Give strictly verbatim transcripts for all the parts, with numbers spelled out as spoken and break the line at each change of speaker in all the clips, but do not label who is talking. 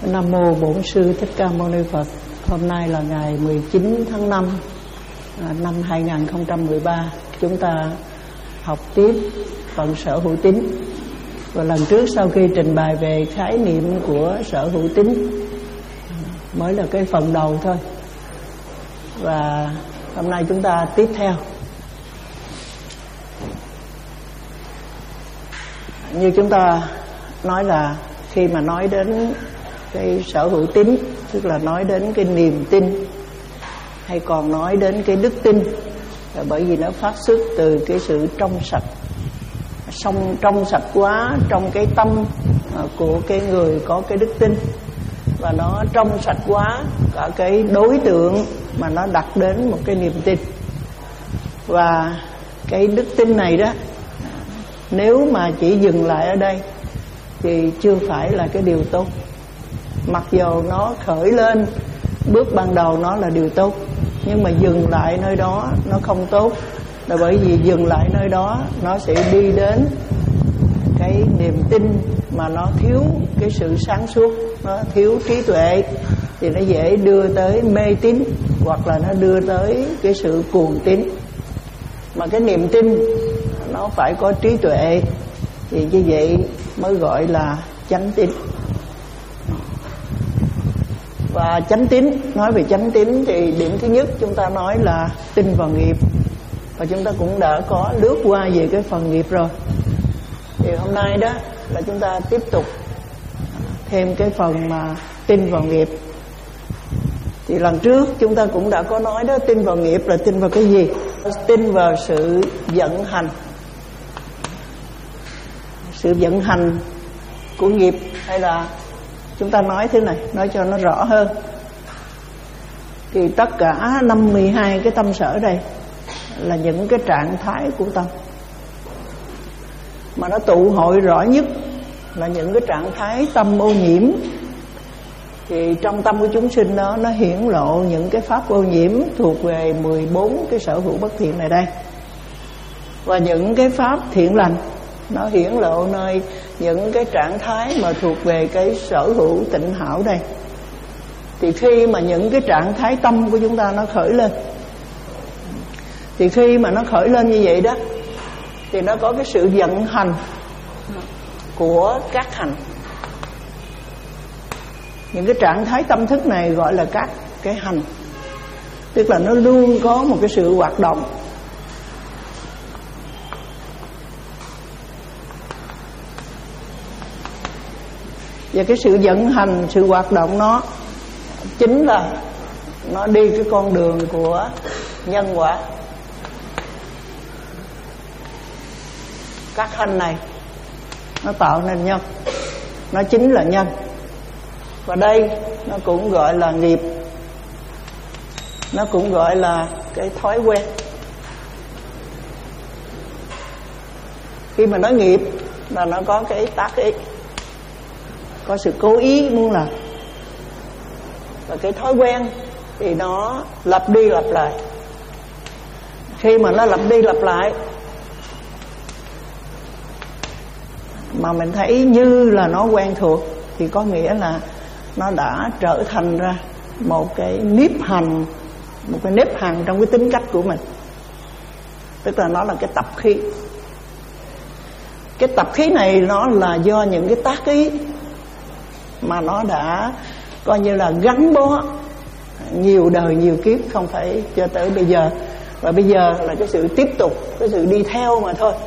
Nam mô Bổn Sư Thích Ca Mâu Ni Phật. Hôm nay là ngày mười chín tháng năm năm hai nghìn không trăm mười ba. Chúng ta học tiếp phần sở hữu tín. Và lần trước sau khi trình bày về khái niệm của sở hữu tín, mới là cái phần đầu thôi. Và hôm nay chúng ta tiếp theo. Như chúng ta nói là khi mà nói đến cái sở hữu tín, tức là nói đến cái niềm tin, hay còn nói đến cái đức tin, là bởi vì nó phát xuất từ cái sự trong sạch. Xong trong sạch quá trong cái tâm của cái người có cái đức tin, và nó trong sạch quá cả cái đối tượng mà nó đặt đến một cái niềm tin. Và cái đức tin này đó, nếu mà chỉ dừng lại ở đây thì chưa phải là cái điều tốt. Mặc dù nó khởi lên bước ban đầu nó là điều tốt, nhưng mà dừng lại nơi đó nó không tốt, là bởi vì dừng lại nơi đó nó sẽ đi đến cái niềm tin mà nó thiếu cái sự sáng suốt, nó thiếu trí tuệ, thì nó dễ đưa tới mê tín, hoặc là nó đưa tới cái sự cuồng tín. Mà cái niềm tin nó phải có trí tuệ, thì như vậy mới gọi là chánh tín. Và chánh tín, nói về chánh tín thì điểm thứ nhất chúng ta nói là tin vào nghiệp. Và chúng ta cũng đã có lướt qua về cái phần nghiệp rồi. Thì hôm nay đó là chúng ta tiếp tục thêm cái phần mà tin vào nghiệp. Thì lần trước chúng ta cũng đã có nói đó, tin vào nghiệp là tin vào cái gì? Tin vào sự vận hành. Sự vận hành của nghiệp, hay là chúng ta nói thế này, nói cho nó rõ hơn. Thì tất cả năm mươi hai cái tâm sở đây là những cái trạng thái của tâm, mà nó tụ hội rõ nhất là những cái trạng thái tâm ô nhiễm. Thì trong tâm của chúng sinh đó, nó hiển lộ những cái pháp ô nhiễm thuộc về mười bốn cái sở hữu bất thiện này đây. Và những cái pháp thiện lành nó hiển lộ nơi những cái trạng thái mà thuộc về cái sở hữu tịnh hảo đây. Thì khi mà những cái trạng thái tâm của chúng ta nó khởi lên, thì khi mà nó khởi lên như vậy đó, thì nó có cái sự vận hành của các hành. Những cái trạng thái tâm thức này gọi là các cái hành, tức là nó luôn có một cái sự hoạt động. Và cái sự vận hành, sự hoạt động nó chính là nó đi cái con đường của nhân quả. Các hành này nó tạo nên nhân, nó chính là nhân. Và đây nó cũng gọi là nghiệp, nó cũng gọi là cái thói quen. Khi mà nói nghiệp là nó có cái tác ý, có sự cố ý muốn làm. Và cái thói quen thì nó lặp đi lặp lại. Khi mà nó lặp đi lặp lại mà mình thấy như là nó quen thuộc, thì có nghĩa là nó đã trở thành ra một cái nếp hành, một cái nếp hằn trong cái tính cách của mình. Tức là nó là cái tập khí. Cái tập khí này nó là do những cái tác ý mà nó đã coi như là gắn bó nhiều đời nhiều kiếp, không phải cho tới bây giờ. Và bây giờ là cái sự tiếp tục, cái sự đi theo mà thôi.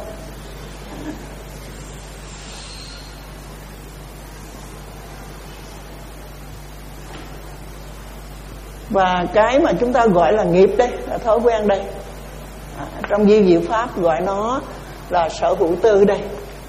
Và cái mà chúng ta gọi là nghiệp đây, là thói quen đây, à, trong vi diệu pháp gọi nó là sở hữu tư đây.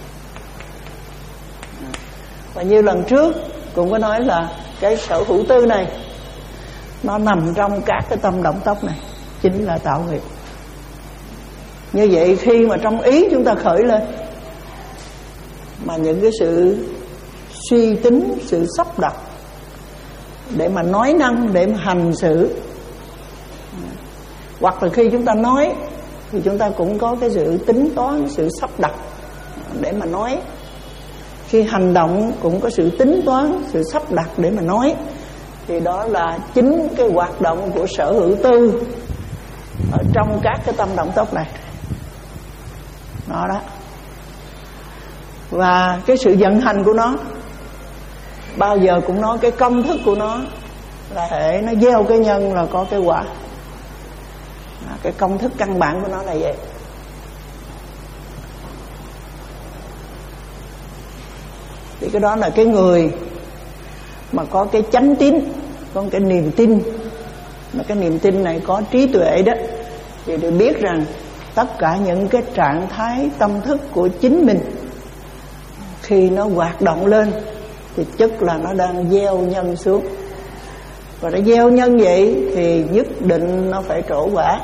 Và như lần trước cũng có nói là cái sở hữu tư này nó nằm trong các cái tâm động tốc này, chính là tạo nghiệp. Như vậy khi mà trong ý chúng ta khởi lên, mà những cái sự suy tính, sự sắp đặt để mà nói năng, để mà hành xử, hoặc là khi chúng ta nói thì chúng ta cũng có cái sự tính toán, sự sắp đặt để mà nói. khi hành động cũng có sự tính toán, sự sắp đặt để mà nói, thì đó là chính cái hoạt động của sở hữu tư ở trong các cái tâm động tốc này. Đó đó. Và cái sự vận hành của nó bao giờ cũng nói cái công thức của nó là hệ nó gieo cái nhân là có cái quả. À, cái công thức căn bản của nó là vậy. Thì cái đó là cái người mà có cái chánh tín, có cái niềm tin, mà cái niềm tin này có trí tuệ đó, thì được biết rằng tất cả những cái trạng thái tâm thức của chính mình khi nó hoạt động lên thì tức là nó đang gieo nhân xuống. Và nó gieo nhân vậy thì nhất định nó phải trổ quả.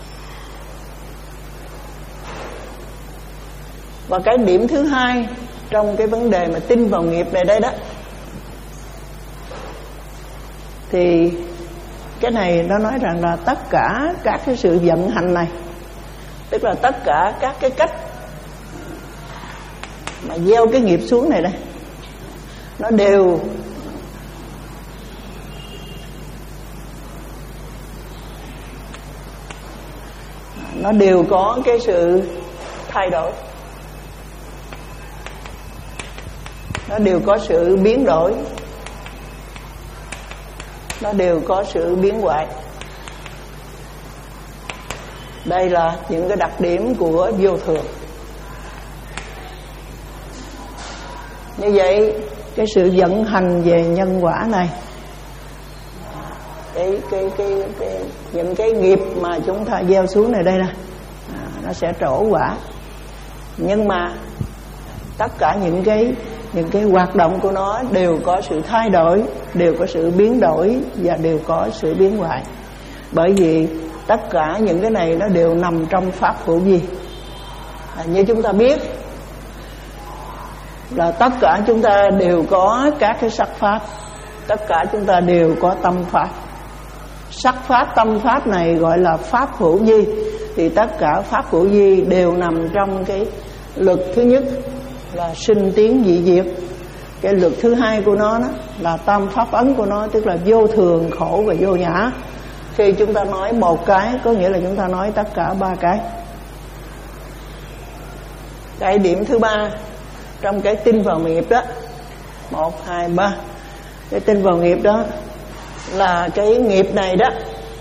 Và cái điểm thứ hai trong cái vấn đề mà tin vào nghiệp này đây đó, thì cái này nó nói rằng là tất cả các cái sự vận hành này, tức là tất cả các cái cách mà gieo cái nghiệp xuống này đây, nó đều nó đều có cái sự thay đổi, nó đều có sự biến đổi, nó đều có sự biến hoại. Đây là những cái đặc điểm của vô thường. Như vậy cái sự vận hành về nhân quả này, cái cái cái, cái những cái nghiệp mà chúng ta gieo xuống này đây nè, à, nó sẽ trổ quả. Nhưng mà tất cả những cái những cái hoạt động của nó đều có sự thay đổi, đều có sự biến đổi và đều có sự biến hoại. Bởi vì tất cả những cái này nó đều nằm trong pháp hữu vi. À, như chúng ta biết là tất cả chúng ta đều có các cái sắc pháp, tất cả chúng ta đều có tâm pháp. Sắc pháp, tâm pháp này gọi là pháp hữu vi. Thì tất cả pháp hữu vi đều nằm trong cái luật thứ nhất là sinh tiến dị diệt. Cái luật thứ hai của nó đó là tam pháp ấn của nó, tức là vô thường, khổ và vô ngã. Khi chúng ta nói một cái có nghĩa là chúng ta nói tất cả ba cái. Cái điểm thứ ba trong cái tin vào nghiệp đó, một, hai, ba, cái tin vào nghiệp đó là cái nghiệp này đó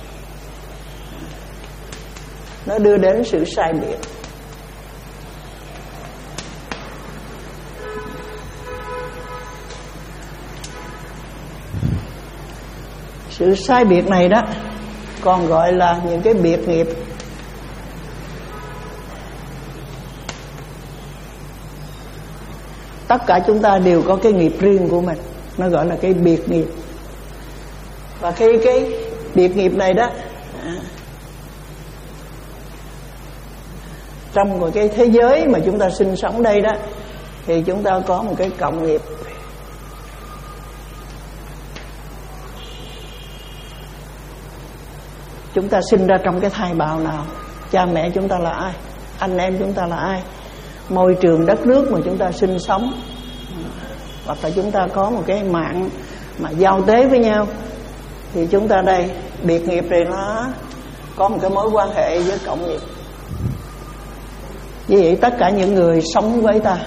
nó đưa đến sự sai biệt. Sự sai biệt này đó còn gọi là những cái biệt nghiệp. Tất cả chúng ta đều có cái nghiệp riêng của mình, nó gọi là cái biệt nghiệp. Và khi cái biệt nghiệp này đó à, trong một cái thế giới mà chúng ta sinh sống đây đó, thì chúng ta có một cái cộng nghiệp. Chúng ta sinh ra trong cái thai bào nào, cha mẹ chúng ta là ai, anh em chúng ta là ai, môi trường đất nước mà chúng ta sinh sống, hoặc là chúng ta có một cái mạng mà giao tế với nhau, thì chúng ta đây biệt nghiệp thì nó có một cái mối quan hệ với cộng nghiệp. Vì vậy tất cả những người sống với ta,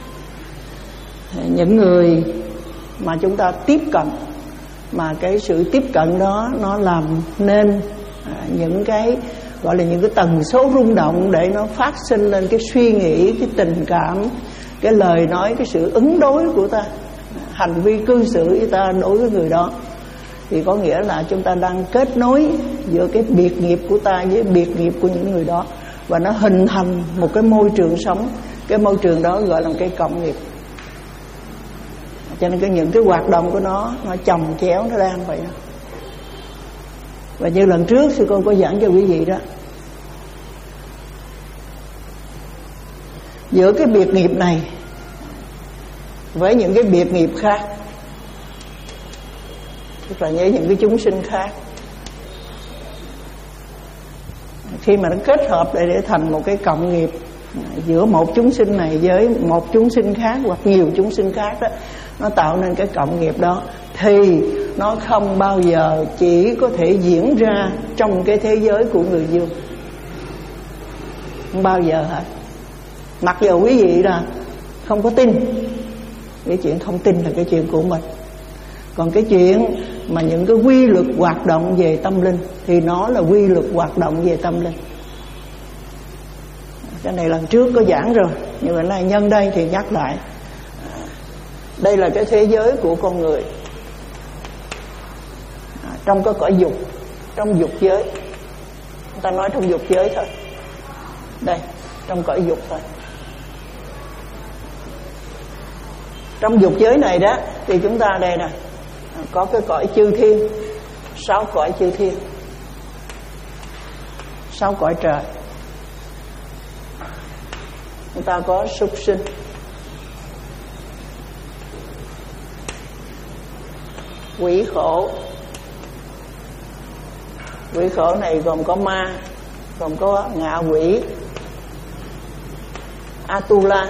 những người mà chúng ta tiếp cận, mà cái sự tiếp cận đó nó làm nên những cái gọi là những cái tần số rung động để nó phát sinh lên cái suy nghĩ, cái tình cảm, cái lời nói, cái sự ứng đối của ta, hành vi cư xử với ta đối với người đó. Thì có nghĩa là chúng ta đang kết nối giữa cái biệt nghiệp của ta với biệt nghiệp của những người đó, và nó hình thành một cái môi trường sống. Cái môi trường đó gọi là một cái cộng nghiệp. Cho nên cái những cái hoạt động của nó nó chồng chéo, nó đang vậy đó. Và như lần trước sư cô có giảng cho quý vị đó, giữa cái biệt nghiệp này với những cái biệt nghiệp khác, tức là với những cái chúng sinh khác, khi mà nó kết hợp lại để thành một cái cộng nghiệp, giữa một chúng sinh này với một chúng sinh khác hoặc nhiều chúng sinh khác đó, nó tạo nên cái cộng nghiệp đó, thì nó không bao giờ chỉ có thể diễn ra trong cái thế giới của người dương, không bao giờ hết. Mặc dù quý vị là không có tin, cái chuyện không tin là cái chuyện của mình. Còn cái chuyện mà những cái quy luật hoạt động về tâm linh thì nó là quy luật hoạt động về tâm linh. Cái này lần trước có giảng rồi, nhưng mà nay nhân đây thì nhắc lại. Đây là cái thế giới của con người, à, trong cái cõi dục, trong dục giới. Người ta nói trong dục giới thôi. Đây, trong cõi dục thôi. Trong dục giới này đó thì chúng ta đây nè, có cái cõi chư thiên, sáu cõi chư thiên, sáu cõi trời. Chúng ta có súc sinh, quỷ khổ. Quỷ khổ này gồm có ma, gồm có ngạ quỷ, Atula.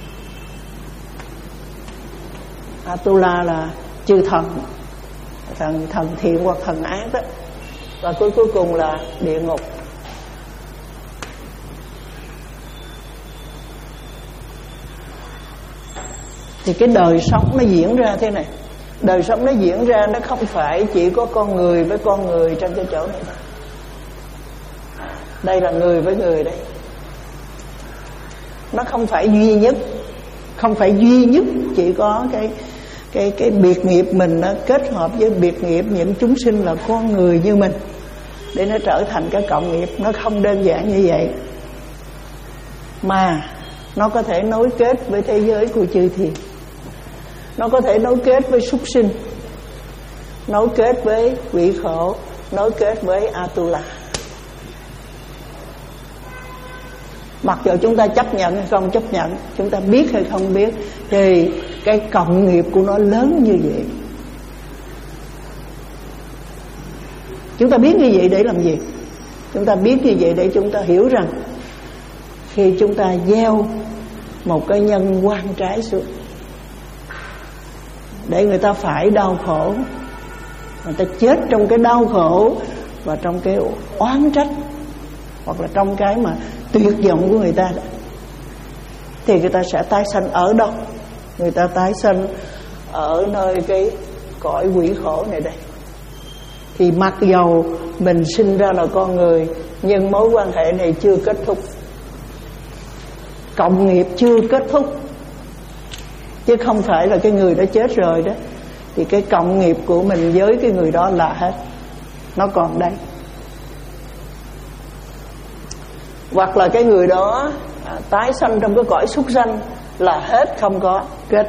Atula là chư thần, thần thần thiện hoặc thần ác đó. Và cuối cuối cùng là địa ngục. Thì cái đời sống nó diễn ra thế này. Đời sống nó diễn ra nó không phải chỉ có con người với con người trong cái chỗ này. Đây là người với người đấy. Nó không phải duy nhất, không phải duy nhất chỉ có cái cái cái biệt nghiệp mình nó kết hợp với biệt nghiệp những chúng sinh là con người như mình để nó trở thành cái cộng nghiệp. Nó không đơn giản như vậy, mà nó có thể nối kết với thế giới của chư thiên, nó có thể nối kết với súc sinh, nối kết với quỷ khổ, nối kết với Atula. Mặc dù chúng ta chấp nhận hay không chấp nhận, chúng ta biết hay không biết, thì cái cộng nghiệp của nó lớn như vậy. Chúng ta biết như vậy để làm gì? Chúng ta biết như vậy để chúng ta hiểu rằng khi chúng ta gieo một cái nhân quan trái xuống để người ta phải đau khổ, người ta chết trong cái đau khổ và trong cái oán trách, hoặc là trong cái mà tuyệt vọng của người ta, thì người ta sẽ tái sanh ở đâu? Người ta tái sanh ở nơi cái cõi quỷ khổ này đây. Thì mặc dầu mình sinh ra là con người, nhưng mối quan hệ này chưa kết thúc, cộng nghiệp chưa kết thúc, chứ không phải là cái người đã chết rồi đó thì cái cộng nghiệp của mình với cái người đó là hết, nó còn đây. Hoặc là cái người đó à, tái sanh trong cái cõi súc sanh là hết, không có kết.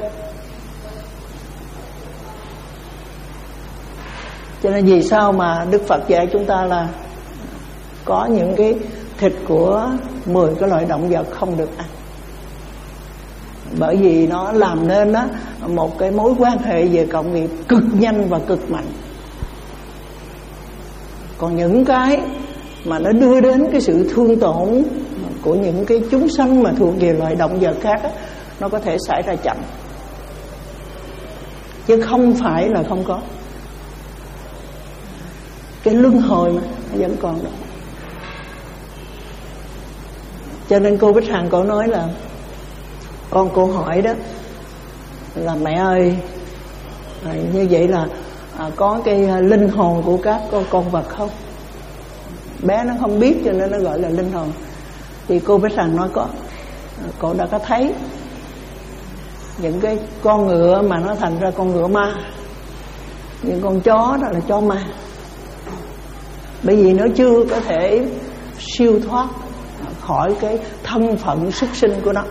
Cho nên vì sao mà Đức Phật dạy chúng ta là có những cái thịt của mười cái loại động vật không được ăn? Bởi vì nó làm nên đó một cái mối quan hệ về cộng nghiệp cực nhanh và cực mạnh. Còn những cái mà nó đưa đến cái sự thương tổn của những cái chúng sanh mà thuộc về loại động vật khác đó, nó có thể xảy ra chậm, chứ không phải là không có. Cái luân hồi mà nó vẫn còn đó. Cho nên cô Bích Hằng cô nói là con cô hỏi đó là mẹ ơi, như vậy là à, có cái linh hồn của các con, con vật không? Bé nó không biết cho nên nó gọi là linh hồn. Thì cô Bích Hằng nói có. Cô đã có thấy những cái con ngựa mà nó thành ra con ngựa ma, những con chó đó là chó ma, bởi vì nó chưa có thể siêu thoát khỏi cái thân phận súc sinh của nó.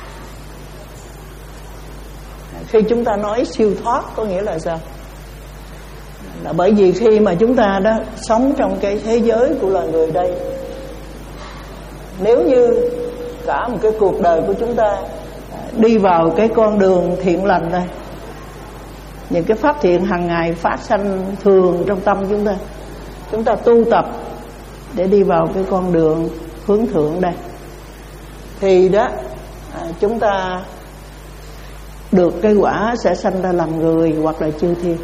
Khi chúng ta nói siêu thoát có nghĩa là sao? Là bởi vì khi mà chúng ta đó sống trong cái thế giới của loài người đây, nếu như cả một cái cuộc đời của chúng ta đi vào cái con đường thiện lành đây, những cái pháp thiện hàng ngày phát sanh thường trong tâm chúng ta, chúng ta tu tập để đi vào cái con đường hướng thượng đây, thì đó à, chúng ta được cái quả sẽ sanh ra làm người hoặc là chư thiên.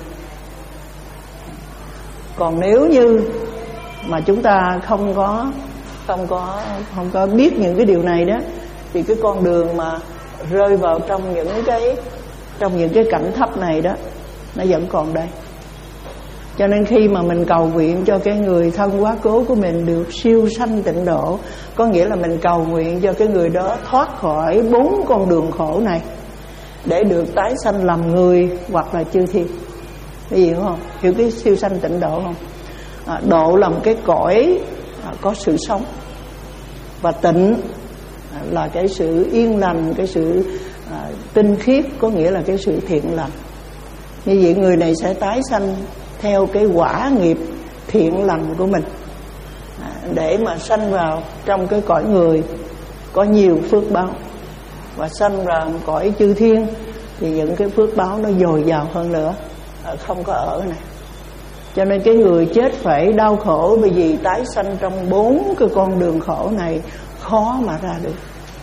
Còn nếu như mà chúng ta không có không có không có biết những cái điều này đó, thì cái con đường mà rơi vào trong những cái trong những cái cảnh thấp này đó, nó vẫn còn đây. Cho nên khi mà mình cầu nguyện cho cái người thân quá cố của mình được siêu sanh tịnh độ, có nghĩa là mình cầu nguyện cho cái người đó thoát khỏi bốn con đường khổ này để được tái sanh làm người hoặc là chư thiên. Cái gì đúng không? Hiểu cái siêu sanh tịnh độ không? À, độ là một cái cõi à, có sự sống, và tịnh à, là cái sự yên lành, cái sự à, tinh khiết, có nghĩa là cái sự thiện lành. Như vậy người này sẽ tái sanh theo cái quả nghiệp thiện lành của mình à, để mà sanh vào trong cái cõi người có nhiều phước báo, và sanh vào cõi chư thiên thì những cái phước báo nó dồi dào hơn nữa, không có ở này. Cho nên cái người chết phải đau khổ bởi vì tái sanh trong bốn cái con đường khổ này khó mà ra được.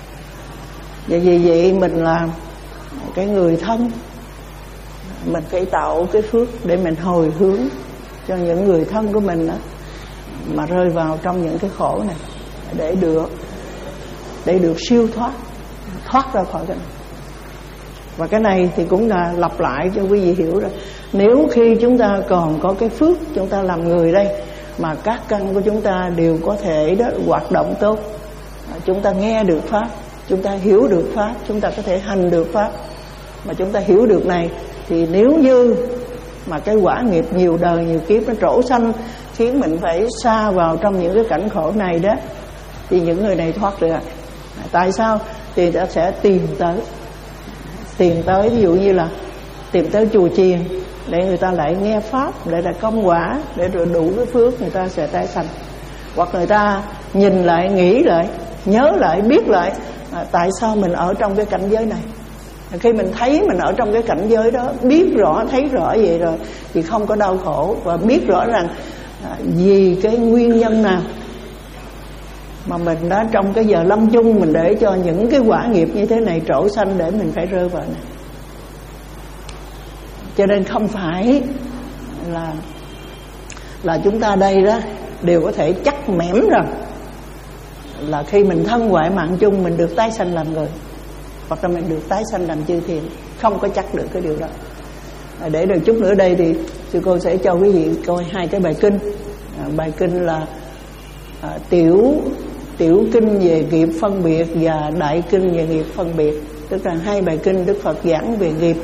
Và vì vậy mình là cái người thân, mình phải tạo cái phước để mình hồi hướng cho những người thân của mình đó, mà rơi vào trong những cái khổ này, để được để được siêu thoát, thoát ra khỏi cái này. Và cái này thì cũng là lặp lại cho quý vị hiểu rồi. Nếu khi chúng ta còn có cái phước, chúng ta làm người đây, mà các căn của chúng ta đều có thể đó hoạt động tốt, chúng ta nghe được pháp, chúng ta hiểu được pháp, chúng ta có thể hành được pháp, mà chúng ta hiểu được này, thì nếu như mà cái quả nghiệp nhiều đời nhiều kiếp nó trổ sanh khiến mình phải xa vào trong những cái cảnh khổ này đó, thì những người này thoát được. Tại sao? Thì ta sẽ tìm tới tìm tới ví dụ như là tìm tới chùa chiền để người ta lại nghe pháp, để là công quả, để rồi đủ cái phước người ta sẽ tái sanh. Hoặc người ta nhìn lại, nghĩ lại, nhớ lại, biết lại à, tại sao mình ở trong cái cảnh giới này. Khi mình thấy mình ở trong cái cảnh giới đó, biết rõ, thấy rõ vậy rồi thì không có đau khổ, và biết rõ rằng à, vì cái nguyên nhân nào mà mình đã trong cái giờ lâm chung mình để cho những cái quả nghiệp như thế này trổ sanh để mình phải rơi vào này. Cho nên không phải là là chúng ta đây đó đều có thể chắc mẻm rằng là khi mình thân ngoại mạng chung mình được tái sanh làm người, hoặc là mình được tái sanh làm chư thiên. Không có chắc được cái điều đó. Để được chút nữa đây thì sư cô sẽ cho quý vị coi hai cái bài kinh. à, Bài kinh là à, tiểu tiểu kinh về nghiệp phân biệt và đại kinh về nghiệp phân biệt. Tức là hai bài kinh Đức Phật giảng về nghiệp,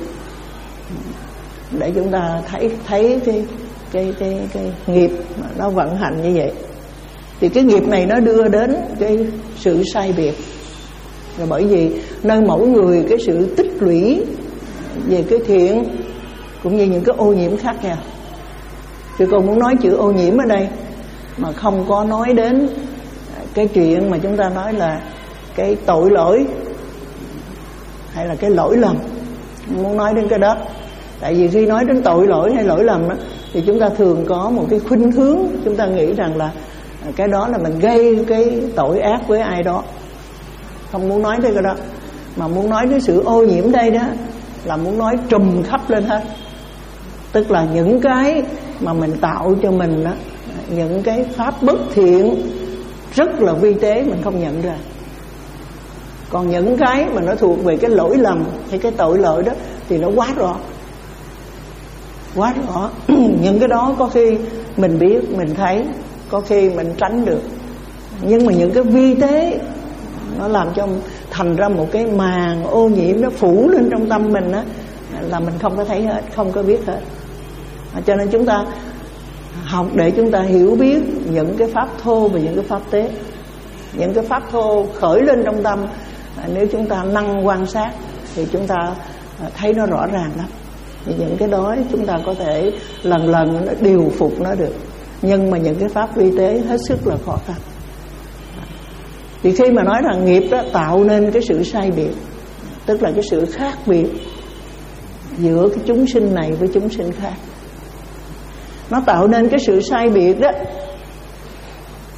để chúng ta thấy thấy cái cái cái cái nghiệp mà nó vận hành như vậy. Thì cái nghiệp này nó đưa đến cái sự sai biệt, là bởi vì nơi mỗi người cái sự tích lũy về cái thiện cũng như những cái ô nhiễm khác nhau. Chứ cô muốn nói chữ ô nhiễm ở đây mà không có nói đến cái chuyện mà chúng ta nói là cái tội lỗi hay là cái lỗi lầm. Muốn nói đến cái đó. Tại vì khi nói đến tội lỗi hay lỗi lầm đó, thì chúng ta thường có một cái khuynh hướng, chúng ta nghĩ rằng là cái đó là mình gây cái tội ác với ai đó. Không muốn nói tới cái đó, mà muốn nói đến sự ô nhiễm đây đó là muốn nói trùm khắp lên hết. Tức là những cái mà mình tạo cho mình đó, những cái pháp bất thiện rất là vi tế mình không nhận ra. Còn những cái mà nó thuộc về cái lỗi lầm hay cái tội lỗi đó thì nó quá rõ, quá rõ. Những cái đó có khi mình biết, mình thấy, có khi mình tránh được. Nhưng mà những cái vi tế nó làm cho thành ra một cái màn ô nhiễm, nó phủ lên trong tâm mình á, là mình không có thấy hết, không có biết hết. Cho nên chúng ta học để chúng ta hiểu biết những cái pháp thô và những cái pháp tế. Những cái pháp thô khởi lên trong tâm, nếu chúng ta năng quan sát thì chúng ta thấy nó rõ ràng lắm. Thì những cái đó chúng ta có thể lần lần nó điều phục nó được. Nhưng mà những cái pháp vi tế hết sức là khó khăn. Thì khi mà nói rằng nghiệp đó tạo nên cái sự sai biệt, tức là cái sự khác biệt giữa cái chúng sinh này với chúng sinh khác. Nó tạo nên cái sự sai biệt đó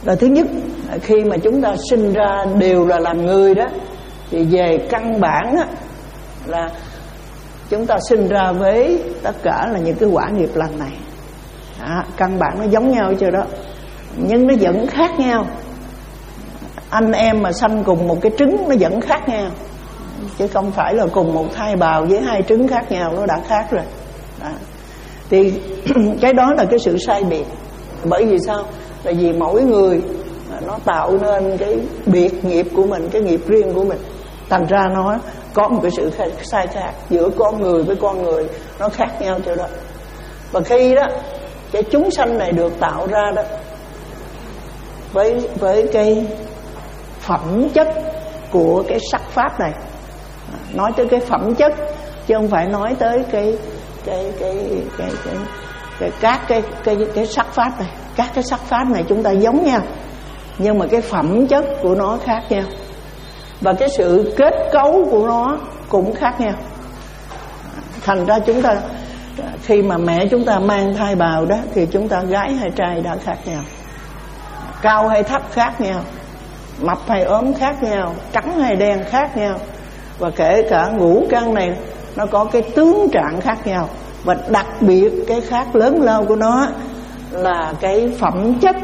Là thứ nhất, khi mà chúng ta sinh ra đều là làm người đó, thì về căn bản á, là chúng ta sinh ra với tất cả là những cái quả nghiệp lành này. À, căn bản nó giống nhau chưa đó, nhưng nó vẫn khác nhau. Anh em mà sanh cùng một cái trứng nó vẫn khác nhau, chứ không phải là cùng một thai bào với hai trứng khác nhau, nó đã khác rồi. Đó. Thì cái đó là cái sự sai biệt. Bởi vì sao? Là vì mỗi người nó tạo nên cái biệt nghiệp của mình, cái nghiệp riêng của mình. Thành ra nó có một cái sự sai khác giữa con người với con người, nó khác nhau chỗ đó. Và khi đó cái chúng sanh này được tạo ra đó với với cái phẩm chất của cái sắc pháp này, nói tới cái phẩm chất chứ không phải nói tới cái cái cái cái cái, cái các cái cái cái sắc pháp này. Các cái sắc pháp này chúng ta giống nhau, nhưng mà cái phẩm chất của nó khác nhau, và cái sự kết cấu của nó cũng khác nhau. Thành ra chúng ta khi mà mẹ chúng ta mang thai bào đó, thì chúng ta gái hay trai đã khác nhau, cao hay thấp khác nhau, mập hay ốm khác nhau, trắng hay đen khác nhau, và kể cả ngũ căn này nó có cái tướng trạng khác nhau. Và đặc biệt cái khác lớn lao của nó là cái phẩm chất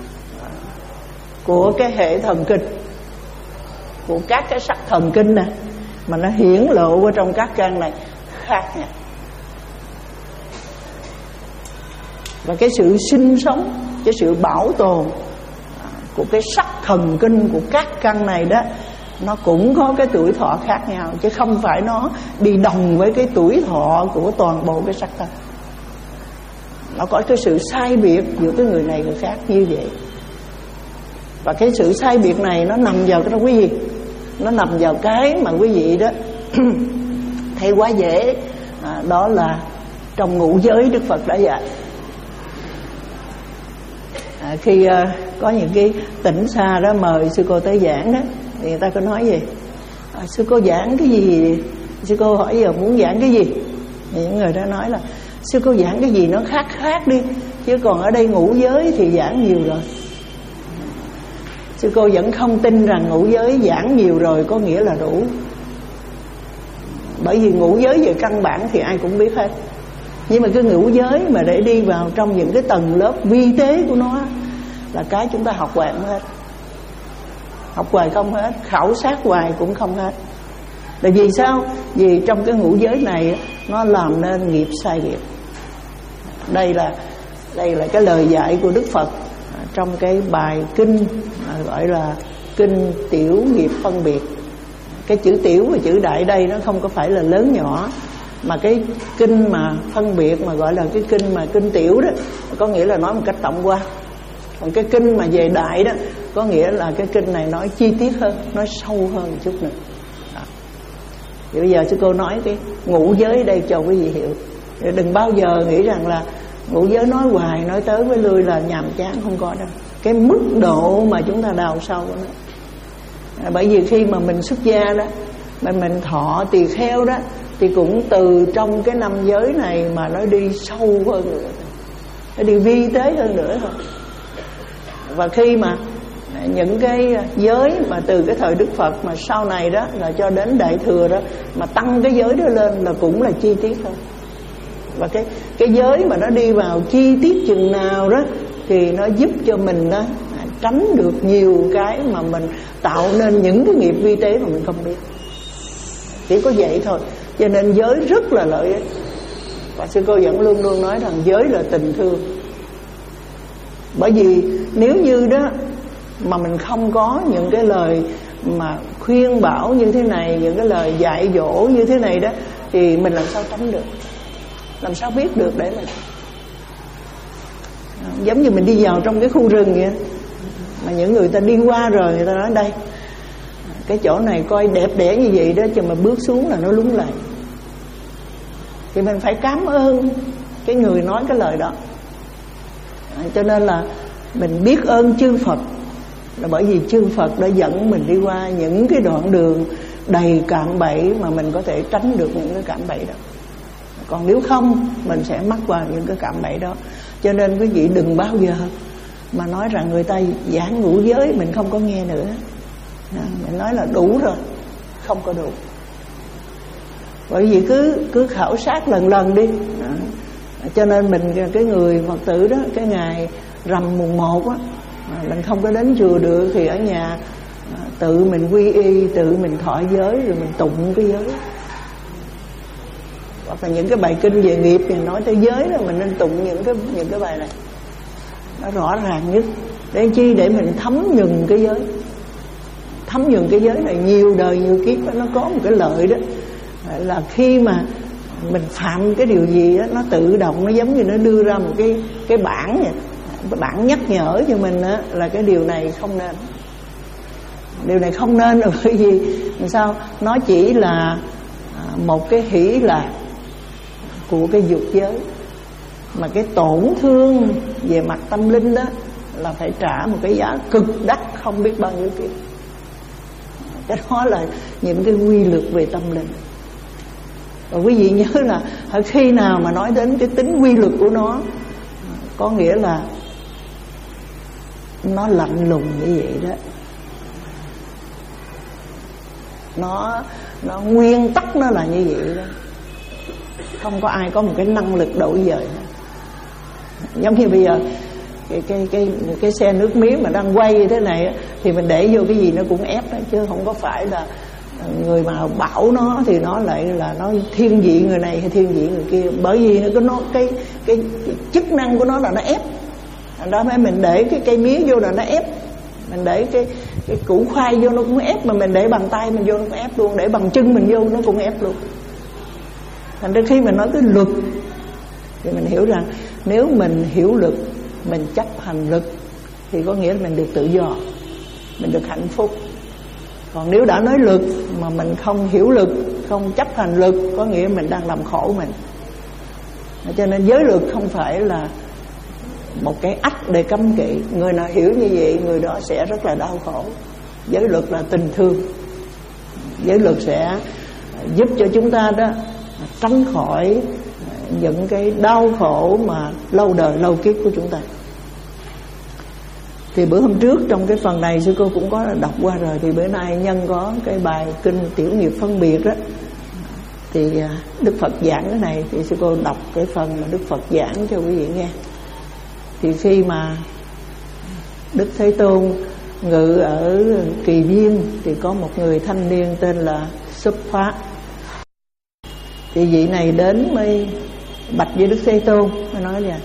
của cái hệ thần kinh, của các cái sắc thần kinh này, mà nó hiển lộ ở trong các căn này khác nhau. Và cái sự sinh sống, cái sự bảo tồn của cái sắc thần kinh của các căn này đó, nó cũng có cái tuổi thọ khác nhau, chứ không phải nó đi đồng với cái tuổi thọ của toàn bộ cái sắc thân. Nó có cái sự sai biệt giữa cái người này người khác như vậy. Và cái sự sai biệt này nó nằm vào cái đó quý vị, nó nằm vào cái mà quý vị đó thấy quá dễ, à, đó là trong ngũ giới Đức Phật đã dạy. À, khi uh, có những cái tỉnh xa đó mời sư cô tới giảng đó, thì người ta có nói gì? À, sư cô giảng cái gì? Sư cô hỏi giờ muốn giảng cái gì? Thì những người đó nói là sư cô giảng cái gì nó khác khác đi, chứ còn ở đây ngũ giới thì giảng nhiều rồi. Sư cô vẫn không tin rằng ngũ giới giảng nhiều rồi có nghĩa là đủ. Bởi vì ngũ giới về căn bản thì ai cũng biết hết, nhưng mà cái ngũ giới mà để đi vào trong những cái tầng lớp vi tế của nó là cái chúng ta học hoài không hết. Học hoài không hết, khảo sát hoài cũng không hết. Tại vì sao? Vì trong cái ngũ giới này nó làm nên nghiệp sai biệt. Đây là đây là cái lời dạy của Đức Phật trong cái bài kinh gọi là kinh tiểu nghiệp phân biệt. Cái chữ tiểu và chữ đại đây nó không có phải là lớn nhỏ, mà cái kinh mà phân biệt mà gọi là cái kinh mà kinh tiểu đó có nghĩa là nói một cách tổng quát. Còn cái kinh mà về đại đó có nghĩa là cái kinh này nói chi tiết hơn, nói sâu hơn một chút nữa. Đó. Thì bây giờ sư cô nói cái ngũ giới đây cho quý vị hiểu. Đừng bao giờ nghĩ rằng là ngũ giới nói hoài nói tới với lui là nhàm chán, không có đâu. Cái mức độ mà chúng ta đào sâu của nó. À, bởi vì khi mà mình xuất gia đó, mà mình thọ tỳ kheo đó, thì cũng từ trong cái năm giới này mà nó đi sâu hơn nữa, nó đi vi tế hơn nữa thôi. Và khi mà những cái giới mà từ cái thời Đức Phật mà sau này đó là cho đến Đại Thừa đó, mà tăng cái giới đó lên là cũng là chi tiết hơn. Và cái cái giới mà nó đi vào chi tiết chừng nào đó thì nó giúp cho mình đó tránh được nhiều cái mà mình tạo nên những cái nghiệp vi tế mà mình không biết. Chỉ có vậy thôi. Cho nên giới rất là lợi ích. Và sư cô vẫn luôn luôn nói rằng giới là tình thương. Bởi vì nếu như đó mà mình không có những cái lời mà khuyên bảo như thế này, những cái lời dạy dỗ như thế này đó, thì mình làm sao tránh được, làm sao biết được để mình. Giống như mình đi vào trong cái khu rừng vậy, mà những người ta đi qua rồi người ta nói đây, cái chỗ này coi đẹp đẽ như vậy đó, chứ mà bước xuống là nó lúng lại. Thì mình phải cảm ơn cái người nói cái lời đó. Cho nên là mình biết ơn chư Phật, là bởi vì chư Phật đã dẫn mình đi qua những cái đoạn đường đầy cạm bẫy mà mình có thể tránh được những cái cạm bẫy đó. Còn nếu không mình sẽ mắc vào những cái cạm bẫy đó. Cho nên quý vị đừng bao giờ mà nói rằng người ta giảng ngũ giới mình không có nghe nữa. Mình nói là đủ rồi, không có đủ. Bởi vì cứ cứ khảo sát lần lần đi. Cho nên mình, cái người Phật tử đó, cái ngày rằm mùng một á, mình không có đến chùa được thì ở nhà tự mình quy y, tự mình thọ giới, rồi mình tụng cái giới. Hoặc là những cái bài kinh về nghiệp thì nói tới giới đó, mình nên tụng những cái những cái bài này nó rõ ràng nhất. Để chi? Để mình thấm nhuần cái giới. Thấm nhuần cái giới này nhiều đời nhiều kiếp. Nó có một cái lợi đó là khi mà mình phạm cái điều gì đó, nó tự động, nó giống như nó đưa ra một cái cái bảng vậy, cái bảng nhắc nhở cho mình đó, là cái điều này không nên. Điều này không nên là bởi vì sao? Nó chỉ là một cái hỷ lạc của cái dục giới, mà cái tổn thương về mặt tâm linh đó là phải trả một cái giá cực đắt không biết bao nhiêu kiếp. Cái đó là những cái quy luật về tâm linh. Và quý vị nhớ là khi nào mà nói đến cái tính quy luật của nó, có nghĩa là nó lạnh lùng như vậy đó. Nó nó nguyên tắc nó là như vậy đó. Không có ai có một cái năng lực đổi dời. Giống như bây giờ cái cái cái cái xe nước miếng mà đang quay như thế này thì mình để vô cái gì nó cũng ép đó, chứ không có phải là người mà bảo nó thì nó lại là nó thiên vị người này hay thiên vị người kia. Bởi vì nó nó cái cái, cái chức năng của nó là nó ép. Đó mới mình để cái cây mía vô là nó ép, mình để cái cái củ khoai vô nó cũng ép, mà mình để bằng tay mình vô nó cũng ép luôn, để bằng chân mình vô nó cũng ép luôn. Thành ra khi mình nói cái luật thì mình hiểu rằng nếu mình hiểu luật, mình chấp hành luật thì có nghĩa là mình được tự do, mình được hạnh phúc. Còn nếu đã nói luật mà mình không hiểu luật, không chấp hành luật, có nghĩa mình đang làm khổ mình. Cho nên giới luật không phải là một cái ách để cấm kỵ. Người nào hiểu như vậy, người đó sẽ rất là đau khổ. Giới luật là tình thương. Giới luật sẽ giúp cho chúng ta đó tránh khỏi những cái đau khổ mà lâu đời lâu kiếp của chúng ta. Thì bữa hôm trước trong cái phần này sư cô cũng có đọc qua rồi, thì bữa nay nhân có cái bài kinh tiểu nghiệp phân biệt đó, thì Đức Phật giảng cái này, thì sư cô đọc cái phần mà Đức Phật giảng cho quý vị nghe. Thì khi mà Đức Thế Tôn ngự ở Kỳ Viên thì có một người thanh niên tên là Xuất Phát. Thì vị này đến mới bạch với Đức Thế Tôn, mới nói là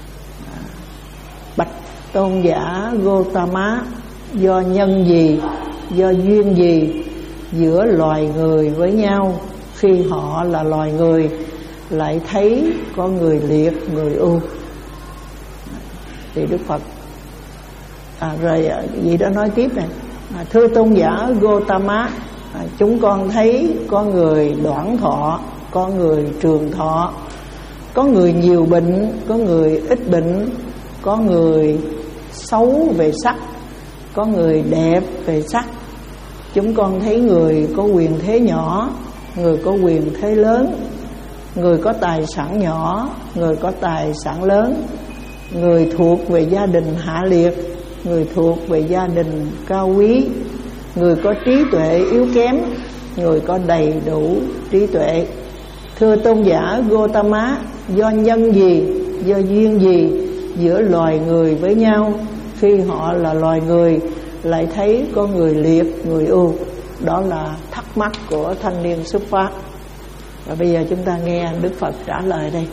bạch tôn giả Gotama, do nhân gì, do duyên gì giữa loài người với nhau khi họ là loài người lại thấy có người liệt người ưu. Thì Đức Phật à, rồi vị đó nói tiếp này, à, thưa tôn giả Gotama, à, chúng con thấy có người đoạn thọ, có người trường thọ, có người nhiều bệnh, có người ít bệnh, có người xấu về sắc, có người đẹp về sắc. Chúng con thấy người có quyền thế nhỏ, người có quyền thế lớn, người có tài sản nhỏ, người có tài sản lớn, người thuộc về gia đình hạ liệt, người thuộc về gia đình cao quý, người có trí tuệ yếu kém, người có đầy đủ trí tuệ. Thưa tôn giả Gotama, do nhân gì, do duyên gì giữa loài người với nhau khi họ là loài người lại thấy có người liệt người ưu? Đó là thắc mắc của thanh niên Xuất Phát. Và bây giờ chúng ta nghe Đức Phật trả lời đây.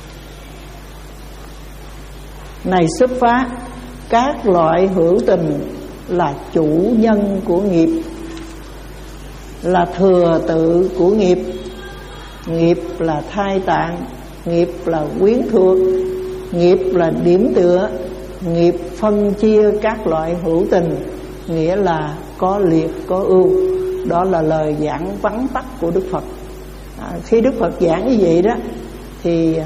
Này Xuất Phát, các loại hữu tình là chủ nhân của nghiệp, là thừa tự của nghiệp. Nghiệp là thai tạng, nghiệp là quyến thuộc, nghiệp là điểm tựa, nghiệp phân chia các loại hữu tình, nghĩa là có liệt có ưu. Đó là lời giảng vắn tắt của Đức Phật. À, khi Đức Phật giảng như vậy đó thì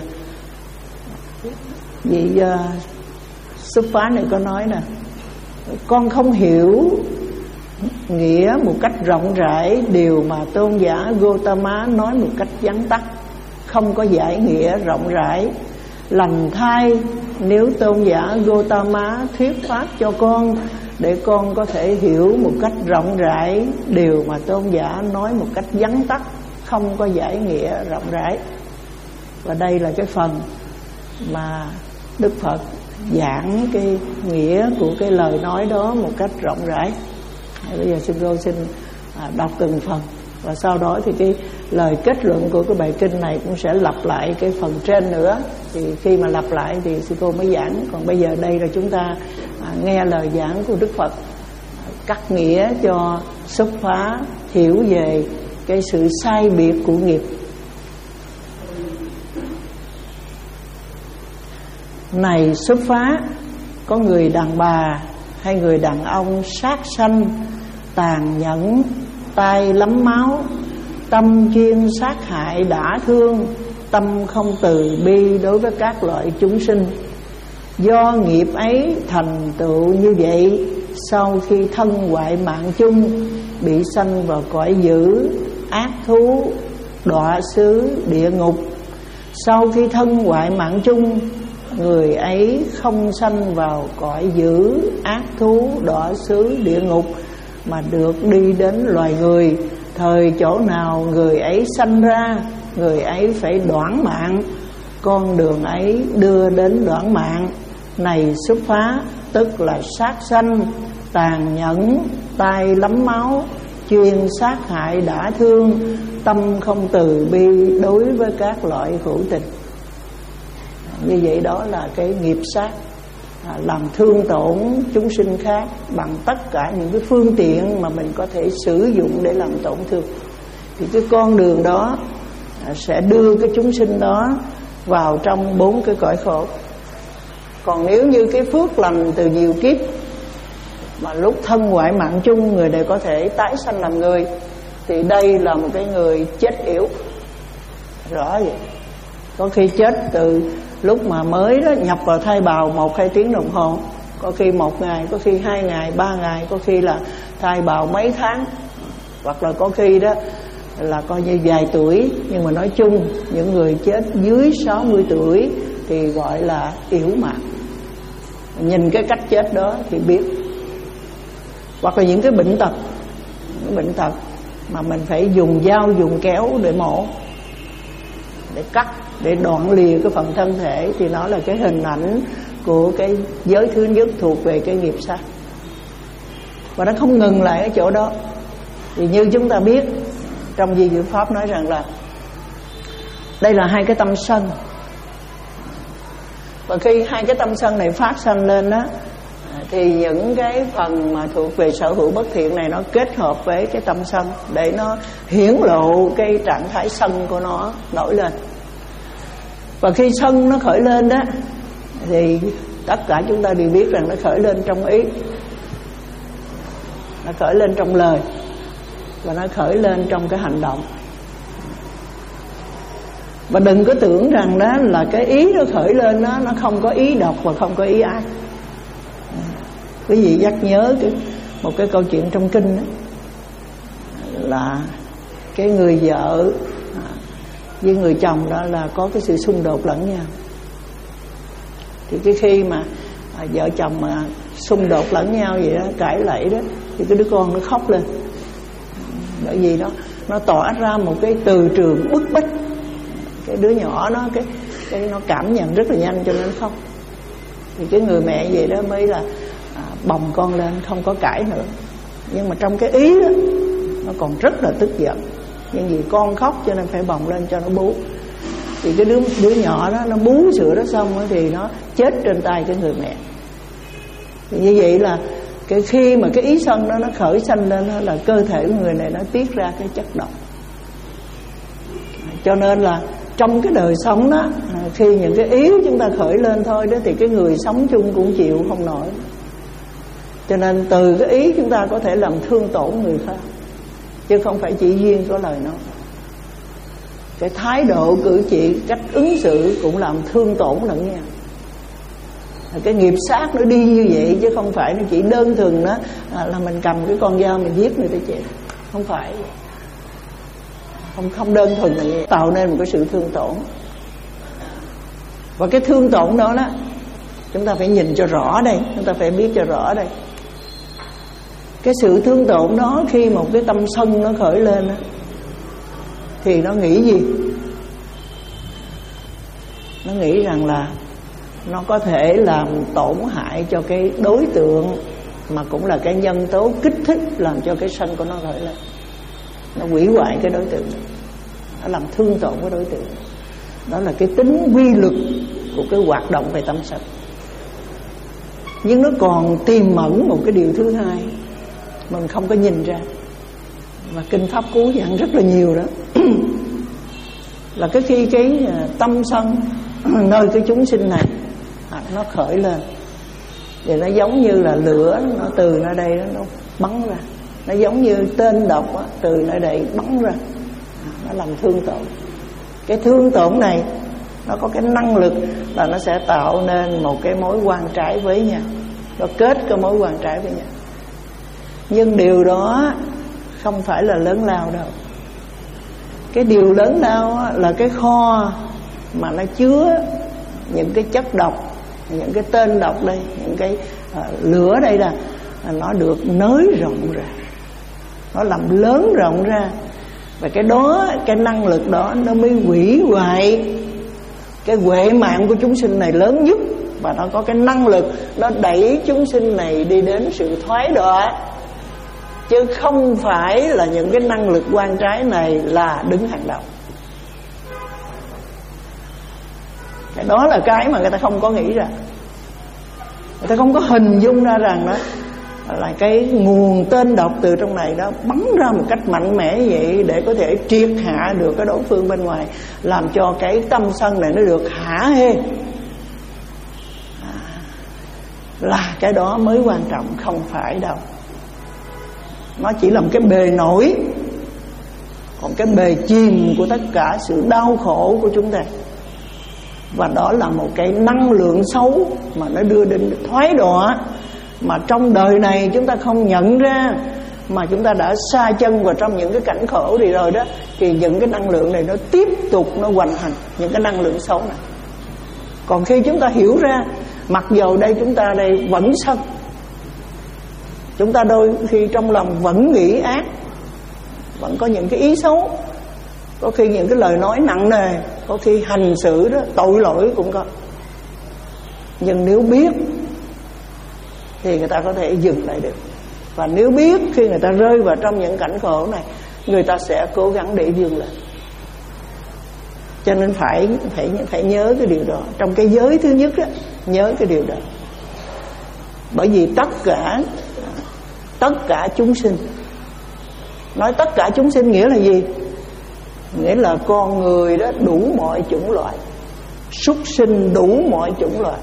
vị uh, Xuất Phát này có nói nè, con không hiểu nghĩa một cách rộng rãi điều mà tôn giả Gotama nói một cách vắn tắt, không có giải nghĩa rộng rãi. Lành thai nếu tôn giả Gotama thuyết pháp cho con để con có thể hiểu một cách rộng rãi điều mà tôn giả nói một cách vắn tắt, không có giải nghĩa rộng rãi. Và đây là cái phần mà Đức Phật giảng cái nghĩa của cái lời nói đó một cách rộng rãi. Bây giờ sư cô xin đọc từng phần, và sau đó thì cái lời kết luận của cái bài kinh này cũng sẽ lặp lại cái phần trên nữa. Thì khi mà lặp lại thì sư cô mới giảng. Còn bây giờ đây là chúng ta nghe lời giảng của Đức Phật, cắt nghĩa cho xuất phá, hiểu về cái sự sai biệt của nghiệp. Này xuất phá, có người đàn bà hay người đàn ông sát sanh, tàn nhẫn, tay lấm máu, tâm chuyên sát hại đả thương, tâm không từ bi đối với các loại chúng sinh. Do nghiệp ấy thành tựu như vậy, sau khi thân hoại mạng chung, bị sanh vào cõi dữ, ác thú, đọa xứ địa ngục. Sau khi thân hoại mạng chung, người ấy không sanh vào cõi dữ, ác thú, đọa xứ địa ngục, mà được đi đến loài người. Thời chỗ nào người ấy sanh ra, người ấy phải đoản mạng. Con đường ấy đưa đến đoản mạng. Này xuất phá, tức là sát sanh, tàn nhẫn, tay lấm máu, chuyên sát hại đả thương, tâm không từ bi đối với các loại hữu tình. Như vậy đó là cái nghiệp sát, à, làm thương tổn chúng sinh khác bằng tất cả những cái phương tiện mà mình có thể sử dụng để làm tổn thương. Thì cái con đường đó à, sẽ đưa cái chúng sinh đó vào trong bốn cái cõi khổ. Còn nếu như cái phước lành từ nhiều kiếp mà lúc thân hoại mạng chung người này có thể tái sanh làm người, thì đây là một cái người chết yểu rõ vậy. Có khi chết từ lúc mà mới đó nhập vào thai bào một hai tiếng đồng hồ, có khi một ngày, có khi hai ngày, ba ngày, có khi là thai bào mấy tháng, hoặc là có khi đó là coi như vài tuổi. Nhưng mà nói chung những người chết dưới sáu mươi tuổi thì gọi là yểu mạng. Nhìn cái cách chết đó thì biết. Hoặc là những cái bệnh tật, những bệnh tật mà mình phải dùng dao dùng kéo để mổ, để cắt, để đoạn lìa cái phần thân thể, thì nó là cái hình ảnh của cái giới thứ nhất thuộc về cái nghiệp sát. Và nó không ngừng lại ở chỗ đó. Thì như chúng ta biết trong Di Diệu Pháp nói rằng là đây là hai cái tâm sân. Và khi hai cái tâm sân này phát sanh lên đó, thì những cái phần mà thuộc về sở hữu bất thiện này nó kết hợp với cái tâm sân để nó hiển lộ cái trạng thái sân của nó nổi lên. Và khi sân nó khởi lên đó, thì tất cả chúng ta đều biết rằng nó khởi lên trong ý, nó khởi lên trong lời, và nó khởi lên trong cái hành động. Và đừng có tưởng rằng đó là cái ý nó khởi lên đó, nó không có ý độc và không có ý ác. Quý vị nhắc nhớ cái, một cái câu chuyện trong kinh đó, là cái người vợ với người chồng đó là có cái sự xung đột lẫn nhau. Thì cái khi mà à, vợ chồng mà xung đột lẫn nhau vậy đó, cãi lẫy đó, thì cái đứa con nó khóc lên. Bởi vì nó nó tỏa ra một cái từ trường bức bách. Cái đứa nhỏ nó cái, cái nó cảm nhận rất là nhanh cho nên nó khóc. Thì cái người mẹ vậy đó mới là à, bồng con lên, không có cãi nữa. Nhưng mà trong cái ý đó, nó còn rất là tức giận. Nhưng vì con khóc cho nên phải bồng lên cho nó bú. Thì cái đứa, đứa nhỏ đó, nó bú sữa đó xong đó, thì nó chết trên tay cái người mẹ. Thì như vậy là cái khi mà cái ý sân đó nó khởi sanh lên đó, là cơ thể của người này nó tiết ra cái chất độc. Cho nên là trong cái đời sống đó, khi những cái ý chúng ta khởi lên thôi đó, thì cái người sống chung cũng chịu không nổi. Cho nên từ cái ý chúng ta có thể làm thương tổn người khác, chứ không phải chỉ riêng có lời nói. Cái thái độ cử chỉ, cách ứng xử cũng làm thương tổn lẫn nhau. Cái nghiệp sát nó đi như vậy, chứ không phải nó chỉ đơn thuần đó là mình cầm cái con dao mình giết người ta chết. Không phải, không không đơn thuần là vậy. Tạo nên một cái sự thương tổn. Và cái thương tổn đó đó Chúng ta phải nhìn cho rõ đây, chúng ta phải biết cho rõ đây. Cái sự thương tổn đó, khi một cái tâm sân nó khởi lên đó, thì nó nghĩ gì? Nó nghĩ rằng là nó có thể làm tổn hại cho cái đối tượng, mà cũng là cái nhân tố kích thích làm cho cái sân của nó khởi lên. Nó hủy hoại cái đối tượng, nó làm thương tổn cái đối tượng. Đó là cái tính quy luật của cái hoạt động về tâm sân. Nhưng nó còn tiềm ẩn một cái điều thứ hai mình không có nhìn ra, và Kinh Pháp Cú dặn rất là nhiều đó. Là cái khi cái tâm sân nơi cái chúng sinh này nó khởi lên, thì nó giống như là lửa, nó từ nơi đây nó bắn ra. Nó giống như tên độc đó, từ nơi đây bắn ra, nó làm thương tổn. Cái thương tổn này nó có cái năng lực là nó sẽ tạo nên một cái mối quan trái với nhau, nó kết cái mối quan trái với nhau. Nhưng điều đó không phải là lớn lao đâu. Cái điều lớn lao là cái kho mà nó chứa những cái chất độc, những cái tên độc đây, những cái uh, lửa đây là nó được nới rộng ra, nó làm lớn rộng ra. Và cái đó, cái năng lực đó nó mới hủy hoại cái huệ mạng của chúng sinh này lớn nhất. Và nó có cái năng lực nó đẩy chúng sinh này đi đến sự thoái đọa, chứ không phải là những cái năng lực quan trái này là đứng hàng đầu. Cái đó là cái mà người ta không có nghĩ ra. Người ta không có hình dung ra rằng đó là cái nguồn tên độc từ trong này đó bắn ra một cách mạnh mẽ vậy, để có thể triệt hạ được cái đối phương bên ngoài, làm cho cái tâm sân này nó được hả hê. à, Là cái đó mới quan trọng, không phải đâu. Nó chỉ là một cái bề nổi, còn cái bề chìm của tất cả sự đau khổ của chúng ta. Và đó là một cái năng lượng xấu mà nó đưa đến thoái đọa, mà trong đời này chúng ta không nhận ra, mà chúng ta đã sa chân vào trong những cái cảnh khổ đi rồi đó. Thì những cái năng lượng này nó tiếp tục nó hoành hành những cái năng lượng xấu này. Còn khi chúng ta hiểu ra, mặc dầu đây chúng ta đây vẫn sân, chúng ta đôi khi trong lòng vẫn nghĩ ác, vẫn có những cái ý xấu, có khi những cái lời nói nặng nề, có khi hành xử đó tội lỗi cũng có. Nhưng nếu biết thì người ta có thể dừng lại được. Và nếu biết khi người ta rơi vào trong những cảnh khổ này, người ta sẽ cố gắng để vươn lên. Cho nên phải phải phải nhớ cái điều đó. Trong cái giới thứ nhất đó, nhớ cái điều đó. Bởi vì tất cả tất cả chúng sinh, nói tất cả chúng sinh nghĩa là gì? Nghĩa là con người đó đủ mọi chủng loại, súc sinh đủ mọi chủng loại,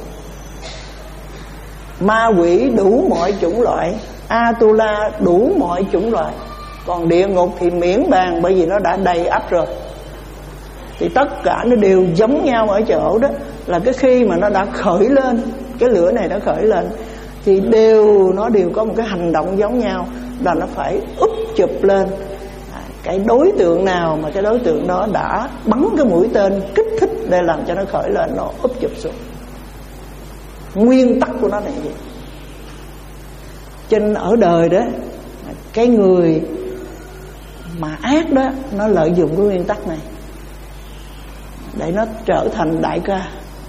ma quỷ đủ mọi chủng loại, Atula đủ mọi chủng loại. Còn địa ngục thì miễn bàn, bởi vì nó đã đầy ắp rồi. Thì tất cả nó đều giống nhau ở chỗ đó là cái khi mà nó đã khởi lên, cái lửa này đã khởi lên, thì đều nó đều có một cái hành động giống nhau, là nó phải úp chụp lên cái đối tượng nào mà cái đối tượng đó đã bắn cái mũi tên kích thích để làm cho nó khởi lên, nó úp chụp xuống. Nguyên tắc của nó là gì? Cho nên ở đời đó, cái người mà ác đó, nó lợi dụng cái nguyên tắc này để nó trở thành đại ca.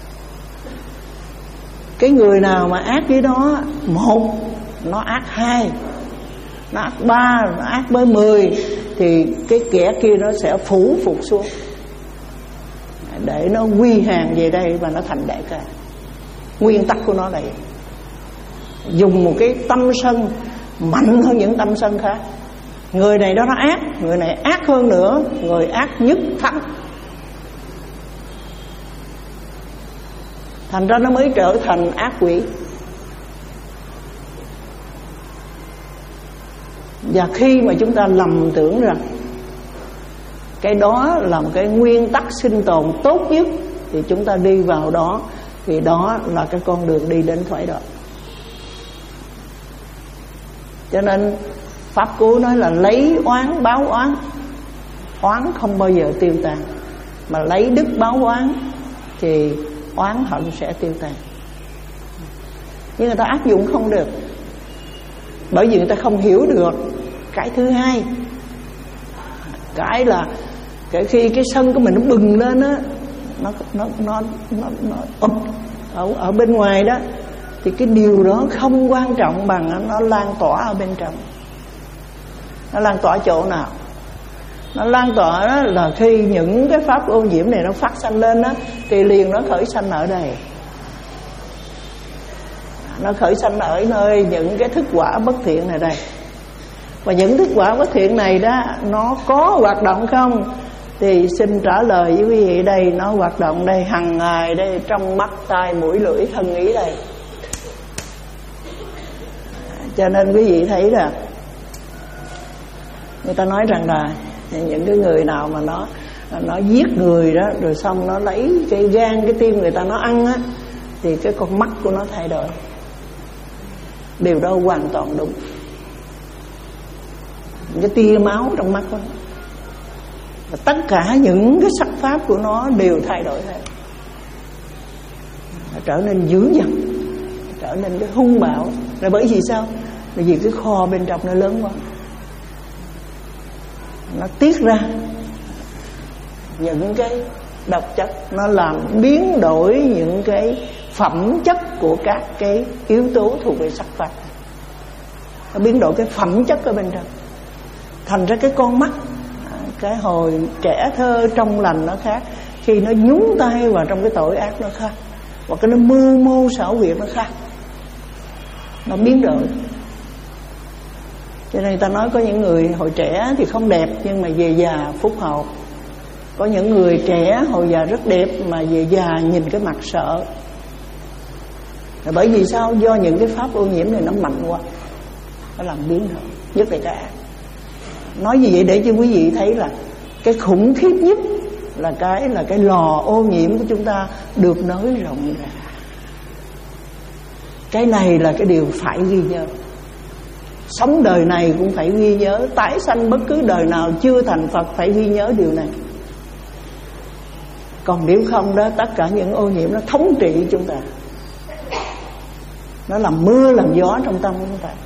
Cái người nào mà ác với nó, một, nó ác hai, nó ác ba, nó ác với mười, thì cái kẻ kia nó sẽ phủ phục xuống để nó quy hàng về đây và nó thành đại ca. Nguyên tắc của nó là vậy. Dùng một cái tâm sân mạnh hơn những tâm sân khác. Người này đó nó ác, người này ác hơn nữa, người ác nhất thắng. Thành ra nó mới trở thành ác quỷ. Và khi mà chúng ta lầm tưởng rằng cái đó là một cái nguyên tắc sinh tồn tốt nhất, thì chúng ta đi vào đó, thì đó là cái con đường đi đến thoái đọa. Cho nên Pháp Cú nói là lấy oán báo oán. Oán không bao giờ tiêu tan, mà lấy đức báo oán thì oán hận sẽ tiêu tan. nhưng người ta áp dụng không được, bởi vì người ta không hiểu được cái thứ hai. Cái là cái khi cái sân của mình nó bừng lên á, nó nó nó nó, nó úp ở ở bên ngoài đó, thì cái điều đó không quan trọng bằng nó lan tỏa ở bên trong. Nó lan tỏa chỗ nào? Nó lan tỏa đó là khi những cái pháp ô nhiễm này nó phát sanh lên đó, thì liền nó khởi sanh ở đây. Nó khởi sanh ở nơi những cái thức quả bất thiện này đây. Và những thức quả bất thiện này đó, nó có hoạt động không? Thì xin trả lời với quý vị đây, nó hoạt động đây hàng ngày đây, trong mắt, tai, mũi, lưỡi, thân, ý đây. Cho nên quý vị thấy là người ta nói rằng là những cái người nào mà nó nó giết người đó, rồi xong nó lấy cái gan, cái tim người ta nó ăn á, thì cái con mắt của nó thay đổi. Điều đó hoàn toàn đúng. Cái tia máu trong mắt của nó, và tất cả những cái sắc pháp của nó đều thay đổi theo, nó trở nên dữ dằn, trở nên cái hung bạo. Là bởi vì sao? Bởi vì cái kho bên trong nó lớn quá, nó tiết ra những cái độc chất, nó làm biến đổi những cái phẩm chất của các cái yếu tố thuộc về sắc pháp. Nó biến đổi cái phẩm chất ở bên trong, thành ra cái con mắt, cái hồi trẻ thơ trong lành nó khác, khi nó nhúng tay vào trong cái tội ác nó khác, và cái nó mưu mô xảo quyệt nó khác, nó biến đổi. Cho nên người ta nói có những người hồi trẻ thì không đẹp, nhưng mà về già phúc hậu. Có những người trẻ hồi già rất đẹp, mà về già nhìn cái mặt sợ. Là bởi vì sao? Do những cái pháp ô nhiễm này nó mạnh quá, nó làm biến đổi, nhất là cái ác. Nói như vậy để cho quý vị thấy là cái khủng khiếp nhất là cái là cái lò ô nhiễm của chúng ta được nới rộng ra. Cái này là cái điều phải ghi nhớ. Sống đời này cũng phải ghi nhớ, tái sanh bất cứ đời nào chưa thành Phật phải ghi nhớ điều này. Còn nếu không đó, tất cả những ô nhiễm nó thống trị chúng ta, nó làm mưa làm gió trong tâm của chúng ta.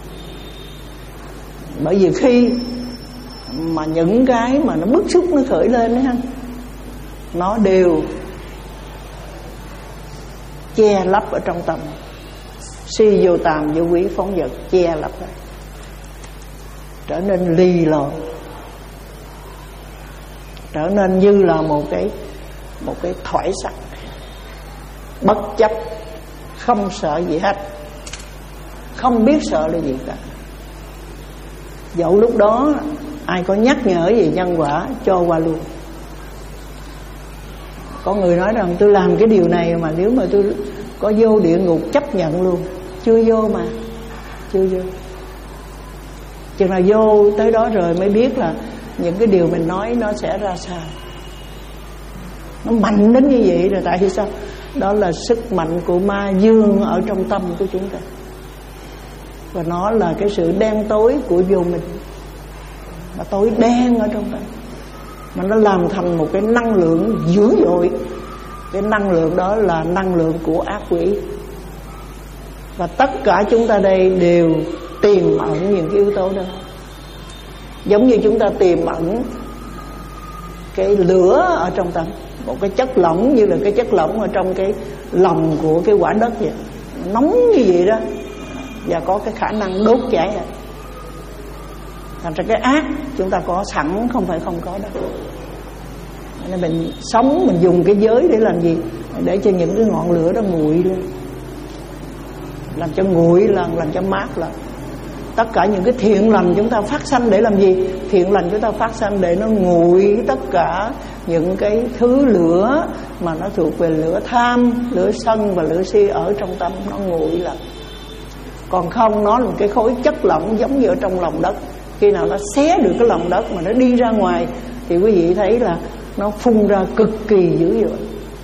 Bởi vì khi mà những cái mà nó bức xúc nó khởi lên đó, nó đều che lấp ở trong tâm, si vô tàm vô quý phóng dật, che lấp lại, trở nên ly lòn, trở nên như là một cái một cái thoại sắc, bất chấp, không sợ gì hết, không biết sợ là gì cả. Dẫu lúc đó ai có nhắc nhở gì nhân quả cho qua luôn. Có người nói rằng tôi làm cái điều này mà nếu mà tôi có vô địa ngục chấp nhận luôn. Chưa vô mà, chưa vô. Chừng nào vô tới đó rồi mới biết là những cái điều mình nói nó sẽ ra sao. Nó mạnh đến như vậy rồi. Tại vì sao? Đó là sức mạnh của ma dương ở trong tâm của chúng ta, và nó là cái sự đen tối của vô minh. Nó tối đen ở trong tâm, mà nó làm thành một cái năng lượng dữ dội. Cái năng lượng đó là năng lượng của ác quỷ. Và tất cả chúng ta đây đều tiềm ẩn những cái yếu tố đó. Giống như chúng ta tiềm ẩn cái lửa ở trong tâm, một cái chất lỏng như là cái chất lỏng ở trong cái lòng của cái quả đất vậy, nóng như vậy đó, và có cái khả năng đốt cháy rồi. Thành ra cái ác chúng ta có sẵn, không phải không có đâu. Nên mình sống, mình dùng cái giới để làm gì? Để cho những cái ngọn lửa đó nguội lên, làm cho nguội lần, làm cho mát lần. Tất cả những cái thiện lành chúng ta phát sanh để làm gì? Thiện lành chúng ta phát sanh để nó nguội tất cả những cái thứ lửa mà nó thuộc về lửa tham, lửa sân và lửa si ở trong tâm, nó nguội lần. Còn không, nó là một cái khối chất lỏng giống như ở trong lòng đất. Khi nào nó xé được cái lòng đất mà nó đi ra ngoài thì quý vị thấy là nó phun ra cực kỳ dữ dội.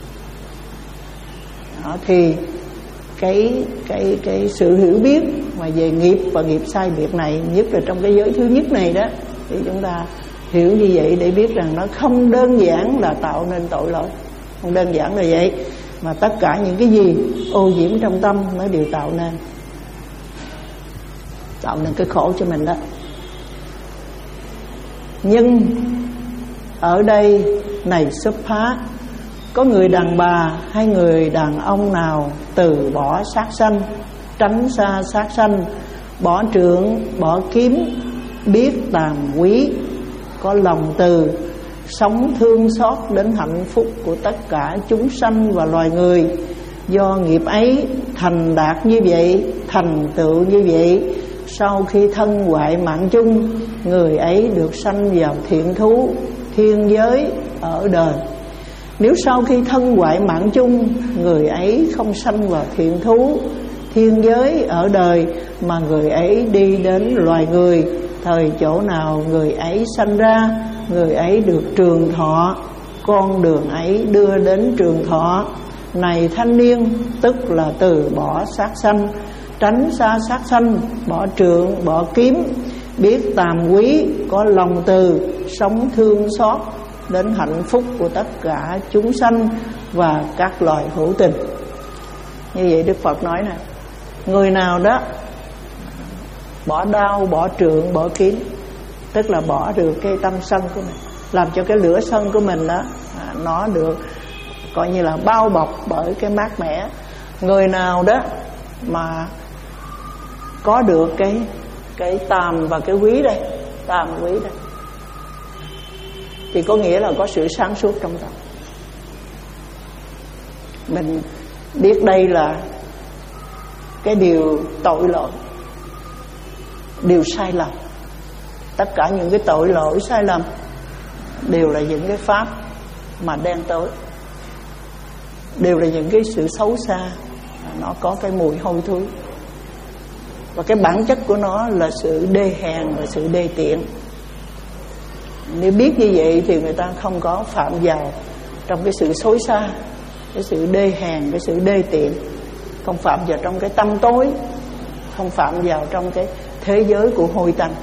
Đó, thì cái cái cái sự hiểu biết mà về nghiệp và nghiệp sai biệt này, nhất là trong cái giới thứ nhất này đó, thì chúng ta hiểu như vậy để biết rằng nó không đơn giản là tạo nên tội lỗi, không đơn giản là vậy. mà tất cả những cái gì ô nhiễm trong tâm nó đều tạo nên tạo nên cái khổ cho mình đó. Nhưng ở đây này xuất phát, có người đàn bà hay người đàn ông nào từ bỏ sát sanh, tránh xa sát sanh, bỏ trượng, bỏ kiếm, biết tàm quý, có lòng từ, sống thương xót đến hạnh phúc của tất cả chúng sanh và loài người, do nghiệp ấy thành đạt như vậy, thành tựu như vậy, sau khi thân hoại mạng chung, người ấy được sanh vào thiện thú thiên giới ở đời. Nếu sau khi thân hoại mạng chung, người ấy không sanh vào thiện thú thiên giới ở đời, mà người ấy đi đến loài người, thời chỗ nào người ấy sanh ra, người ấy được trường thọ, con đường ấy đưa đến trường thọ. Này thanh niên, tức là từ bỏ sát sanh, tránh xa sát sanh, bỏ trượng, bỏ kiếm, biết tàm quý, có lòng từ, sống thương xót đến hạnh phúc của tất cả chúng sanh và các loài hữu tình. Như vậy Đức Phật nói nè, người nào đó bỏ đao, bỏ trượng, bỏ kiếm, tức là bỏ được cái tâm sân của mình, làm cho cái lửa sân của mình đó à, nó được coi như là bao bọc bởi cái mát mẻ. Người nào đó mà có được cái cái tàm và cái quý đây, tàm quý đây, thì có nghĩa là có sự sáng suốt trong tâm. Mình biết đây là cái điều tội lỗi, điều sai lầm. Tất cả những cái tội lỗi sai lầm đều là những cái pháp mà đen tối, đều là những cái sự xấu xa, nó có cái mùi hôi thối, và cái bản chất của nó là sự đê hèn và sự đê tiện. Nếu biết như vậy thì người ta không có phạm vào trong cái sự xối xa, cái sự đê hèn, cái sự đê tiện, không phạm vào trong cái tâm tối, không phạm vào trong cái thế giới của hôi tanh.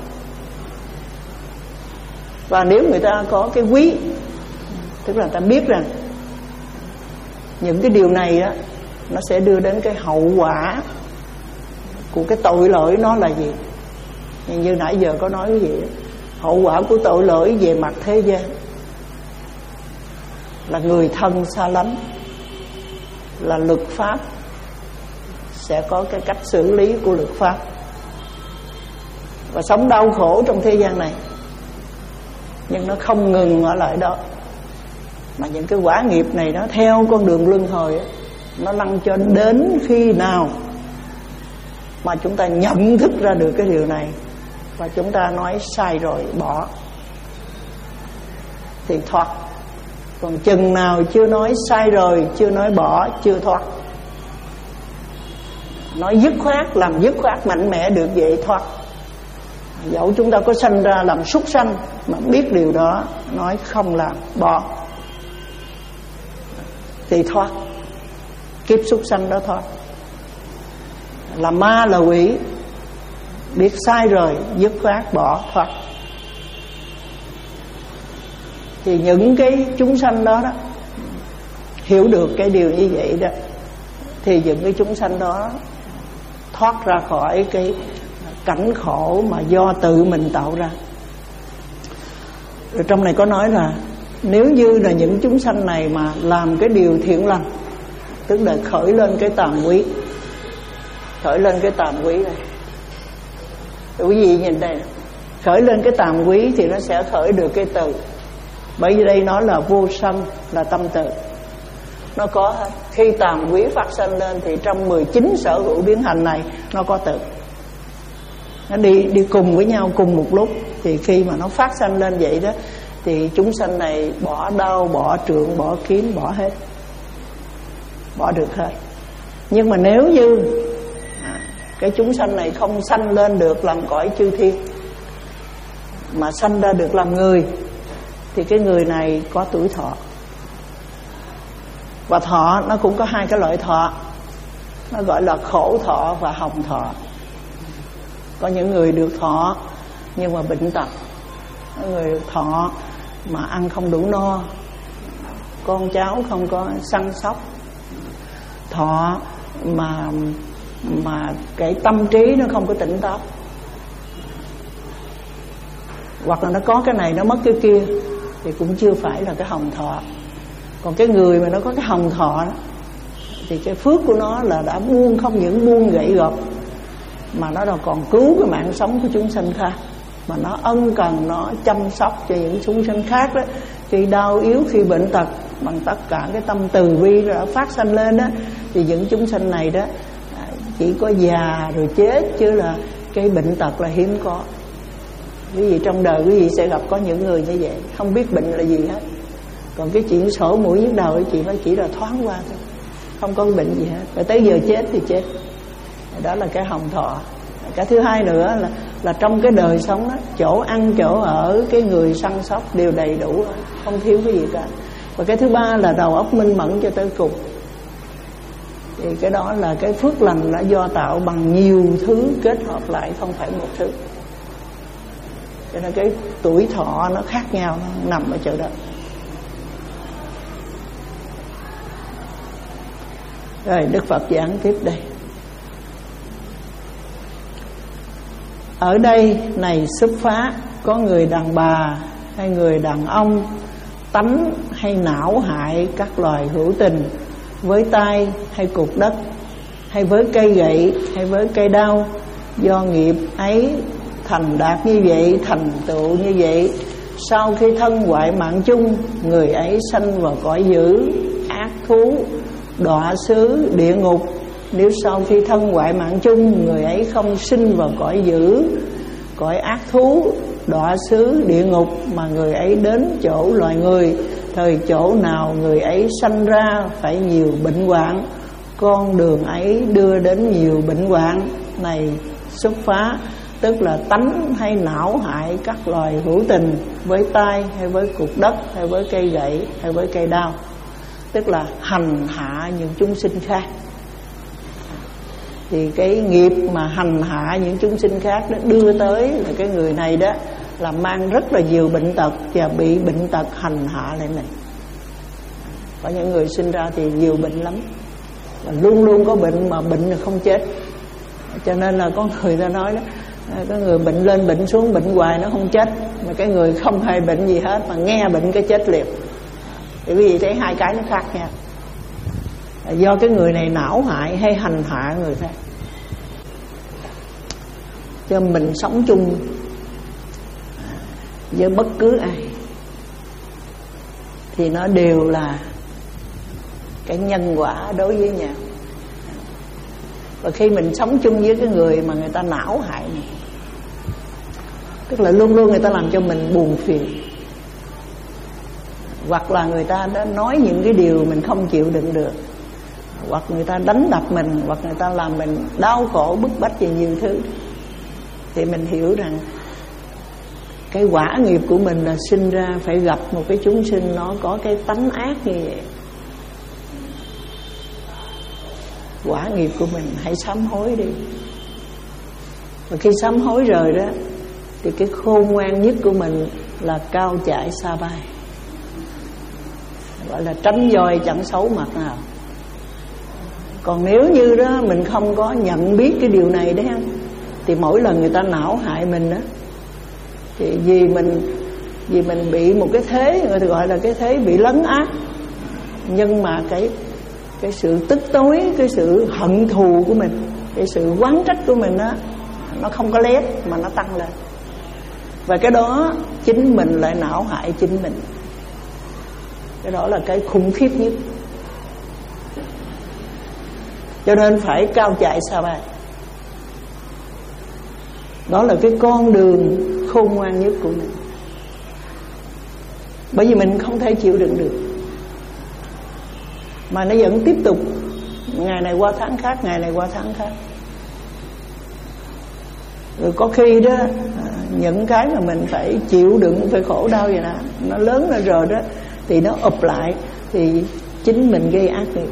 Và nếu người ta có cái quý, tức là ta biết rằng những cái điều này á, nó sẽ đưa đến cái hậu quả của cái tội lỗi nó là gì. Như nãy giờ có nói cái gì, hậu quả của tội lỗi về mặt thế gian là người thân xa lánh, là luật pháp sẽ có cái cách xử lý của luật pháp, và sống đau khổ trong thế gian này. Nhưng nó không ngừng ở lại đó, mà những cái quả nghiệp này nó theo con đường luân hồi, nó lăn cho đến khi nào mà chúng ta nhận thức ra được cái điều này, và chúng ta nói sai rồi bỏ thì thoát. Còn chừng nào chưa nói sai rồi, chưa nói bỏ, chưa thoát. Nói dứt khoát, làm dứt khoát mạnh mẽ được vậy thoát. Dẫu chúng ta có sanh ra làm súc sanh mà biết điều đó, nói không làm, bỏ thì thoát. Kiếp súc sanh đó thoát. Là ma là quỷ, biết sai rồi dứt khoát bỏ thoát. Thì những cái chúng sanh đó đó hiểu được cái điều như vậy đó, thì những cái chúng sanh đó thoát ra khỏi cái cảnh khổ mà do tự mình tạo ra. Rồi trong này có nói là nếu như là những chúng sanh này mà làm cái điều thiện lành, tức là khởi lên cái tàm quý, khởi lên cái tàm quý này, quý vị nhìn đây, khởi lên cái tàm quý thì nó sẽ khởi được cái từ. Bởi vì đây nó là vô sân, là tâm từ, nó có hết. Khi tàm quý phát sanh lên thì trong mười chín sở hữu biến hành này nó có từ, nó đi đi cùng với nhau cùng một lúc. Thì khi mà nó phát sanh lên vậy đó, thì chúng sanh này bỏ đau, bỏ trượng, bỏ kiếm, bỏ hết, bỏ được hết. Nhưng mà nếu như à, cái chúng sanh này không sanh lên được làm cõi chư thiên, mà sanh ra được làm người, thì cái người này có tuổi thọ. Và thọ nó cũng có hai cái loại thọ, nó gọi là khổ thọ và hồng thọ. Có những người được thọ nhưng mà bệnh tật, có người được thọ mà ăn không đủ no, con cháu không có săn sóc, thọ mà mà cái tâm trí nó không có tỉnh táo, hoặc là nó có cái này nó mất cái kia, thì cũng chưa phải là cái hồng thọ. Còn cái người mà nó có cái hồng thọ đó, thì cái phước của nó là đã buông, không những buông gậy gộc, mà nó còn cứu cái mạng sống của chúng sanh khác, mà nó ân cần, nó chăm sóc cho những chúng sanh khác đó, khi đau yếu, khi bệnh tật, bằng tất cả cái tâm từ bi đã phát sanh lên đó, thì những chúng sanh này đó chỉ có già rồi chết, chứ là cái bệnh tật là hiếm có. Quý vị trong đời quý vị sẽ gặp có những người như vậy, không biết bệnh là gì hết. Còn cái chuyện sổ mũi nhức đầu cái chuyện đó chỉ là thoáng qua thôi, không có bệnh gì hết. Rồi tới giờ chết thì chết. Đó là cái hồng thọ. Cái thứ hai nữa là là trong cái đời sống đó, chỗ ăn chỗ ở, cái người săn sóc đều đầy đủ, không thiếu cái gì cả. Và cái thứ ba là đầu óc minh mẫn cho tới cùng. Thì cái đó là cái phước lành đã do tạo bằng nhiều thứ kết hợp lại, không phải một thứ. Cho nên cái tuổi thọ nó khác nhau, nó nằm ở chỗ đó. Rồi Đức Phật giảng tiếp đây. Ở đây này xuất phát, có người đàn bà hay người đàn ông, tánh hay não hại các loài hữu tình, với tay hay cục đất, hay với cây gậy, hay với cây đao. Do nghiệp ấy thành đạt như vậy, thành tựu như vậy. Sau khi thân hoại mạng chung, người ấy sanh vào cõi dữ, ác thú, đọa xứ, địa ngục. Nếu sau khi thân hoại mạng chung, người ấy không sinh vào cõi dữ, cõi ác thú, đọa xứ, địa ngục, mà người ấy đến chỗ loài người, thời chỗ nào người ấy sanh ra phải nhiều bệnh hoạn. Con đường ấy đưa đến nhiều bệnh hoạn. Này xuất phá, tức là tánh hay não hại các loài hữu tình, với tay hay với cục đất, hay với cây gậy, hay với cây đao. Tức là hành hạ những chúng sinh khác. Thì cái nghiệp mà hành hạ những chúng sinh khác đó đưa tới là cái người này đó là mang rất là nhiều bệnh tật, và bị bệnh tật hành hạ lại mình. Có những người sinh ra thì nhiều bệnh lắm, và luôn luôn có bệnh, mà bệnh là không chết. Cho nên là có người ta nói đó, có người bệnh lên bệnh xuống, bệnh hoài nó không chết, mà cái người không hề bệnh gì hết mà nghe bệnh cái chết liền. Thì quý vị thấy hai cái nó khác nhau. Do cái người này não hại hay hành hạ người khác. Cho mình sống chung với bất cứ ai thì nó đều là cái nhân quả đối với nhau. Và khi mình sống chung với cái người mà người ta não hại mình, tức là luôn luôn người ta làm cho mình buồn phiền, hoặc là người ta đã nói những cái điều mình không chịu đựng được, hoặc người ta đánh đập mình, hoặc người ta làm mình đau khổ bức bách về nhiều thứ, thì mình hiểu rằng cái quả nghiệp của mình là sinh ra phải gặp một cái chúng sinh nó có cái tánh ác như vậy. Quả nghiệp của mình hãy sám hối đi. Và khi sám hối rồi đó, thì cái khôn ngoan nhất của mình là cao chạy xa bay, gọi là tránh voi chẳng xấu mặt nào. Còn nếu như đó mình không có nhận biết cái điều này đấy, thì mỗi lần người ta não hại mình đó, thì vì mình vì mình bị một cái thế, người ta gọi là cái thế bị lấn át. Nhưng mà cái cái sự tức tối, cái sự hận thù của mình, cái sự oán trách của mình đó, nó không có lép mà nó tăng lên. Và cái đó chính mình lại não hại chính mình. Cái đó là cái khủng khiếp nhất. Cho nên phải cao chạy xa bay. Đó là cái con đường khôn ngoan nhất của mình. Bởi vì mình không thể chịu đựng được, mà nó vẫn tiếp tục, ngày này qua tháng khác, ngày này qua tháng khác. Rồi có khi đó những cái mà mình phải chịu đựng, phải khổ đau vậy nè, nó lớn lên rồi đó, thì nó ụp lại, thì chính mình gây ác nghiệp.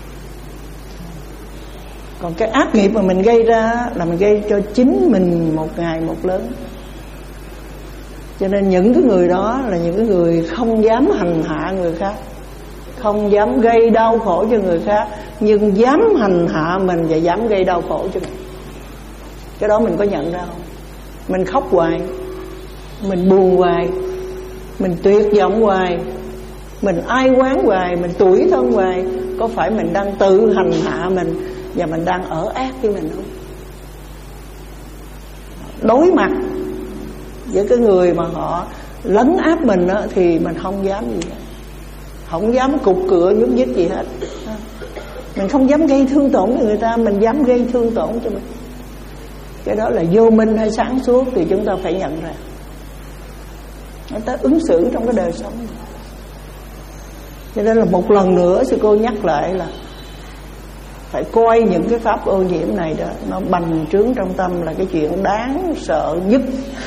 Còn cái ác nghiệp mà mình gây ra là mình gây cho chính mình một ngày một lớn. Cho nên những cái người đó là những cái người không dám hành hạ người khác, không dám gây đau khổ cho người khác, nhưng dám hành hạ mình và dám gây đau khổ cho mình. Cái đó mình có nhận ra không? Mình khóc hoài, mình buồn hoài, mình tuyệt vọng hoài, mình ai oán hoài, mình tủi thân hoài, có phải mình đang tự hành hạ mình và mình đang ở ác với mình không? Đối mặt với cái người mà họ lấn áp mình đó, thì mình không dám gì hết, không dám cục cửa nhúc nhích gì hết. Mình không dám gây thương tổn cho người ta, mình dám gây thương tổn cho mình. Cái đó là vô minh hay sáng suốt thì chúng ta phải nhận ra. Người ta ứng xử trong cái đời sống này. Cho nên là một lần nữa sư cô nhắc lại là phải coi những cái pháp ô nhiễm này đó, nó bành trướng trong tâm là cái chuyện đáng sợ nhất.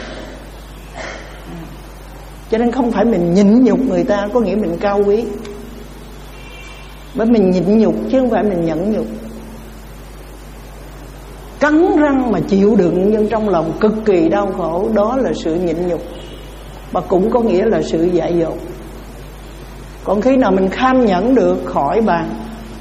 Cho nên không phải mình nhịn nhục người ta có nghĩa mình cao quý, bởi mình nhịn nhục chứ không phải mình nhẫn nhục. Cắn răng mà chịu đựng nhưng trong lòng cực kỳ đau khổ, đó là sự nhịn nhục, và cũng có nghĩa là sự dại dột. Còn khi nào mình kham nhẫn được khỏi bàn,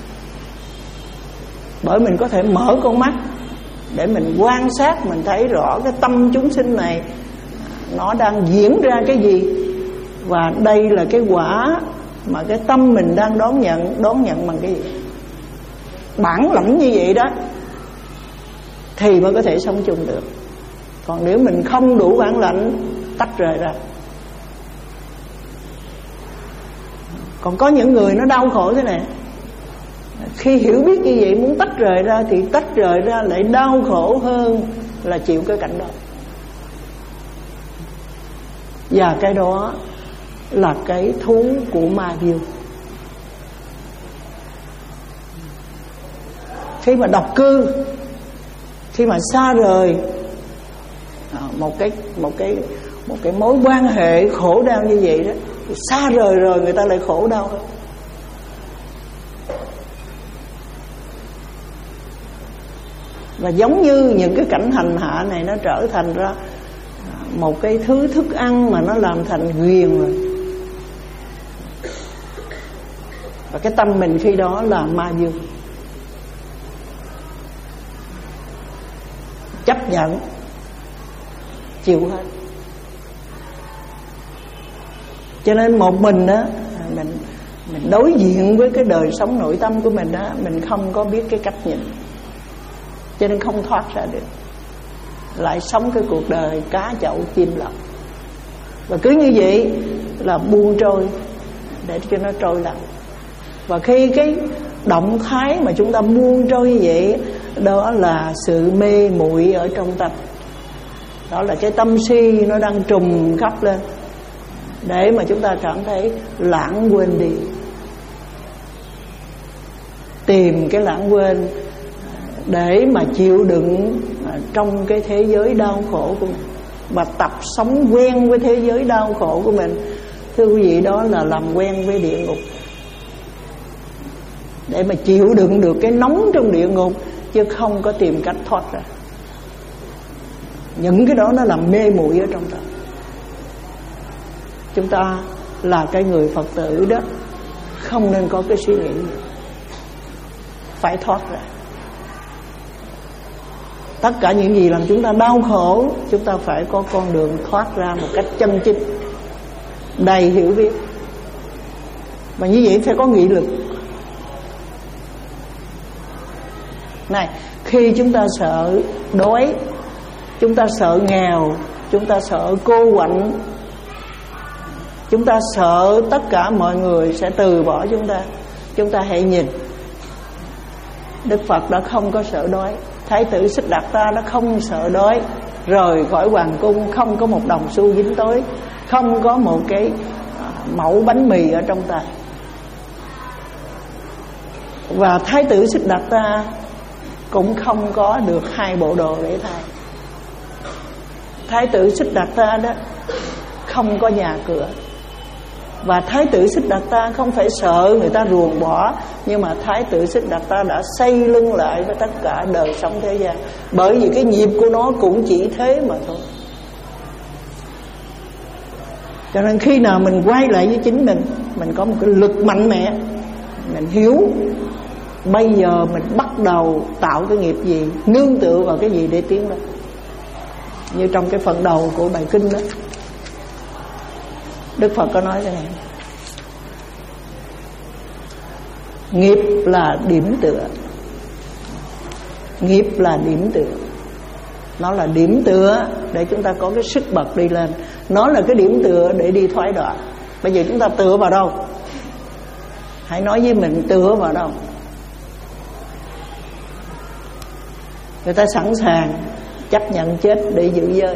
bởi mình có thể mở con mắt để mình quan sát, mình thấy rõ cái tâm chúng sinh này nó đang diễn ra cái gì, và đây là cái quả mà cái tâm mình đang đón nhận. Đón nhận bằng cái gì? Bản lãnh như vậy đó thì mới có thể sống chung được. Còn nếu mình không đủ bản lãnh, tách rời ra. Còn có những người nó đau khổ thế này, khi hiểu biết như vậy muốn tách rời ra thì tách rời ra lại đau khổ hơn là chịu cái cảnh đó. Và cái đó là cái thú của ma dương. Khi mà độc cư, khi mà xa rời một cái một cái một cái mối quan hệ khổ đau như vậy đó, thì xa rời rồi người ta lại khổ đau hơn. Và giống như những cái cảnh hành hạ này nó trở thành ra một cái thứ thức ăn mà nó làm thành ghiền rồi. Và cái tâm mình khi đó là ma dương, chấp nhận chịu hết. Cho nên một mình đó, mình mình đối diện với cái đời sống nội tâm của mình đó, mình không có biết cái cách nhìn, cho nên không thoát ra được, lại sống cái cuộc đời cá chậu chim lọc. Và cứ như vậy là buông trôi để cho nó trôi lặng. Và khi cái động thái mà chúng ta buông trôi như vậy, đó là sự mê muội ở trong tâm. Đó là cái tâm si nó đang trùm khắp lên, để mà chúng ta cảm thấy lãng quên đi. Tìm cái lãng quên để mà chịu đựng trong cái thế giới đau khổ của mình, và tập sống quen với thế giới đau khổ của mình. Thưa quý vị, đó là làm quen với địa ngục, để mà chịu đựng được cái nóng trong địa ngục, chứ không có tìm cách thoát ra. Những cái đó nó làm mê muội ở trong tâm. Chúng ta là cái người Phật tử đó, không nên có cái suy nghĩ gì, phải thoát ra. Tất cả những gì làm chúng ta đau khổ, chúng ta phải có con đường thoát ra một cách chân chính, đầy hiểu biết. Và như vậy phải có nghị lực. Này, khi chúng ta sợ đói, chúng ta sợ nghèo, chúng ta sợ cô quạnh, chúng ta sợ tất cả mọi người sẽ từ bỏ chúng ta, chúng ta hãy nhìn, Đức Phật đã không có sợ đói. Thái tử Xích Đạt Ta đã không sợ đói, rời khỏi hoàng cung không có một đồng xu dính tối, không có một cái mẩu bánh mì ở trong tay. Và Thái tử Xích Đạt Ta cũng không có được hai bộ đồ để thay. Thái tử Xích Đạt Ta đó không có nhà cửa. Và Thái tử Xích Đạt Ta không phải sợ người ta ruồng bỏ, nhưng mà Thái tử Xích Đạt Ta đã xây lưng lại với tất cả đời sống thế gian, bởi vì cái nhịp của nó cũng chỉ thế mà thôi. Cho nên khi nào mình quay lại với chính mình, mình có một cái lực mạnh mẽ, mình hiểu bây giờ mình bắt đầu tạo cái nghiệp gì, nương tựa vào cái gì để tiến lên. Như trong cái phần đầu của bài kinh đó, Đức Phật có nói thế này: nghiệp là điểm tựa. Nghiệp là điểm tựa. Nó là điểm tựa để chúng ta có cái sức bật đi lên. Nó là cái điểm tựa để đi thoái đoạn. Bây giờ chúng ta tựa vào đâu? Hãy nói với mình tựa vào đâu. Người ta sẵn sàng chấp nhận chết để giữ giới.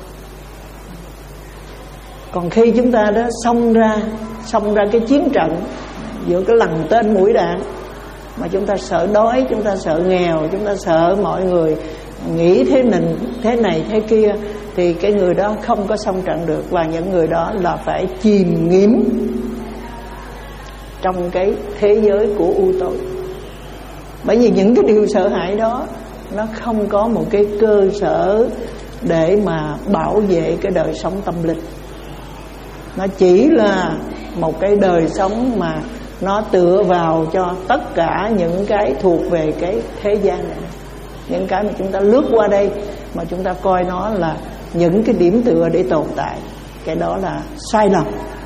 Còn khi chúng ta đó xông ra xông ra cái chiến trận giữa cái lằn tên mũi đạn, mà chúng ta sợ đói, chúng ta sợ nghèo, chúng ta sợ mọi người nghĩ thế mình thế này thế kia, thì cái người đó không có xông trận được. Và những người đó là phải chìm nghiễm trong cái thế giới của u tối. Bởi vì những cái điều sợ hãi đó nó không có một cái cơ sở để mà bảo vệ cái đời sống tâm linh. Nó chỉ là một cái đời sống mà nó tựa vào cho tất cả những cái thuộc về cái thế gian này, những cái mà chúng ta lướt qua đây mà chúng ta coi nó là những cái điểm tựa để tồn tại. Cái đó là sai lầm.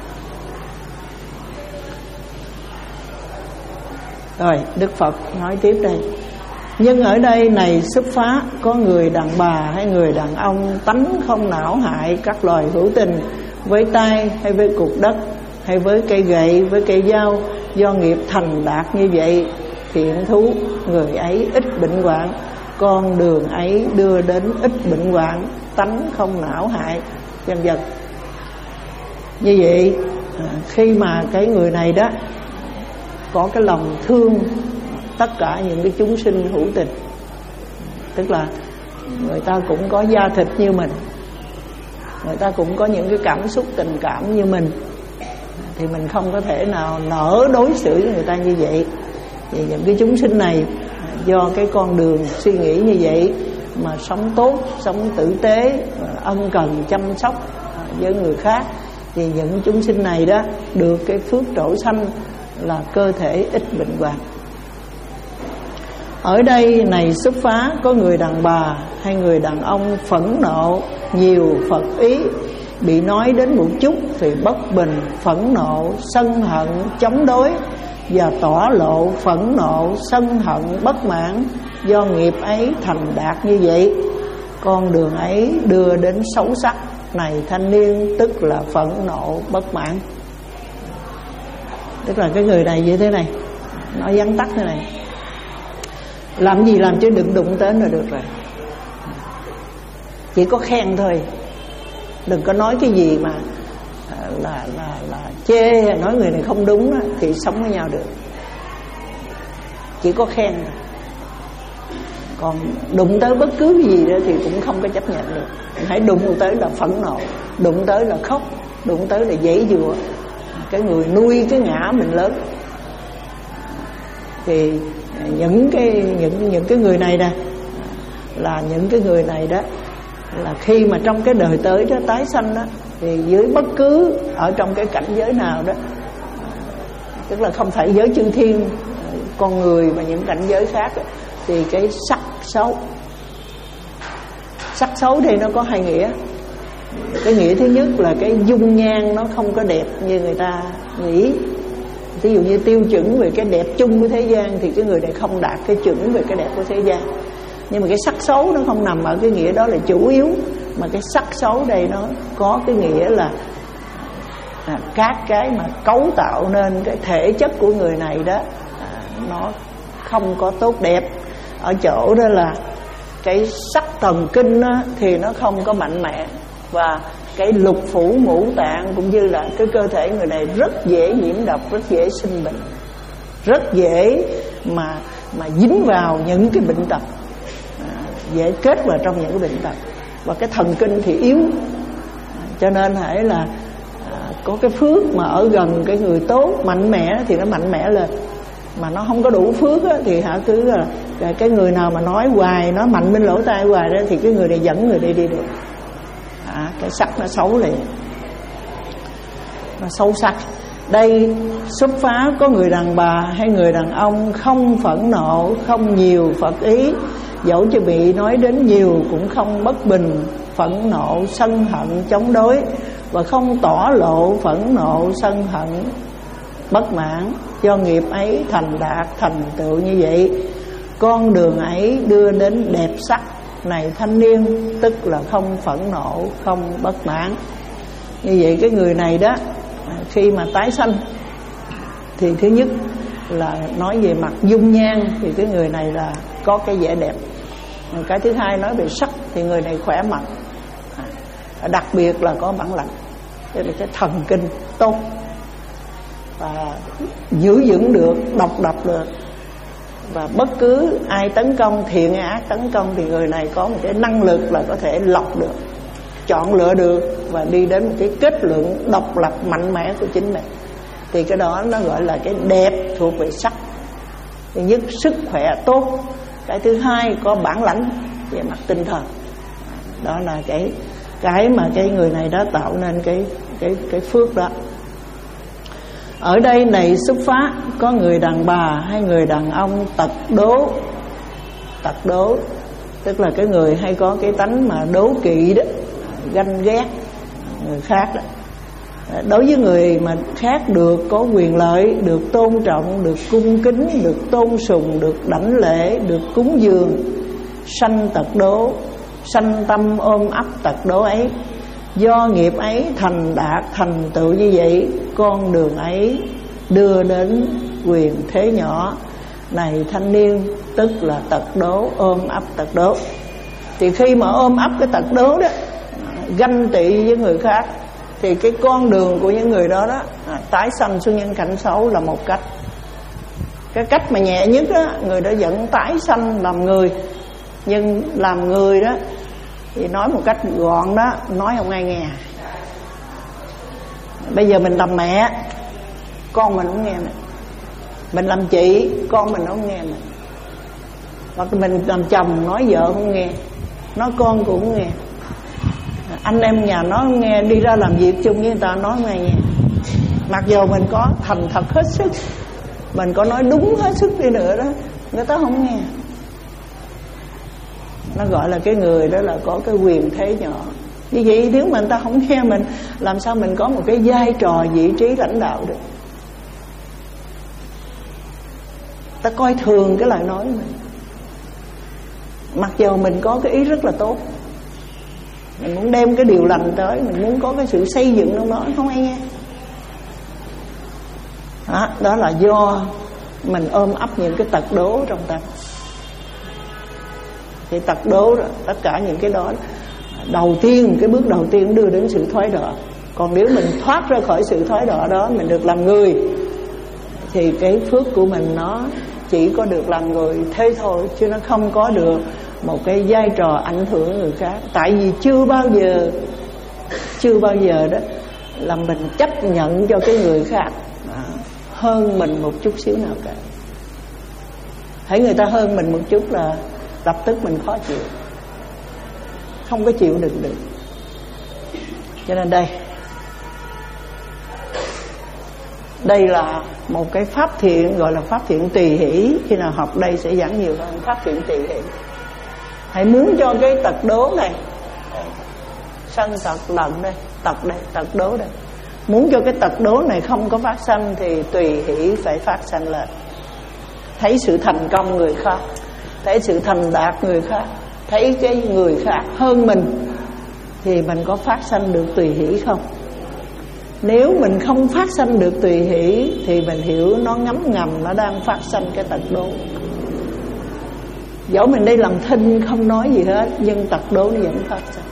Rồi Đức Phật nói tiếp đây: nhưng ở đây này xuất phát, có người đàn bà hay người đàn ông tánh không não hại các loài hữu tình, với tay hay với cục đất hay với cây gậy, với cây dao, do nghiệp thành đạt như vậy, thiện thú người ấy ít bệnh hoạn, con đường ấy đưa đến ít bệnh hoạn, tánh không não hại, vân vân. Như vậy khi mà cái người này đó có cái lòng thương tất cả những cái chúng sinh hữu tình, tức là người ta cũng có da thịt như mình, người ta cũng có những cái cảm xúc tình cảm như mình, thì mình không có thể nào nỡ đối xử với người ta như vậy. Vì những cái chúng sinh này do cái con đường suy nghĩ như vậy mà sống tốt, sống tử tế, ân cần chăm sóc với người khác, thì những chúng sinh này đó được cái phước trổ sanh là cơ thể ít bệnh hoạn. Ở đây này xuất phá, có người đàn bà hay người đàn ông phẫn nộ nhiều Phật ý, bị nói đến một chút thì bất bình, phẫn nộ, sân hận, chống đối, và tỏ lộ phẫn nộ, sân hận, bất mãn, do nghiệp ấy thành đạt như vậy, con đường ấy đưa đến xấu sắc. Này thanh niên, tức là phẫn nộ, bất mãn. Tức là cái người này như thế này, nói vắn tắt thế này: làm gì làm chứ đừng đụng tới là được rồi. Chỉ có khen thôi, đừng có nói cái gì mà là là là chê, nói người này không đúng đó, thì sống với nhau được. Chỉ có khen thôi. Còn đụng tới bất cứ cái gì đó thì cũng không có chấp nhận được. Hãy đụng tới là phẫn nộ, đụng tới là khóc, đụng tới là giãy giụa. Cái người nuôi cái ngã mình lớn. Thì những cái những những cái người này nè, là những cái người này đó là khi mà trong cái đời tới đó tái sanh đó, thì dưới bất cứ ở trong cái cảnh giới nào đó, tức là không phải giới chư thiên, con người và những cảnh giới khác đó, thì cái sắc xấu sắc xấu thì nó có hai nghĩa. Cái nghĩa thứ nhất là cái dung nhan nó không có đẹp như người ta nghĩ. Ví dụ như tiêu chuẩn về cái đẹp chung của thế gian thì cái người này không đạt cái chuẩn về cái đẹp của thế gian. Nhưng mà cái sắc xấu nó không nằm ở cái nghĩa đó là chủ yếu, mà cái sắc xấu đây nó có cái nghĩa là à, các cái mà cấu tạo nên cái thể chất của người này đó à, nó không có tốt đẹp. Ở chỗ đó là cái sắc thần kinh đó, thì nó không có mạnh mẽ, và cái lục phủ ngũ tạng cũng như là cái cơ thể người này rất dễ nhiễm độc, rất dễ sinh bệnh, rất dễ mà mà dính vào những cái bệnh tật, à, dễ kết vào trong những cái bệnh tật. Và cái thần kinh thì yếu, à, cho nên hãy là à, có cái phước mà ở gần cái người tốt mạnh mẽ thì nó mạnh mẽ lên. Mà nó không có đủ phước á, thì hả cứ là cái người nào mà nói hoài, nói mạnh bên lỗ tai hoài đó, thì cái người này dẫn người đi đi được. À, cái sắc nó xấu liền, nó xấu sắc. Đây xuất phát có người đàn bà hay người đàn ông không phẫn nộ, không nhiều Phật ý, dẫu cho bị nói đến nhiều cũng không bất bình, phẫn nộ, sân hận, chống đối, và không tỏ lộ phẫn nộ, sân hận, bất mãn. Do nghiệp ấy thành đạt, thành tựu như vậy, con đường ấy đưa đến đẹp sắc. Này thanh niên, tức là không phẫn nộ, không bất mãn. Như vậy cái người này đó, khi mà tái sanh thì thứ nhất là nói về mặt dung nhan thì cái người này là có cái vẻ đẹp. Cái thứ hai nói về sắc thì người này khỏe mạnh, đặc biệt là có bản lĩnh, tức là cái thần kinh tốt, và giữ vững được, độc lập được, và bất cứ ai tấn công, thiện hay ác tấn công thì người này có một cái năng lực là có thể lọc được, chọn lựa được và đi đến một cái kết luận độc lập mạnh mẽ của chính mình. Thì cái đó nó gọi là cái đẹp thuộc về sắc. Thứ nhất sức khỏe tốt, cái thứ hai có bản lãnh về mặt tinh thần. Đó là cái cái mà cái người này đã tạo nên cái cái cái phước đó. Ở đây này xuất phát có người đàn bà hay người đàn ông tật đố. Tật đố tức là cái người hay có cái tánh mà đố kỵ đó, ganh ghét người khác đó. Đối với người mà khác được có quyền lợi, được tôn trọng, được cung kính, được tôn sùng, được đảnh lễ, được cúng dường, sanh tật đố, sanh tâm ôm ấp tật đố ấy. Do nghiệp ấy thành đạt, thành tựu như vậy, con đường ấy đưa đến quyền thế nhỏ. Này thanh niên, tức là tật đố, ôm ấp tật đố. Thì khi mà ôm ấp cái tật đố đó, ganh tị với người khác, thì cái con đường của những người đó đó à, tái sanh xuống nhân cảnh xấu là một cách. Cái cách mà nhẹ nhất đó, người đó vẫn tái sanh làm người. Nhưng làm người đó thì nói một cách gọn đó, nói không ai nghe. Bây giờ mình làm mẹ, con mình không nghe mình. Mình làm chị, con mình không nghe mình. Hoặc mình làm chồng, nói vợ không nghe, nói con cũng không nghe. Anh em nhà nó không nghe, đi ra làm việc chung với người ta nói không ai nghe. Mặc dù mình có thành thật hết sức, mình có nói đúng hết sức đi nữa đó, người ta không nghe. Nó gọi là cái người đó là có cái quyền thế nhỏ. Như vậy nếu mà người ta không nghe mình, làm sao mình có một cái vai trò vị trí lãnh đạo được? Ta coi thường cái lời nói của mình. Mặc dù mình có cái ý rất là tốt, mình muốn đem cái điều lành tới, mình muốn có cái sự xây dựng trong đó, không ai nghe. Đó, đó là do mình ôm ấp những cái tật đố trong tâm. Thì tật đố đó, tất cả những cái đó, đầu tiên, cái bước đầu tiên đưa đến sự thoái đọa. Còn nếu mình thoát ra khỏi sự thoái đọa đó, mình được làm người, thì cái phước của mình nó chỉ có được làm người thế thôi, chứ nó không có được một cái vai trò ảnh hưởng người khác. Tại vì chưa bao giờ Chưa bao giờ đó là mình chấp nhận cho cái người khác à, hơn mình một chút xíu nào cả. Thấy người ta hơn mình một chút là lập tức mình khó chịu, không có chịu đựng được. Cho nên đây Đây là một cái pháp thiện, gọi là pháp thiện tùy hỷ. Khi nào học đây sẽ giảng nhiều hơn pháp thiện tùy hỷ. Hãy muốn cho cái tật đố này, sân tật lận đây, tật đây, tật đố đây, muốn cho cái tật đố này không có phát sanh thì tùy hỷ phải phát sanh lên. Thấy sự thành công người khác, thấy sự thành đạt người khác, thấy cái người khác hơn mình, thì mình có phát sanh được tùy hỷ không? Nếu mình không phát sanh được tùy hỷ thì mình hiểu nó ngấm ngầm nó đang phát sanh cái tật đố. Dẫu mình đi làm thinh không nói gì hết, nhưng tật đố nó vẫn phát sanh.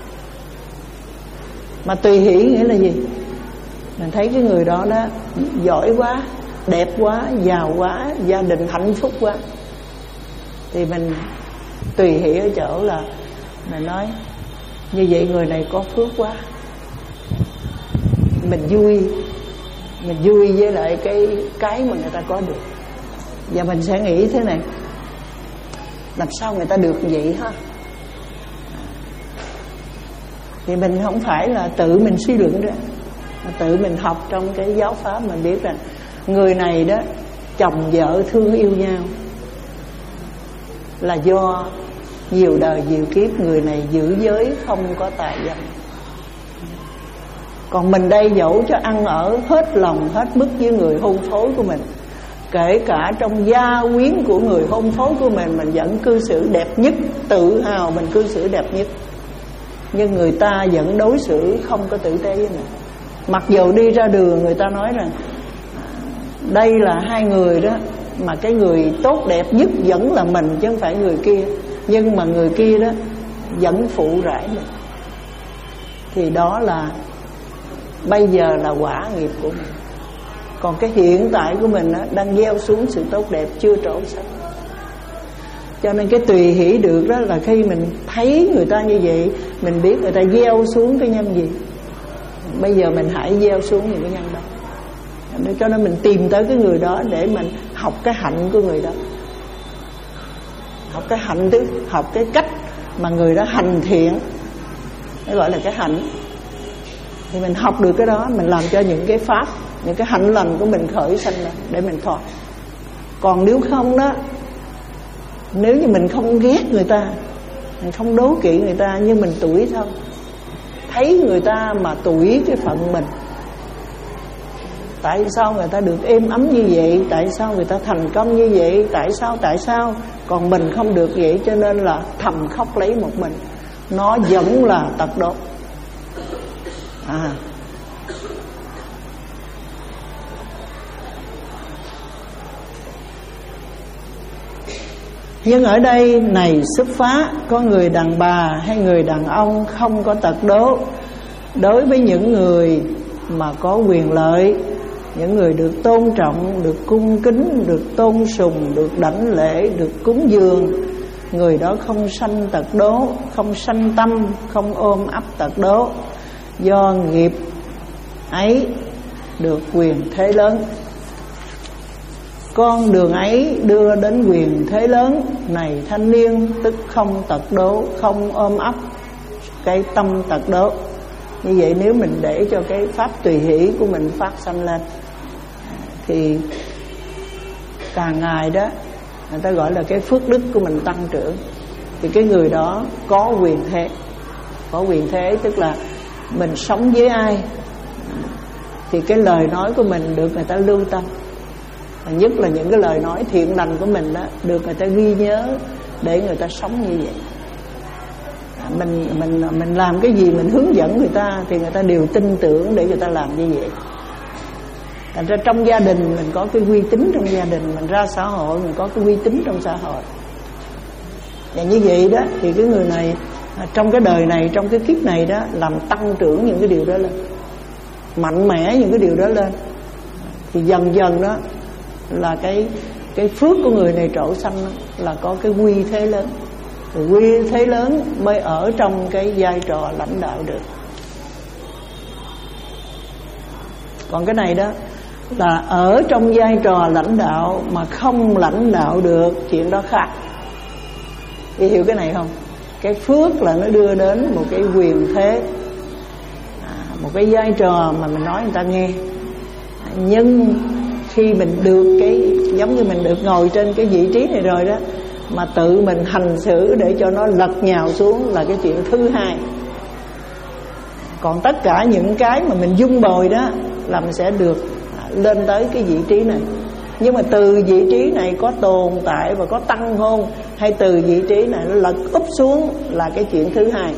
Mà tùy hỷ nghĩa là gì? Mình thấy cái người đó đó giỏi quá, đẹp quá, giàu quá, gia đình hạnh phúc quá, thì mình tùy hỷ ở chỗ là mình nói như vậy người này có phước quá. Mình vui, mình vui với lại cái cái mà người ta có được. Và mình sẽ nghĩ thế này, làm sao người ta được vậy ha? Thì mình không phải là tự mình suy luận ra, Tự mình học trong cái giáo pháp mình biết rằng người này đó chồng vợ thương yêu nhau là do nhiều đời nhiều kiếp người này giữ giới không có tà dâm. Còn mình đây dẫu cho ăn ở hết lòng hết mức với người hôn phối của mình, kể cả trong gia quyến của người hôn phối của mình, mình vẫn cư xử đẹp nhất, tự hào mình cư xử đẹp nhất, nhưng người ta vẫn đối xử không có tử tế với mình. Mặc dù đi ra đường người ta nói rằng đây là hai người đó, mà cái người tốt đẹp nhất vẫn là mình chứ không phải người kia, nhưng mà người kia đó vẫn phụ rải mình, thì đó là bây giờ là quả nghiệp của mình. Còn cái hiện tại của mình đó, đang gieo xuống sự tốt đẹp chưa trổ xanh. Cho nên cái tùy hỷ được đó là khi mình thấy người ta như vậy, mình biết người ta gieo xuống cái nhân gì, bây giờ mình hãy gieo xuống những cái nhân đó. Cho nên mình tìm tới cái người đó để mình học cái hạnh của người đó, học cái hạnh tức học cái cách mà người đó hành thiện, nó gọi là cái hạnh. Thì mình học được cái đó, mình làm cho những cái pháp, những cái hạnh lành của mình khởi sanh lên để mình thoát. Còn nếu không đó, nếu như mình không ghét người ta, mình không đố kỵ người ta, nhưng mình tủi thân, thấy người ta mà tủi cái phận mình. Tại sao người ta được êm ấm như vậy? Tại sao người ta thành công như vậy? Tại sao, tại sao? Còn mình không được vậy, cho nên là thầm khóc lấy một mình. Nó vẫn là tật đốt. À, nhưng ở đây này xuất phá, có người đàn bà hay người đàn ông không có tật đố. Đối với những người mà có quyền lợi, những người được tôn trọng, được cung kính, được tôn sùng, được đảnh lễ, được cúng dường, người đó không sanh tật đố, không sanh tâm, không ôm ấp tật đố. Do nghiệp ấy được quyền thế lớn. Con đường ấy đưa đến quyền thế lớn. Này thanh niên, tức không tật đố, không ôm ấp cái tâm tật đố. Như vậy nếu mình để cho cái pháp tùy hỷ của mình phát sanh lên, thì càng ngày đó người ta gọi là cái phước đức của mình tăng trưởng, thì cái người đó có quyền thế. Có quyền thế tức là mình sống với ai thì cái lời nói của mình được người ta lưu tâm, và nhất là những cái lời nói thiện lành của mình đó được người ta ghi nhớ để người ta sống như vậy. Mình mình mình làm cái gì mình hướng dẫn người ta thì người ta đều tin tưởng để người ta làm như vậy. Thành ra trong gia đình mình có cái uy tín trong gia đình, mình ra xã hội mình có cái uy tín trong xã hội. Và như vậy đó thì cái người này trong cái đời này, trong cái kiếp này đó, làm tăng trưởng những cái điều đó lên, mạnh mẽ những cái điều đó lên, thì dần dần đó là cái cái phước của người này trổ sanh là có cái quy thế lớn. Rồi quy thế lớn mới ở trong cái vai trò lãnh đạo được. Còn cái này đó là ở trong vai trò lãnh đạo mà không lãnh đạo được, chuyện đó khác. Chị hiểu cái này không? Cái phước là nó đưa đến một cái quyền thế, à, một cái vai trò mà mình nói người ta nghe. Nhưng khi mình được cái, giống như mình được ngồi trên cái vị trí này rồi đó, mà tự mình hành xử để cho nó lật nhào xuống là cái chuyện thứ hai. Còn tất cả những cái mà mình dung bồi đó là mình sẽ được lên tới cái vị trí này. Nhưng mà từ vị trí này có tồn tại và có tăng hôn, hay từ vị trí này nó lật úp xuống là cái chuyện thứ hai.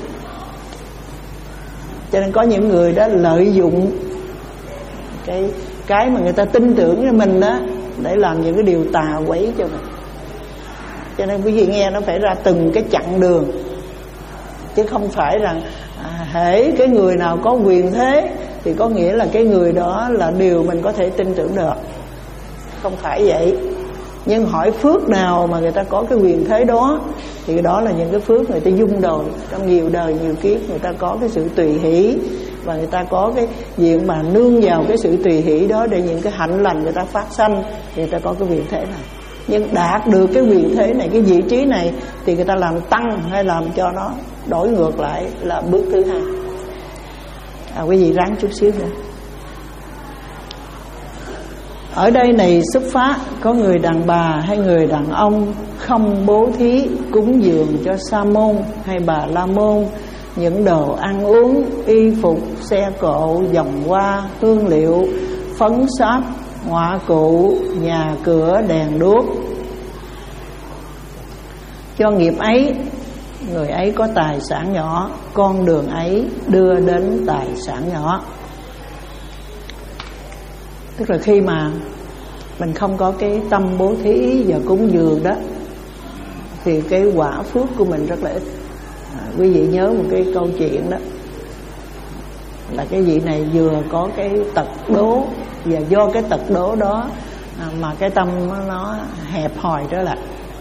Cho nên có những người đó lợi dụng cái cái mà người ta tin tưởng cho mình đó để làm những cái điều tà quấy cho mình. Cho nên quý vị nghe nó phải ra từng cái chặng đường, chứ không phải rằng à, hễ cái người nào có quyền thế thì có nghĩa là cái người đó là điều mình có thể tin tưởng được. Không phải vậy. Nhưng hỏi phước nào mà người ta có cái quyền thế đó, thì đó là những cái phước người ta dung đồi trong nhiều đời nhiều kiếp. Người ta có cái sự tùy hỷ, và người ta có cái diện mà nương vào cái sự tùy hỷ đó để những cái hạnh lành người ta phát sanh, thì người ta có cái quyền thế này. Nhưng đạt được cái quyền thế này, cái vị trí này, thì người ta làm tăng hay làm cho nó đổi ngược lại là bước thứ hai. À, quý vị ráng chút xíu nữa. Ở đây này xuất phát có người đàn bà hay người đàn ông không bố thí cúng dường cho sa môn hay bà la môn những đồ ăn uống, y phục, xe cộ, vòng hoa, hương liệu, phấn sáp, họa cụ, nhà cửa, đèn đuốc. Cho nghiệp ấy, người ấy có tài sản nhỏ, con đường ấy đưa đến tài sản nhỏ. Tức là khi mà mình không có cái tâm bố thí và cúng dường đó, thì cái quả phước của mình rất là ít. à, Quý vị nhớ một cái câu chuyện đó, là cái vị này vừa có cái tật đố, và do cái tật đố đó à, mà cái tâm nó, nó hẹp hòi trở lại.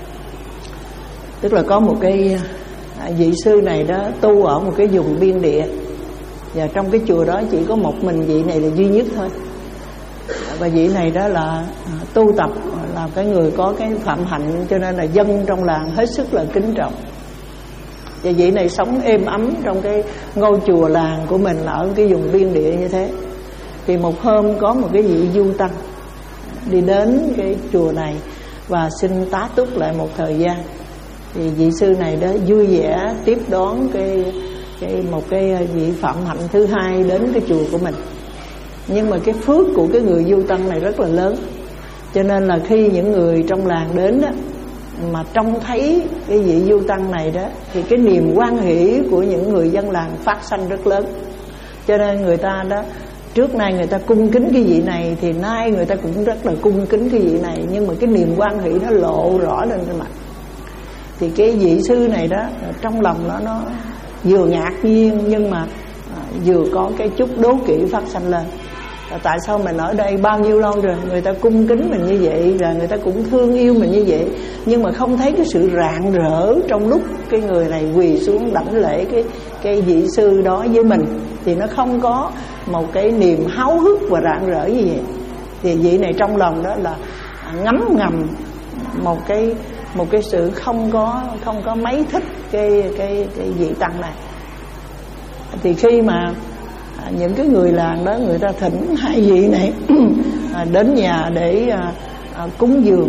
Tức là có một cái à, vị sư này đó tu ở một cái vùng biên địa, và trong cái chùa đó chỉ có một mình vị này là duy nhất thôi. Và vị này đó là à, tu tập, là cái người có cái phạm hạnh, cho nên là dân trong làng hết sức là kính trọng. Và vị này sống êm ấm trong cái ngôi chùa làng của mình, là ở cái vùng biên địa như thế. Thì một hôm có một cái vị du tăng đi đến cái chùa này và xin tá túc lại một thời gian. Thì vị sư này đó vui vẻ tiếp đón cái, cái một cái vị phạm hạnh thứ hai đến cái chùa của mình. Nhưng mà cái phước của cái người du tăng này rất là lớn, cho nên là khi những người trong làng đến đó, mà trông thấy cái vị du tăng này đó, thì cái niềm hoan hỷ của những người dân làng phát sanh rất lớn. Cho nên người ta đó, trước nay người ta cung kính cái vị này, thì nay người ta cũng rất là cung kính cái vị này. Nhưng mà cái niềm hoan hỷ nó lộ rõ lên trên mặt. Thì cái vị sư này đó, trong lòng nó nó vừa ngạc nhiên, nhưng mà à, vừa có cái chút đố kỵ phát sanh lên. Và tại sao mình ở đây bao nhiêu lâu rồi, người ta cung kính mình như vậy, và người ta cũng thương yêu mình như vậy, nhưng mà không thấy cái sự rạng rỡ trong lúc cái người này quỳ xuống đảnh lễ cái cái vị sư đó với mình, thì nó không có một cái niềm háo hức và rạng rỡ như vậy. Thì vị này trong lòng đó là ngấm ngầm một cái một cái sự không có không có mấy thích cái cái cái vị tăng này. Thì khi mà những cái người làng đó, người ta thỉnh hai vị này đến nhà để cúng dường.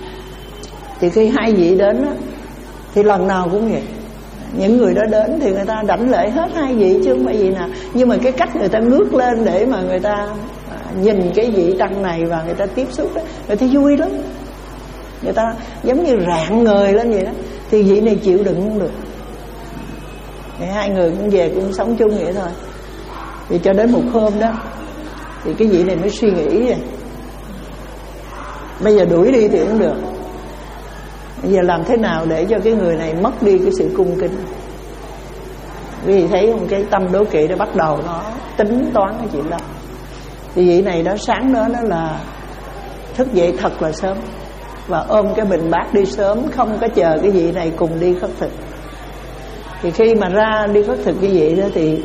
Thì khi hai vị đến đó, thì lần nào cũng vậy, những người đó đến thì người ta đảnh lễ hết hai vị chứ không phải gì nào. Nhưng mà cái cách người ta ngước lên để mà người ta nhìn cái vị tăng này và người ta tiếp xúc đó, người ta vui lắm, người ta giống như rạng ngời lên vậy đó. Thì vị này chịu đựng không được, thì hai người cũng về cũng sống chung vậy thôi. Thì cho đến một hôm đó, thì cái vị này mới suy nghĩ vậy, bây giờ đuổi đi thì cũng được, bây giờ làm thế nào để cho cái người này mất đi cái sự cung kính. Vì thấy một cái tâm đố kỵ nó bắt đầu nó tính toán cái chuyện đó. Thì vị này đó sáng đó nó là thức dậy thật là sớm, và ôm cái bình bát đi sớm, không có chờ cái vị này cùng đi khất thực. Thì khi mà ra đi khất thực cái vị đó, thì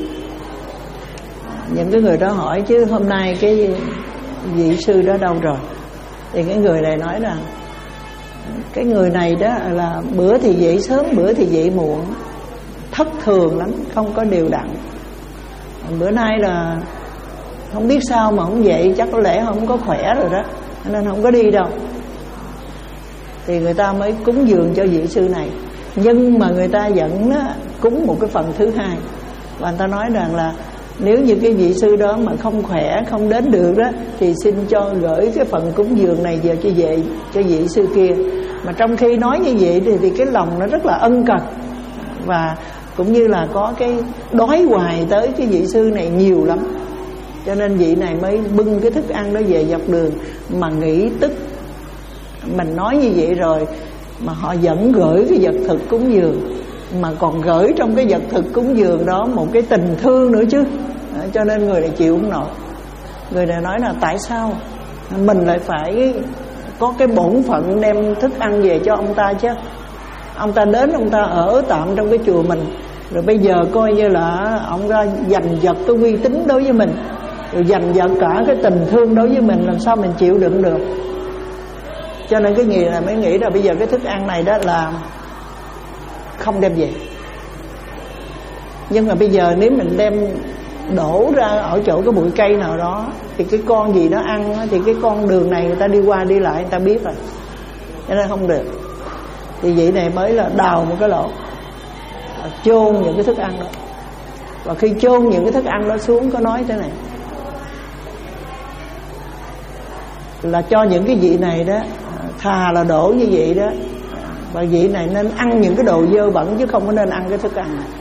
những cái người đó hỏi chứ hôm nay cái vị sư đó đâu rồi. Thì cái người này nói rằng cái người này đó là bữa thì dậy sớm, bữa thì dậy muộn, thất thường lắm, không có đều đặn. Bữa nay là không biết sao mà không dậy, chắc có lẽ không có khỏe rồi đó, nên không có đi đâu. Thì người ta mới cúng dường cho vị sư này. Nhưng mà người ta vẫn cúng một cái phần thứ hai. Và người ta nói rằng là nếu như cái vị sư đó mà không khỏe, không đến được đó, thì xin cho gửi cái phần cúng dường này về cho về cho vị sư kia. Mà trong khi nói như vậy thì, thì cái lòng nó rất là ân cần, và cũng như là có cái đói hoài tới cái vị sư này nhiều lắm. Cho nên vị này mới bưng cái thức ăn đó về dọc đường, mà nghĩ tức mình nói như vậy rồi mà họ vẫn gửi cái vật thực cúng dường, mà còn gửi trong cái vật thực cúng dường đó một cái tình thương nữa chứ. Cho nên người này chịu không nổi. Người này nói là tại sao mình lại phải có cái bổn phận đem thức ăn về cho ông ta chứ. Ông ta đến, ông ta ở tạm trong cái chùa mình, rồi bây giờ coi như là ông ra giành giật cái uy tín đối với mình, rồi giành giật cả cái tình thương đối với mình, làm sao mình chịu đựng được. Cho nên cái người này mới nghĩ là bây giờ cái thức ăn này đó là không đem về. Nhưng mà bây giờ nếu mình đem đổ ra ở chỗ cái bụi cây nào đó, thì cái con gì nó ăn thì cái con đường này người ta đi qua đi lại người ta biết rồi, cho nên không được. Thì vậy này mới là đào một cái lỗ, chôn những cái thức ăn đó. Và khi chôn những cái thức ăn đó xuống, có nói thế này là cho những cái vị này đó, thà là đổ như vậy đó, và vị này nên ăn những cái đồ dơ bẩn chứ không có nên ăn cái thức ăn này.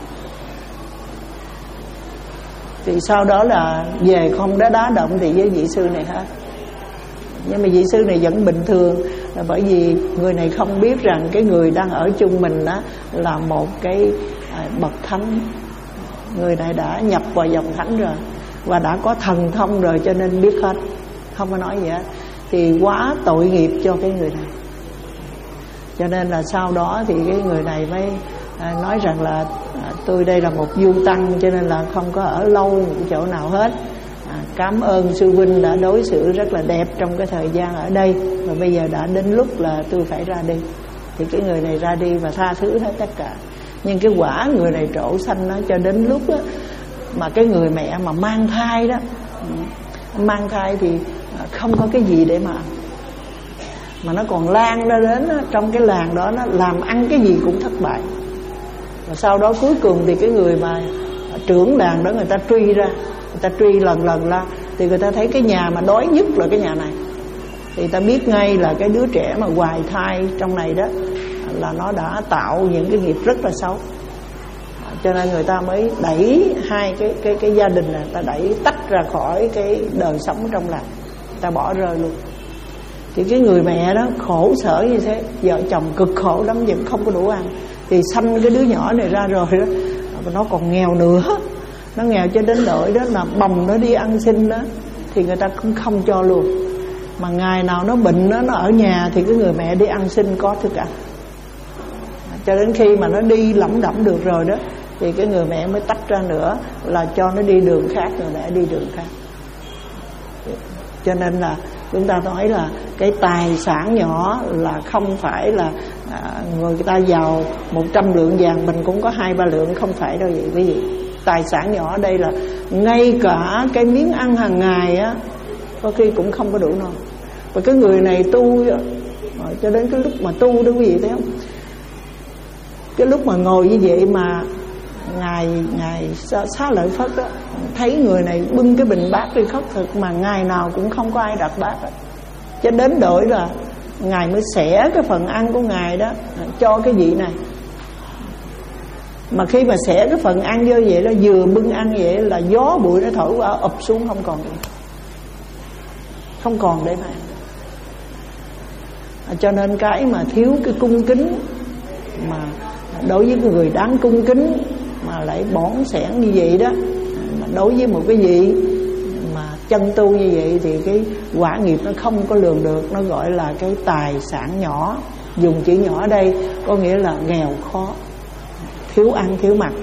Thì sau đó là về không đá đá động thì với vị sư này hết. Nhưng mà vị sư này vẫn bình thường, là bởi vì người này không biết rằng cái người đang ở chung mình đó là một cái bậc thánh. Người này đã nhập vào dòng thánh rồi và đã có thần thông rồi, cho nên biết hết, không có nói gì hết. Thì quá tội nghiệp cho cái người này. Cho nên là sau đó thì cái người này mới à, nói rằng là à, tôi đây là một du tăng, cho nên là không có ở lâu một chỗ nào hết. à, Cảm ơn sư huynh đã đối xử rất là đẹp trong cái thời gian ở đây, và bây giờ đã đến lúc là tôi phải ra đi. Thì cái người này ra đi và tha thứ hết tất cả. Nhưng cái quả người này trổ xanh đó, cho đến lúc đó, mà cái người mẹ mà mang thai đó, mang thai thì không có cái gì để mà ăn, mà nó còn lan ra đến đó, trong cái làng đó nó làm ăn cái gì cũng thất bại. Và sau đó cuối cùng thì cái người mà trưởng làng đó người ta truy ra, người ta truy lần lần la, thì người ta thấy cái nhà mà đói nhất là cái nhà này. Thì người ta biết ngay là cái đứa trẻ mà hoài thai trong này đó là nó đã tạo những cái nghiệp rất là xấu. Cho nên người ta mới đẩy hai cái cái cái gia đình này, ta đẩy tách ra khỏi cái đời sống trong làng, ta bỏ rơi luôn. Thì cái người mẹ đó khổ sở như thế, vợ chồng cực khổ lắm vẫn không có đủ ăn. Thì sanh cái đứa nhỏ này ra rồi đó, nó còn nghèo nữa, nó nghèo cho đến nỗi đó là bồng nó đi ăn xin đó, thì người ta cũng không cho luôn. Mà ngày nào nó bệnh đó, nó ở nhà thì cái người mẹ đi ăn xin có thức ăn. Cho đến khi mà nó đi lẩm đẩm được rồi đó, thì cái người mẹ mới tách ra nữa, là cho nó đi đường khác, người mẹ đi đường khác. Cho nên là chúng ta nói là cái tài sản nhỏ là không phải là à, người ta giàu một trăm lượng vàng mình cũng có hai ba lượng, không phải đâu vậy quý vị. Tài sản nhỏ ở đây là ngay cả cái miếng ăn hàng ngày á, có khi cũng không có đủ no. Và cái người này tu cho đến cái lúc mà tu đó quý vị thấy không, cái lúc mà ngồi như vậy mà ngài ngài Xá Lợi Phất đó, thấy người này bưng cái bình bát đi khất thực mà ngày nào cũng không có ai đặt bát đó. Cho đến đổi là ngài mới xẻ cái phần ăn của ngài đó cho cái vị này. Mà khi mà xẻ cái phần ăn vô vậy, nó vừa bưng ăn vậy là gió bụi nó thổi qua ập xuống, không còn nữa, không còn để mà ăn. Cho nên cái mà thiếu cái cung kính, mà đối với người đáng cung kính mà lại bỏn sẻn như vậy đó, mà đối với một cái gì mà chân tu như vậy thì cái quả nghiệp nó không có lường được. Nó gọi là cái tài sản nhỏ. Dùng chữ nhỏ ở đây có nghĩa là nghèo khó, thiếu ăn thiếu mặc.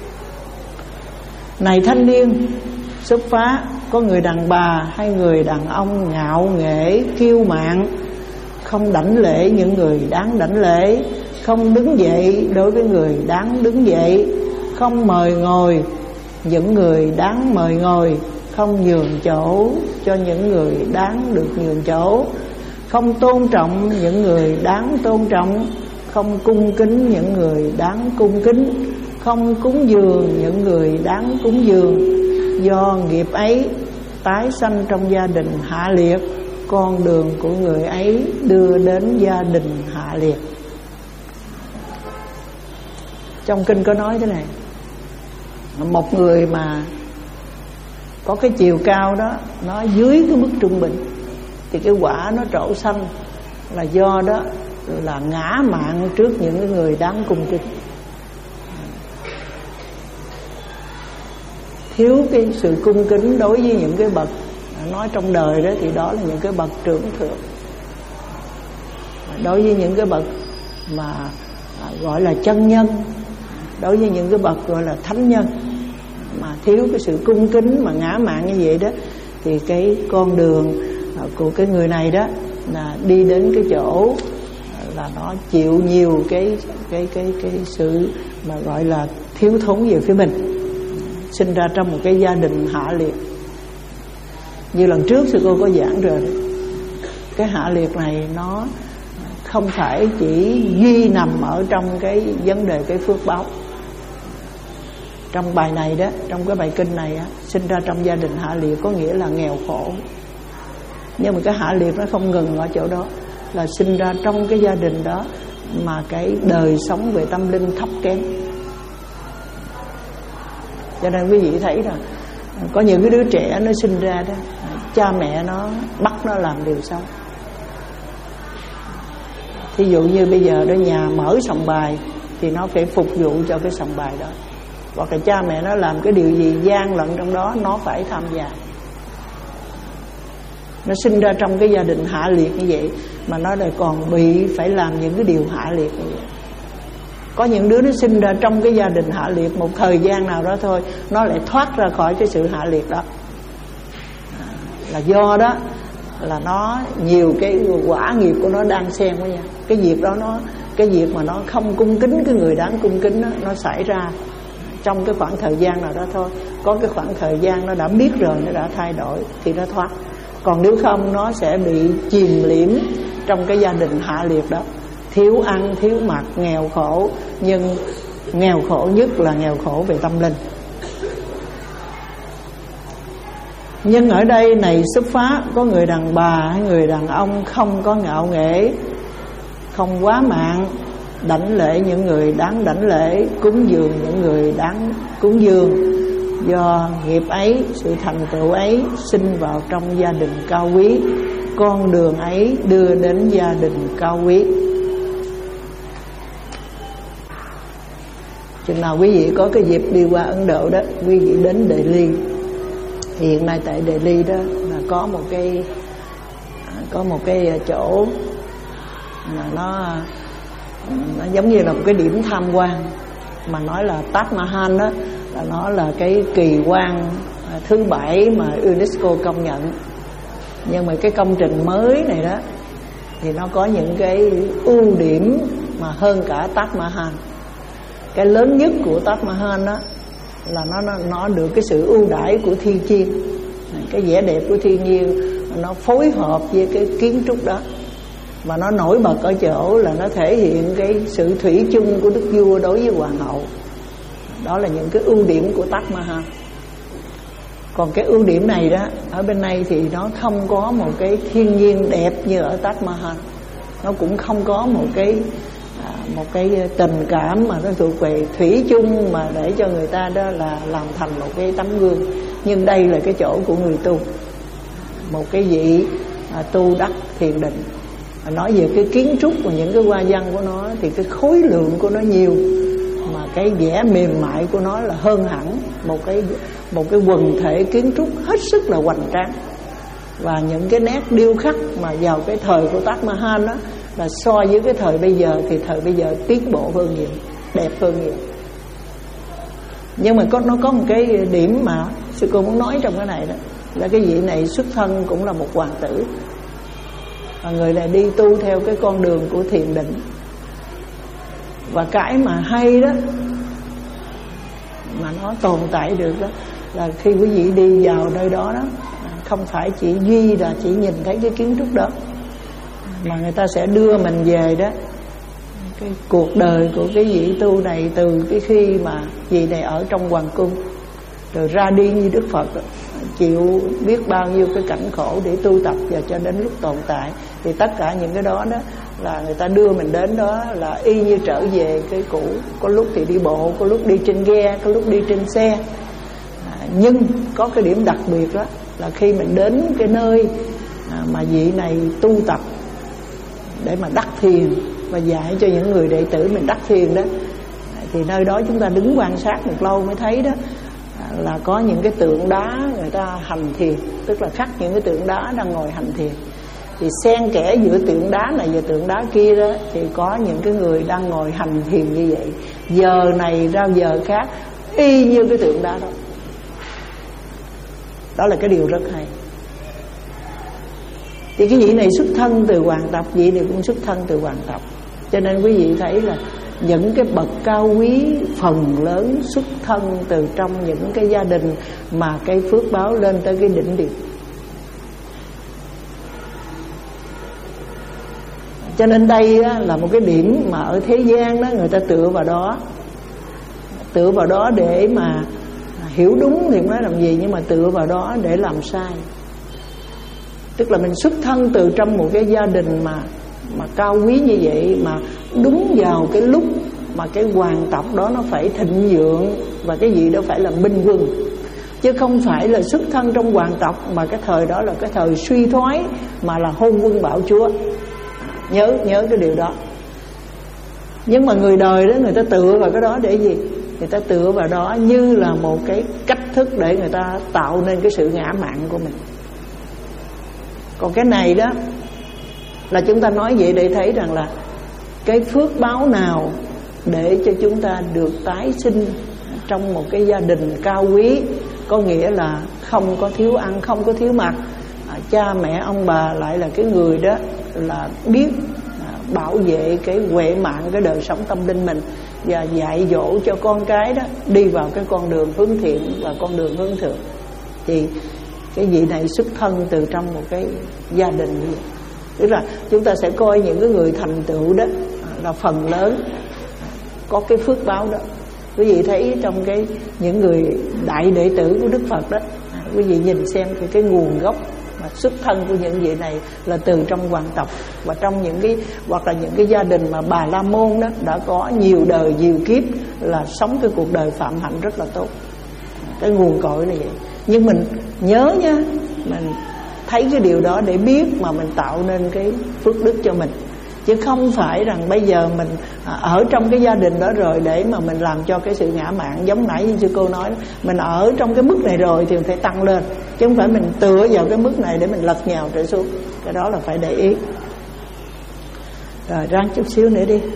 Này thanh niên xuất phá, có người đàn bà hay người đàn ông ngạo nghễ kiêu mạn, không đảnh lễ những người đáng đảnh lễ, không đứng dậy đối với người đáng đứng dậy, không mời ngồi những người đáng mời ngồi, không nhường chỗ cho những người đáng được nhường chỗ, không tôn trọng những người đáng tôn trọng, không cung kính những người đáng cung kính, không cúng dường những người đáng cúng dường. Do nghiệp ấy tái sanh trong gia đình hạ liệt, con đường của người ấy đưa đến gia đình hạ liệt. Trong kinh có nói thế này, một người mà có cái chiều cao đó nó dưới cái mức trung bình thì cái quả nó trổ xanh, là do đó là ngã mạn trước những người đáng cung kính. Thiếu cái sự cung kính đối với những cái bậc, nói trong đời đó thì đó là những cái bậc trưởng thượng. Đối với những cái bậc mà gọi là chân nhân, đối với những cái bậc gọi là thánh nhân mà thiếu cái sự cung kính mà ngã mạn như vậy đó, thì cái con đường của cái người này đó là đi đến cái chỗ là nó chịu nhiều cái cái cái cái sự mà gọi là thiếu thốn về phía mình. sinh ra trong một cái gia đình hạ liệt. Như lần trước sư cô có giảng rồi đấy. Cái hạ liệt này nó không phải chỉ duy nằm ở trong cái vấn đề cái phước báo. Trong bài này đó, trong cái bài kinh này á, sinh ra trong gia đình hạ liệt có nghĩa là nghèo khổ. Nhưng mà cái hạ liệt nó không ngừng ở chỗ đó, là sinh ra trong cái gia đình đó mà cái đời sống về tâm linh thấp kém. Cho nên quý vị thấy rằng có những cái đứa trẻ nó sinh ra đó, cha mẹ nó bắt nó làm điều xấu. Thí dụ như bây giờ đó, nhà mở sòng bài thì nó phải phục vụ cho cái sòng bài đó. Hoặc là cha mẹ nó làm cái điều gì gian lận trong đó, nó phải tham gia. Nó sinh ra trong cái gia đình hạ liệt như vậy mà nó lại còn bị phải làm những cái điều hạ liệt như vậy. Có những đứa nó sinh ra trong cái gia đình hạ liệt, một thời gian nào đó thôi nó lại thoát ra khỏi cái sự hạ liệt đó. Là do đó là nó nhiều cái quả nghiệp của nó đang xen với nhau. Cái việc đó nó cái việc mà nó không cung kính cái người đáng cung kính đó, nó xảy ra trong cái khoảng thời gian nào đó thôi. Có cái khoảng thời gian nó đã biết rồi, nó đã thay đổi thì nó thoát. Còn nếu không nó sẽ bị chìm liễm trong cái gia đình hạ liệt đó, thiếu ăn, thiếu mặc, nghèo khổ. Nhưng nghèo khổ nhất là nghèo khổ về tâm linh. Nhưng ở đây này xuất phát có người đàn bà hay người đàn ông không có ngạo nghễ, không quá mạng, đảnh lễ những người đáng đảnh lễ, cúng dường những người đáng cúng dường. Do nghiệp ấy, sự thành tựu ấy sinh vào trong gia đình cao quý, con đường ấy đưa đến gia đình cao quý. Chừng nào quý vị có cái dịp đi qua Ấn Độ đó, quý vị đến Delhi. Hiện nay tại Delhi đó là có một cái có một cái chỗ mà nó nó giống như là một cái điểm tham quan, mà nói là Taj Mahal đó, là nó là cái kỳ quan thứ bảy mà UNESCO công nhận. Nhưng mà cái công trình mới này đó thì nó có những cái ưu điểm mà hơn cả Taj Mahal. Cái lớn nhất của Taj Mahal đó là nó nó, nó được cái sự ưu đãi của thiên nhiên, cái vẻ đẹp của thiên nhiên nó phối hợp với cái kiến trúc đó. Và nó nổi bật ở chỗ là nó thể hiện cái sự thủy chung của đức vua đối với hoàng hậu. Đó là những cái ưu điểm của Taj Mahal. Còn cái ưu điểm này đó, ở bên này thì nó không có một cái thiên nhiên đẹp như ở Taj Mahal. Nó cũng không có một cái à, một cái tình cảm mà nó thuộc về thủy chung mà để cho người ta đó là làm thành một cái tấm gương. Nhưng đây là cái chỗ của người tu, một cái vị à, tu đắc thiền định. À, nói về cái kiến trúc và những cái hoa văn của nó thì cái khối lượng của nó nhiều, mà cái vẻ mềm mại của nó là hơn hẳn một cái một cái quần thể kiến trúc hết sức là hoành tráng. Và những cái nét điêu khắc mà vào cái thời của Taj Mahal đó, là so với cái thời bây giờ thì thời bây giờ tiến bộ hơn nhiều, đẹp hơn nhiều. Nhưng mà có, nó có một cái điểm mà sư cô muốn nói trong cái này đó, là cái vị này xuất thân cũng là một hoàng tử, và người này đi tu theo cái con đường của thiền định. Và cái mà hay đó, mà nó tồn tại được đó, là khi quý vị đi vào nơi đó đó, không phải chỉ duy là chỉ nhìn thấy cái kiến trúc đó, mà người ta sẽ đưa mình về đó cái cuộc đời của cái vị tu này, từ cái khi mà vị này ở trong hoàng cung rồi ra đi như Đức Phật đó, chịu biết bao nhiêu cái cảnh khổ để tu tập, và cho đến lúc tồn tại. Thì tất cả những cái đó đó là người ta đưa mình đến đó là y như trở về cái cũ. Có lúc thì đi bộ, có lúc đi trên ghe, có lúc đi trên xe. à, Nhưng có cái điểm đặc biệt đó là khi mình đến cái nơi à, mà vị này tu tập để mà đắc thiền và dạy cho những người đệ tử mình đắc thiền đó, thì nơi đó chúng ta đứng quan sát một lâu mới thấy đó là có những cái tượng đá người ta hành thiền, tức là khắc những cái tượng đá đang ngồi hành thiền. Thì xen kẽ giữa tượng đá này và tượng đá kia đó thì có những cái người đang ngồi hành thiền như vậy, giờ này ra giờ khác, y như cái tượng đá đó. Đó là cái điều rất hay. Thì cái vị này xuất thân từ hoàng tộc, vị này cũng xuất thân từ hoàng tộc. Cho nên quý vị thấy là những cái bậc cao quý phần lớn xuất thân từ trong những cái gia đình mà cái phước báo lên tới cái đỉnh điểm. Cho nên đây á, là một cái điểm mà ở thế gian đó người ta tựa vào đó, tựa vào đó để mà hiểu đúng thì nói làm gì, nhưng mà tựa vào đó để làm sai. Tức là mình xuất thân từ trong một cái gia đình mà mà cao quý như vậy, mà đúng vào cái lúc mà cái hoàng tộc đó nó phải thịnh vượng và cái gì đó phải là minh quân, chứ không phải là xuất thân trong hoàng tộc mà cái thời đó là cái thời suy thoái mà là hôn quân bạo chúa. Nhớ nhớ cái điều đó. Nhưng mà người đời đó người ta tựa vào cái đó để gì? Người ta tựa vào đó như là một cái cách thức để người ta tạo nên cái sự ngã mạn của mình. Còn cái này đó là chúng ta nói vậy để thấy rằng là cái phước báo nào để cho chúng ta được tái sinh trong một cái gia đình cao quý, có nghĩa là không có thiếu ăn, không có thiếu mặc. à, Cha mẹ ông bà lại là cái người đó là biết à, bảo vệ cái huệ mạng, cái đời sống tâm linh mình, và dạy dỗ cho con cái đó đi vào cái con đường hướng thiện và con đường hướng thượng. Thì cái vị này xuất thân từ trong một cái gia đình như vậy. Tức là chúng ta sẽ coi những cái người thành tựu đó là phần lớn có cái phước báo đó. Quý vị thấy trong cái những người đại đệ tử của Đức Phật đó, quý vị nhìn xem cái, cái nguồn gốc mà xuất thân của những vị này là từ trong hoàng tộc, và trong những cái hoặc là những cái gia đình mà Bà La Môn đó đã có nhiều đời nhiều kiếp là sống cái cuộc đời phạm hạnh rất là tốt. Cái nguồn cội này vậy. Nhưng mình nhớ nha, mình thấy cái điều đó để biết mà mình tạo nên cái phước đức cho mình, chứ không phải rằng bây giờ mình ở trong cái gia đình đó rồi để mà mình làm cho cái sự ngã mạn. Giống nãy như sư cô nói, mình ở trong cái mức này rồi thì mình phải tăng lên, chứ không phải mình tựa vào cái mức này để mình lật nhào trở xuống. Cái đó là phải để ý. Rồi ráng chút xíu nữa đi.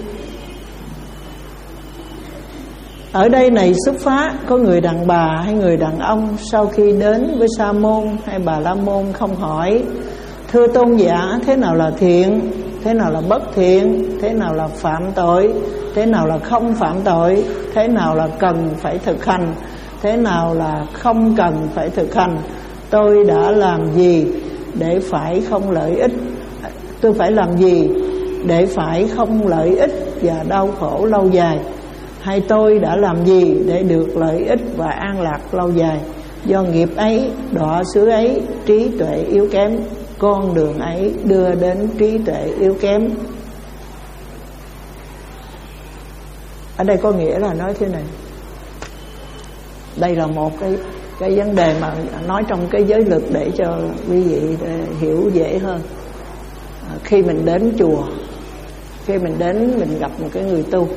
Ở đây này xuất phát có người đàn bà hay người đàn ông sau khi đến với Sa môn hay Bà La môn không hỏi: thưa tôn giả, thế nào là thiện, thế nào là bất thiện, thế nào là phạm tội, thế nào là không phạm tội, thế nào là cần phải thực hành, thế nào là không cần phải thực hành, tôi đã làm gì để phải không lợi ích, tôi phải làm gì để phải không lợi ích và đau khổ lâu dài, hay tôi đã làm gì để được lợi ích và an lạc lâu dài. Do nghiệp ấy, đọa xứ ấy, trí tuệ yếu kém, con đường ấy đưa đến trí tuệ yếu kém. Ở đây có nghĩa là nói thế này. Đây là một cái cái vấn đề mà nói trong cái giới luật để cho quý vị hiểu dễ hơn. À, khi mình đến chùa, khi mình đến mình gặp một cái người tu,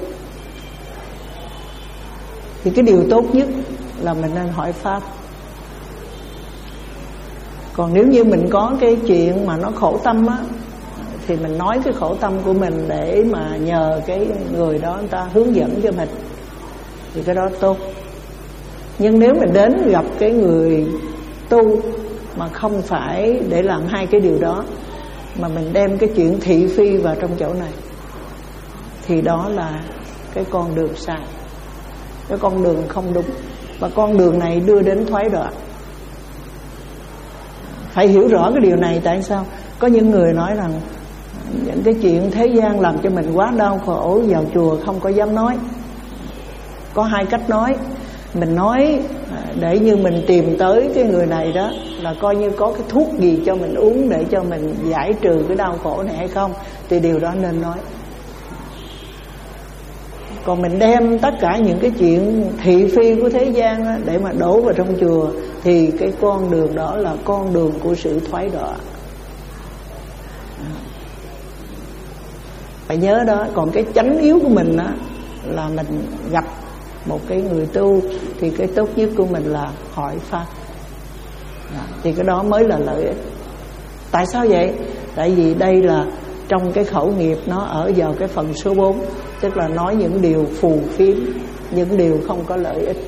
thì cái điều tốt nhất là mình nên hỏi pháp. Còn nếu như mình có cái chuyện mà nó khổ tâm á, thì mình nói cái khổ tâm của mình để mà nhờ cái người đó người ta hướng dẫn cho mình, thì cái đó tốt. Nhưng nếu mình đến gặp cái người tu mà không phải để làm hai cái điều đó, mà mình đem cái chuyện thị phi vào trong chỗ này, thì đó là cái con đường sai, cái con đường không đúng. Và con đường này đưa đến thoái đoạn. Phải hiểu rõ cái điều này. Tại sao? Có những người nói rằng những cái chuyện thế gian làm cho mình quá đau khổ, vào chùa không có dám nói. Có hai cách nói. Mình nói để như mình tìm tới cái người này đó, là coi như có cái thuốc gì cho mình uống để cho mình giải trừ cái đau khổ này hay không, thì điều đó nên nói. Còn mình đem tất cả những cái chuyện thị phi của thế gian đó để mà đổ vào trong chùa, thì cái con đường đó là con đường của sự thoái đọa. Phải nhớ đó. Còn cái chánh yếu của mình đó là mình gặp một cái người tu, thì cái tốt nhất của mình là hỏi pháp. Thì cái đó mới là lợi ích. Tại sao vậy? Tại vì đây là trong cái khẩu nghiệp nó ở vào cái phần số bốn, tức là nói những điều phù phiếm, những điều không có lợi ích.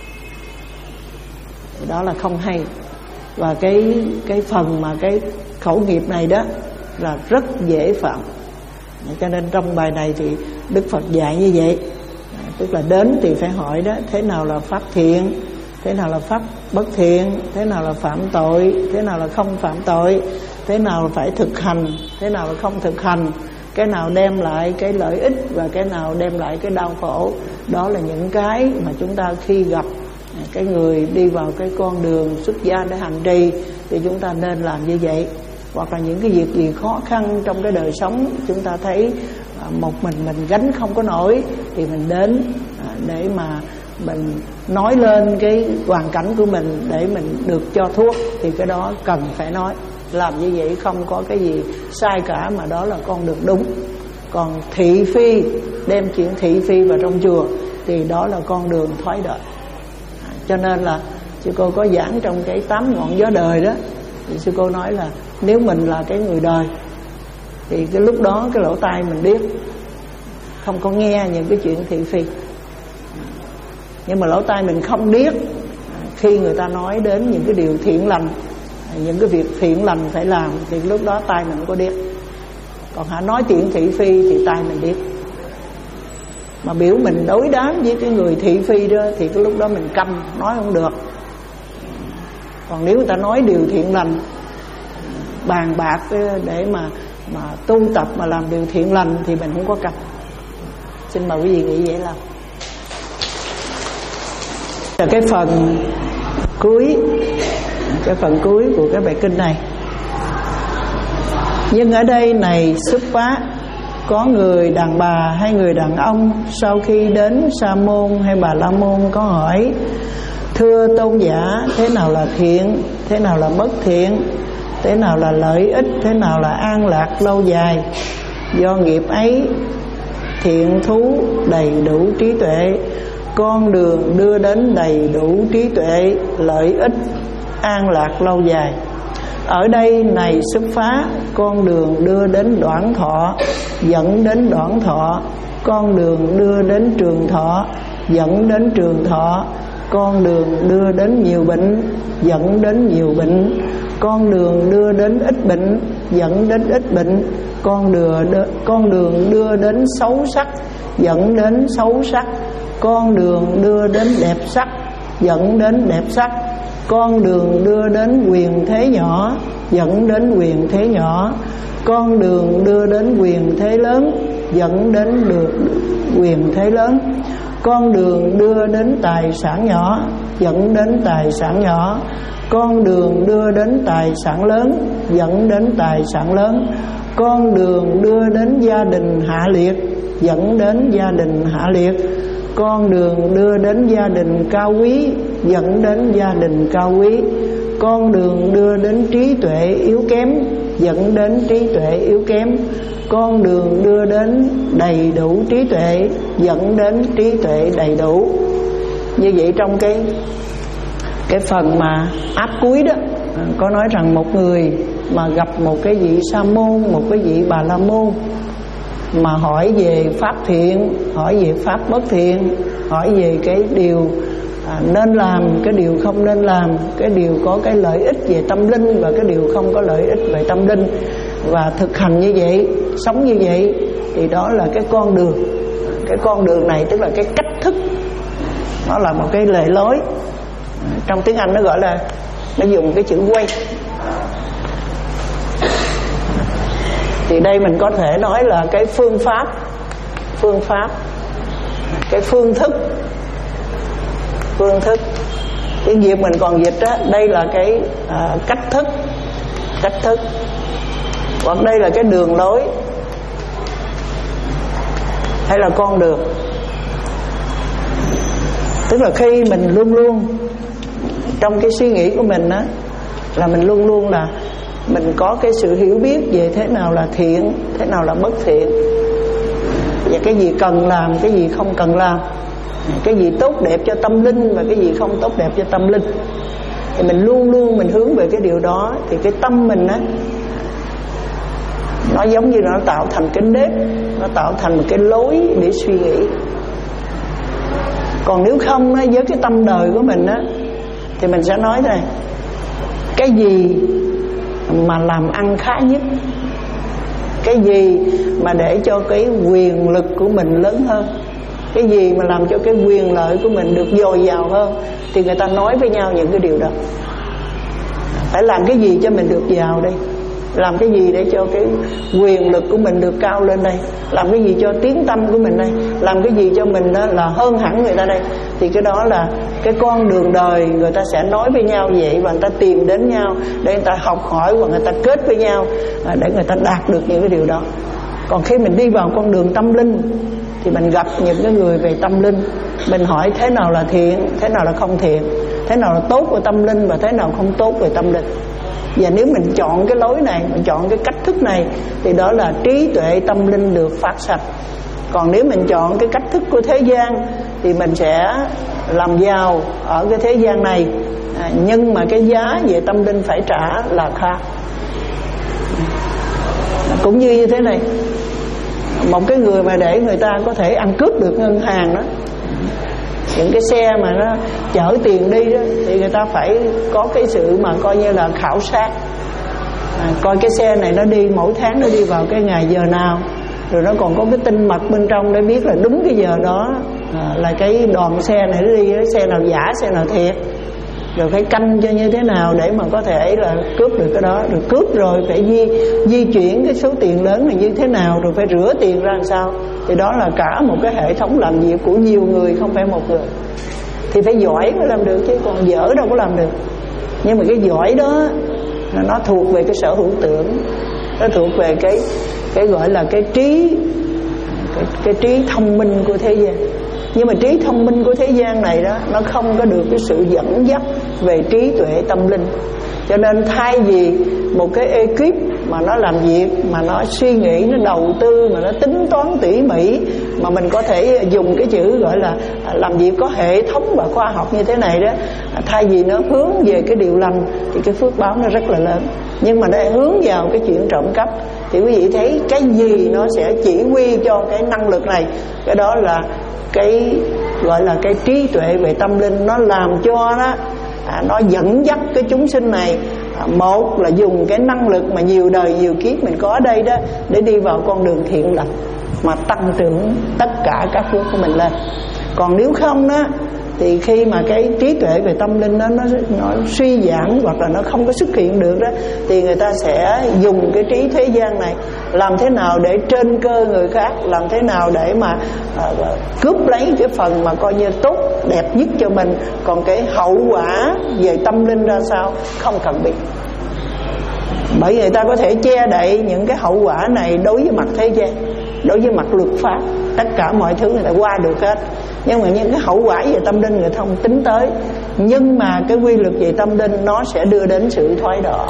Đó là không hay. Và cái cái phần mà cái khẩu nghiệp này đó là rất dễ phạm. Cho nên trong bài này thì Đức Phật dạy như vậy. Tức là đến thì phải hỏi đó, thế nào là pháp thiện, thế nào là pháp bất thiện, thế nào là phạm tội, thế nào là không phạm tội, thế nào là phải thực hành, thế nào là không thực hành, cái nào đem lại cái lợi ích và cái nào đem lại cái đau khổ. Đó là những cái mà chúng ta khi gặp cái người đi vào cái con đường xuất gia để hành trì thì chúng ta nên làm như vậy. Hoặc là những cái việc gì khó khăn trong cái đời sống chúng ta thấy một mình mình gánh không có nổi thì mình đến để mà mình nói lên cái hoàn cảnh của mình để mình được cho thuốc, thì cái đó cần phải nói. Làm như vậy không có cái gì sai cả, mà đó là con đường đúng. Còn thị phi, đem chuyện thị phi vào trong chùa thì đó là con đường thoái đời. Cho nên là sư cô có giảng trong cái tám ngọn gió đời đó, thì sư cô nói là nếu mình là cái người đời thì cái lúc đó cái lỗ tai mình điếc, không có nghe những cái chuyện thị phi. Nhưng mà lỗ tai mình không điếc khi người ta nói đến những cái điều thiện lành, những cái việc thiện lành phải làm, thì lúc đó tai mình có điếc. Còn hả nói chuyện thị phi thì tai mình điếc. Mà biểu mình đối đáp với cái người thị phi đó thì cái lúc đó mình câm, nói không được. Còn nếu người ta nói điều thiện lành, bàn bạc để mà mà tu tập mà làm điều thiện lành thì mình không có câm. Xin mời quý vị nghĩ vậy làm. Là cái phần cuối, cái phần cuối của cái bài kinh này. Nhưng ở đây này xuất phát, có người đàn bà hay người đàn ông sau khi đến Sa môn hay Bà La môn có hỏi: thưa tôn giả, thế nào là thiện, thế nào là bất thiện, thế nào là lợi ích, thế nào là an lạc lâu dài? Do nghiệp ấy, thiện thú đầy đủ trí tuệ, con đường đưa đến đầy đủ trí tuệ, lợi ích, an lạc lâu dài. Ở đây này xuất phát, con đường đưa đến đoạn thọ, dẫn đến đoạn thọ, con đường đưa đến trường thọ, dẫn đến trường thọ, con đường đưa đến nhiều bệnh, dẫn đến nhiều bệnh, con đường đưa đến ít bệnh, dẫn đến ít bệnh, con đường đưa, con đường đưa đến xấu sắc, dẫn đến xấu sắc, con đường đưa đến đẹp sắc, dẫn đến đẹp sắc, con đường đưa đến quyền thế nhỏ, dẫn đến quyền thế nhỏ, con đường đưa đến quyền thế lớn, dẫn đến được quyền thế lớn, con đường đưa đến tài sản nhỏ, dẫn đến tài sản nhỏ, con đường đưa đến tài sản lớn, dẫn đến tài sản lớn, con đường đưa đến gia đình hạ liệt, dẫn đến gia đình hạ liệt, con đường đưa đến gia đình cao quý, dẫn đến gia đình cao quý, con đường đưa đến trí tuệ yếu kém, dẫn đến trí tuệ yếu kém, con đường đưa đến đầy đủ trí tuệ, dẫn đến trí tuệ đầy đủ. Như vậy trong cái cái phần mà áp cuối đó có nói rằng một người mà gặp một cái vị sa môn, một cái vị bà la môn mà hỏi về pháp thiện, hỏi về pháp bất thiện, hỏi về cái điều à, nên làm, cái điều không nên làm, cái điều có cái lợi ích về tâm linh và cái điều không có lợi ích về tâm linh, và thực hành như vậy, sống như vậy, thì đó là cái con đường. Cái con đường này tức là cái cách thức, nó là một cái lề lối. Trong tiếng Anh nó gọi là, nó dùng cái chữ way. Thì đây mình có thể nói là cái phương pháp, phương pháp, cái phương thức, phương thức. Tiếng Việt mình còn dịch á, đây là cái à, cách thức, cách thức, hoặc đây là cái đường lối, hay là con đường. Tức là khi mình luôn luôn trong cái suy nghĩ của mình á, là mình luôn luôn là mình có cái sự hiểu biết về thế nào là thiện, thế nào là bất thiện, và cái gì cần làm, cái gì không cần làm, cái gì tốt đẹp cho tâm linh và cái gì không tốt đẹp cho tâm linh. Thì mình luôn luôn mình hướng về cái điều đó, thì cái tâm mình á, nó giống như nó tạo thành cái nếp, nó tạo thành một cái lối để suy nghĩ. Còn nếu không á, với cái tâm đời của mình á, thì mình sẽ nói này: cái gì mà làm ăn khá nhất, Cái gì mà để cho cái quyền lực của mình lớn hơn, cái gì mà làm cho cái quyền lợi của mình được dồi dào hơn, thì người ta nói với nhau những cái điều đó. Phải làm cái gì cho mình được giàu đây, làm cái gì để cho cái quyền lực của mình được cao lên đây, làm cái gì cho tiếng tăm của mình đây, làm cái gì cho mình đó là hơn hẳn người ta đây. Thì cái đó là cái con đường đời người ta sẽ nói với nhau vậy, và người ta tìm đến nhau để người ta học hỏi và người ta kết với nhau để người ta đạt được những cái điều đó. Còn khi mình đi vào con đường tâm linh thì mình gặp những cái người về tâm linh, mình hỏi thế nào là thiện, thế nào là không thiện, thế nào là tốt về tâm linh và thế nào không tốt về tâm linh. Và nếu mình chọn cái lối này, mình chọn cái cách thức này, thì đó là trí tuệ tâm linh được phát sanh. Còn nếu mình chọn cái cách thức của thế gian thì mình sẽ làm giàu ở cái thế gian này, à, nhưng mà cái giá về tâm linh phải trả là khác. Cũng như như thế này, một cái người mà để người ta có thể ăn cướp được ngân hàng đó, những cái xe mà nó chở tiền đi đó, thì người ta phải có cái sự mà coi như là khảo sát, à, coi cái xe này nó đi mỗi tháng nó đi vào cái ngày giờ nào, rồi nó còn có cái tinh mật bên trong để biết là đúng cái giờ đó à, là cái đoàn xe này nó đi, xe nào giả xe nào thiệt, rồi phải canh cho như thế nào để mà có thể là cướp được cái đó. Rồi cướp rồi phải di, di chuyển cái số tiền lớn này như thế nào, rồi phải rửa tiền ra làm sao. Thì đó là cả một cái hệ thống làm việc của nhiều người, không phải một người. Thì phải giỏi mới làm được, chứ còn dở đâu có làm được. Nhưng mà cái giỏi đó nó thuộc về cái sở hữu tưởng, nó thuộc về cái cái gọi là cái trí cái, cái trí thông minh của thế gian. Nhưng mà trí thông minh của thế gian này đó, nó không có được cái sự dẫn dắt về trí tuệ tâm linh. Cho nên thay vì một cái ekip mà nó làm việc, mà nó suy nghĩ, nó đầu tư, mà nó tính toán tỉ mỉ, mà mình có thể dùng cái chữ gọi là làm việc có hệ thống và khoa học như thế này đó, thay vì nó hướng về cái điều lành thì cái phước báo nó rất là lớn. Nhưng mà để hướng vào cái chuyện trộm cắp thì quý vị thấy cái gì nó sẽ chỉ huy cho cái năng lực này. Cái đó là cái gọi là cái trí tuệ về tâm linh, nó làm cho nó à, nó dẫn dắt cái chúng sinh này, à, một là dùng cái năng lực mà nhiều đời nhiều kiếp mình có ở đây đó để đi vào con đường thiện lành, mà tăng trưởng tất cả các phước của mình lên. Còn nếu không đó thì khi mà cái trí tuệ về tâm linh đó, nó, nó suy giảm hoặc là nó không có xuất hiện được đó, thì người ta sẽ dùng cái trí thế gian này làm thế nào để trên cơ người khác, làm thế nào để mà à, cướp lấy cái phần mà coi như tốt đẹp nhất cho mình. Còn cái hậu quả về tâm linh ra sao không cần biết, bởi vì người ta có thể che đậy những cái hậu quả này đối với mặt thế gian, đối với mặt luật pháp, tất cả mọi thứ người ta qua được hết. Nhưng mà những cái hậu quả về tâm linh người ta không tính tới. Nhưng mà cái quy luật về tâm linh nó sẽ đưa đến sự thoái độ.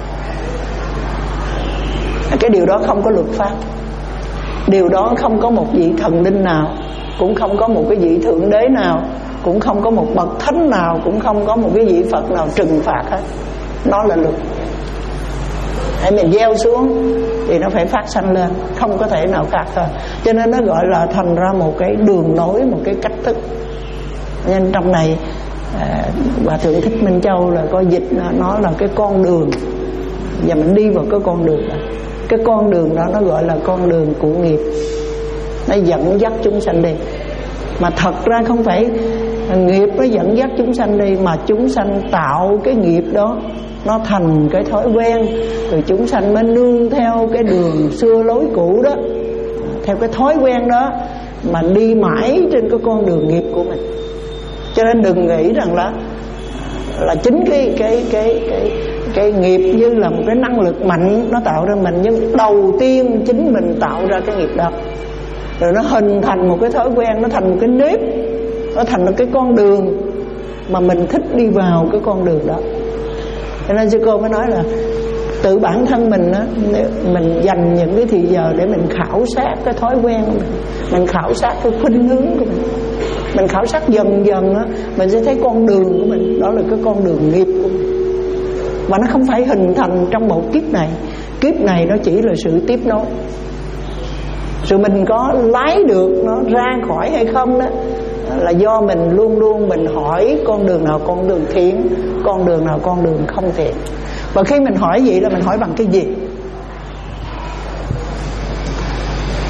Cái điều đó không có luật pháp, điều đó không có một vị thần linh nào, cũng không có một cái vị thượng đế nào, cũng không có một bậc thánh nào, cũng không có một cái vị Phật nào trừng phạt hết. Nó là luật. Hãy mình gieo xuống thì nó phải phát sanh lên, không có thể nào khác thôi. Cho nên nó gọi là thành ra một cái đường nối, một cái cách thức. Nên trong này à, Hòa Thượng Thích Minh Châu là có dịch nó là cái con đường, và mình đi vào cái con đường đó. Cái con đường đó nó gọi là con đường của nghiệp, nó dẫn dắt chúng sanh đi. Mà thật ra không phải nghiệp nó dẫn dắt chúng sanh đi, mà chúng sanh tạo cái nghiệp đó nó thành cái thói quen, rồi chúng sanh mới nương theo cái đường xưa lối cũ đó, theo cái thói quen đó mà đi mãi trên cái con đường nghiệp của mình. Cho nên đừng nghĩ rằng là là chính cái cái cái cái cái nghiệp như là một cái năng lực mạnh nó tạo ra mình, nhưng đầu tiên chính mình tạo ra cái nghiệp đó, rồi nó hình thành một cái thói quen, nó thành một cái nếp, nó thành một cái con đường mà mình thích đi vào cái con đường đó. Cho nên sư cô mới nói là tự bản thân mình á, mình dành những cái thì giờ để mình khảo sát cái thói quen của mình, mình khảo sát cái khuynh hướng của mình, mình khảo sát dần dần á, mình sẽ thấy con đường của mình đó là cái con đường nghiệp của mình. Và nó không phải hình thành trong một kiếp này, kiếp này nó chỉ là sự tiếp nối. Rồi mình có lái được nó ra khỏi hay không đó là do mình luôn luôn mình hỏi con đường nào con đường thiện, con đường nào con đường không thiện. Và khi mình hỏi vậy là mình hỏi bằng cái gì?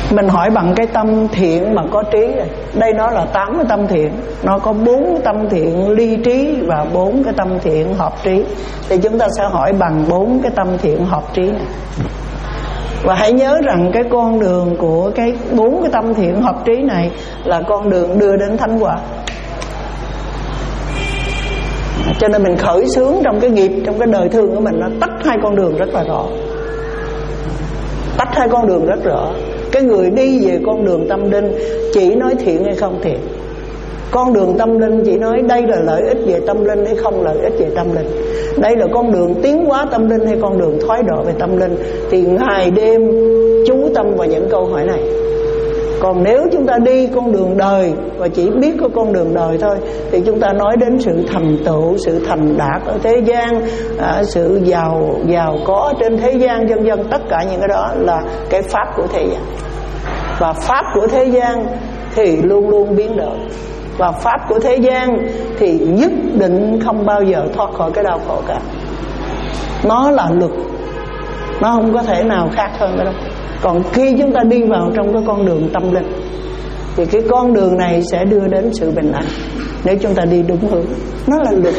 Mình hỏi bằng cái tâm thiện mà có trí rồi. Đây nó là tám cái tâm thiện. Nó có bốn tâm thiện ly trí và bốn cái tâm thiện hợp trí. Thì chúng ta sẽ hỏi bằng bốn cái tâm thiện hợp trí này. Và hãy nhớ rằng cái con đường của cái bốn cái tâm thiện hợp trí này là con đường đưa đến thánh quả. Cho nên mình khởi xướng trong cái nghiệp, trong cái đời thường của mình, nó tách hai con đường rất là rõ. Tách hai con đường rất rõ. Cái người đi về con đường tâm linh chỉ nói thiện hay không thiện. Con đường tâm linh chỉ nói đây là lợi ích về tâm linh hay không lợi ích về tâm linh. Đây là con đường tiến hóa tâm linh hay con đường thoái độ về tâm linh. Thì ngày đêm chú tâm vào những câu hỏi này. Còn nếu chúng ta đi con đường đời và chỉ biết có con đường đời thôi, thì chúng ta nói đến sự thành tựu, sự thành đạt ở thế gian, à, sự giàu giàu có trên thế gian, vân vân. Tất cả những cái đó là cái pháp của thế gian. Và pháp của thế gian thì luôn luôn biến đổi. Và pháp của thế gian thì nhất định không bao giờ thoát khỏi cái đau khổ cả. Nó là luật, nó không có thể nào khác hơn cái đó. Còn khi chúng ta đi vào trong cái con đường tâm linh thì cái con đường này sẽ đưa đến sự bình an, nếu chúng ta đi đúng hướng. Nó là luật.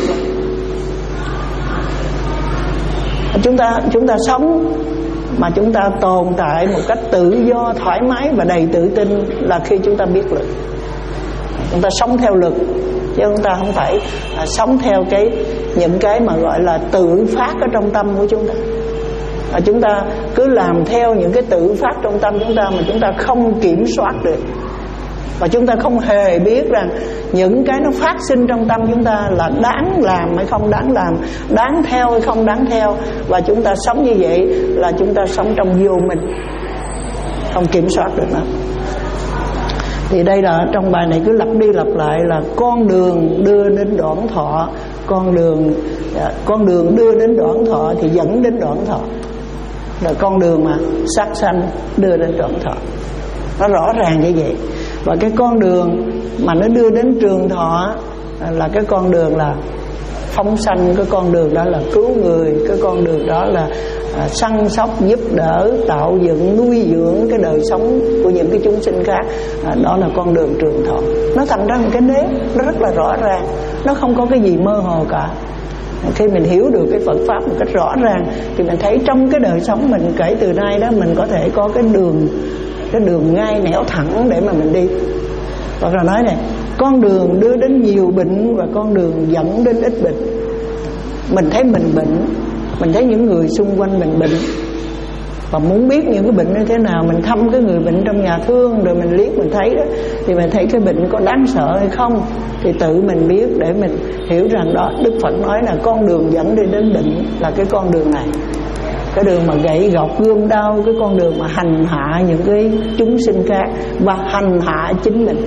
Chúng ta chúng ta sống mà chúng ta tồn tại một cách tự do, thoải mái và đầy tự tin là khi chúng ta biết luật. Chúng ta sống theo luật, chứ chúng ta không phải à, sống theo cái những cái mà gọi là tự phát ở trong tâm của chúng ta. Và chúng ta cứ làm theo những cái tự phát trong tâm chúng ta mà chúng ta không kiểm soát được. Và chúng ta không hề biết rằng những cái nó phát sinh trong tâm chúng ta là đáng làm hay không đáng làm, đáng theo hay không đáng theo. Và chúng ta sống như vậy là chúng ta sống trong vô minh, không kiểm soát được nó. Thì đây là trong bài này cứ lặp đi lặp lại là con đường đưa đến đoạn thọ. Con đường con đường đưa đến đoạn thọ thì dẫn đến đoạn thọ. Là con đường mà sát sanh đưa đến đoạn thọ. Nó rõ ràng như vậy. Và cái con đường mà nó đưa đến trường thọ là cái con đường là phóng sanh. Cái con đường đó là cứu người. Cái con đường đó là à, săn sóc, giúp đỡ, tạo dựng, nuôi dưỡng cái đời sống của những cái chúng sinh khác. à, Đó là con đường trường thọ. Nó thành ra một cái nếp, nó rất là rõ ràng. Nó không có cái gì mơ hồ cả. Khi mình hiểu được cái Phật Pháp một cách rõ ràng thì mình thấy trong cái đời sống mình kể từ nay đó mình có thể có cái đường cái đường ngay nẻo thẳng để mà mình đi. Phật rồi nói này, con đường đưa đến nhiều bệnh và con đường dẫn đến ít bệnh. Mình thấy mình bệnh, mình thấy những người xung quanh mình bệnh, và muốn biết những cái bệnh như thế nào, mình thăm cái người bệnh trong nhà thương, rồi mình liếc mình thấy đó, thì mình thấy cái bệnh có đáng sợ hay không, thì tự mình biết để mình hiểu rằng đó, Đức Phật nói là con đường dẫn đi đến bệnh là cái con đường này. Cái đường mà gậy gộc gươm đao, cái con đường mà hành hạ những cái chúng sinh khác và hành hạ chính mình.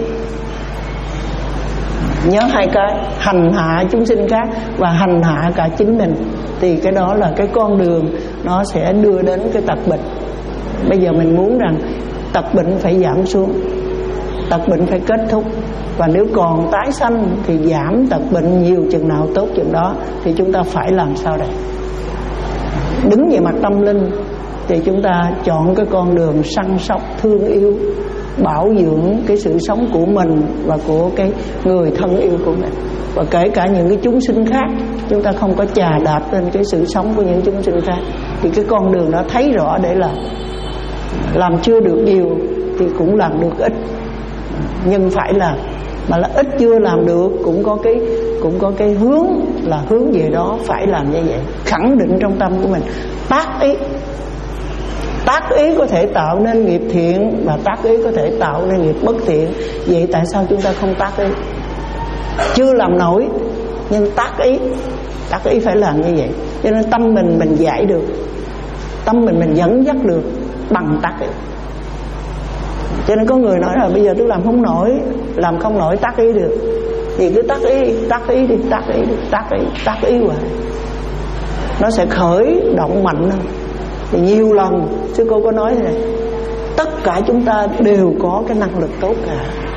Nhớ hai cái, hành hạ chúng sinh khác và hành hạ cả chính mình, thì cái đó là cái con đường nó sẽ đưa đến cái tật bệnh. Bây giờ mình muốn rằng tật bệnh phải giảm xuống, tật bệnh phải kết thúc, và nếu còn tái sanh thì giảm tật bệnh nhiều chừng nào tốt chừng đó. Thì chúng ta phải làm sao đây? Đứng về mặt tâm linh thì chúng ta chọn cái con đường săn sóc, thương yêu, bảo dưỡng cái sự sống của mình và của cái người thân yêu của mình, và kể cả những cái chúng sinh khác. Chúng ta không có chà đạp lên cái sự sống của những chúng sinh khác. Thì cái con đường đó thấy rõ để làm. Làm chưa được nhiều thì cũng làm được ít, nhưng phải làm. Mà là ít chưa làm được cũng có cái cũng có cái hướng là hướng về đó, phải làm như vậy. Khẳng định trong tâm của mình, tác ý. Tác ý có thể tạo nên nghiệp thiện, và tác ý có thể tạo nên nghiệp bất thiện. Vậy tại sao chúng ta không tác ý? Chưa làm nổi nhưng tác ý. Tác ý phải làm như vậy. Cho nên tâm mình mình giải được, tâm mình mình dẫn dắt được bằng tác ý. Cho nên có người nói là bây giờ tôi làm không nổi, làm không nổi tác ý được, thì cứ tác ý, tác ý đi, tác ý đi, tác ý, tác ý hoài. Nó sẽ khởi động mạnh hơn. Thì nhiều lần sư cô có nói thế này, tất cả chúng ta đều có cái năng lực tốt cả.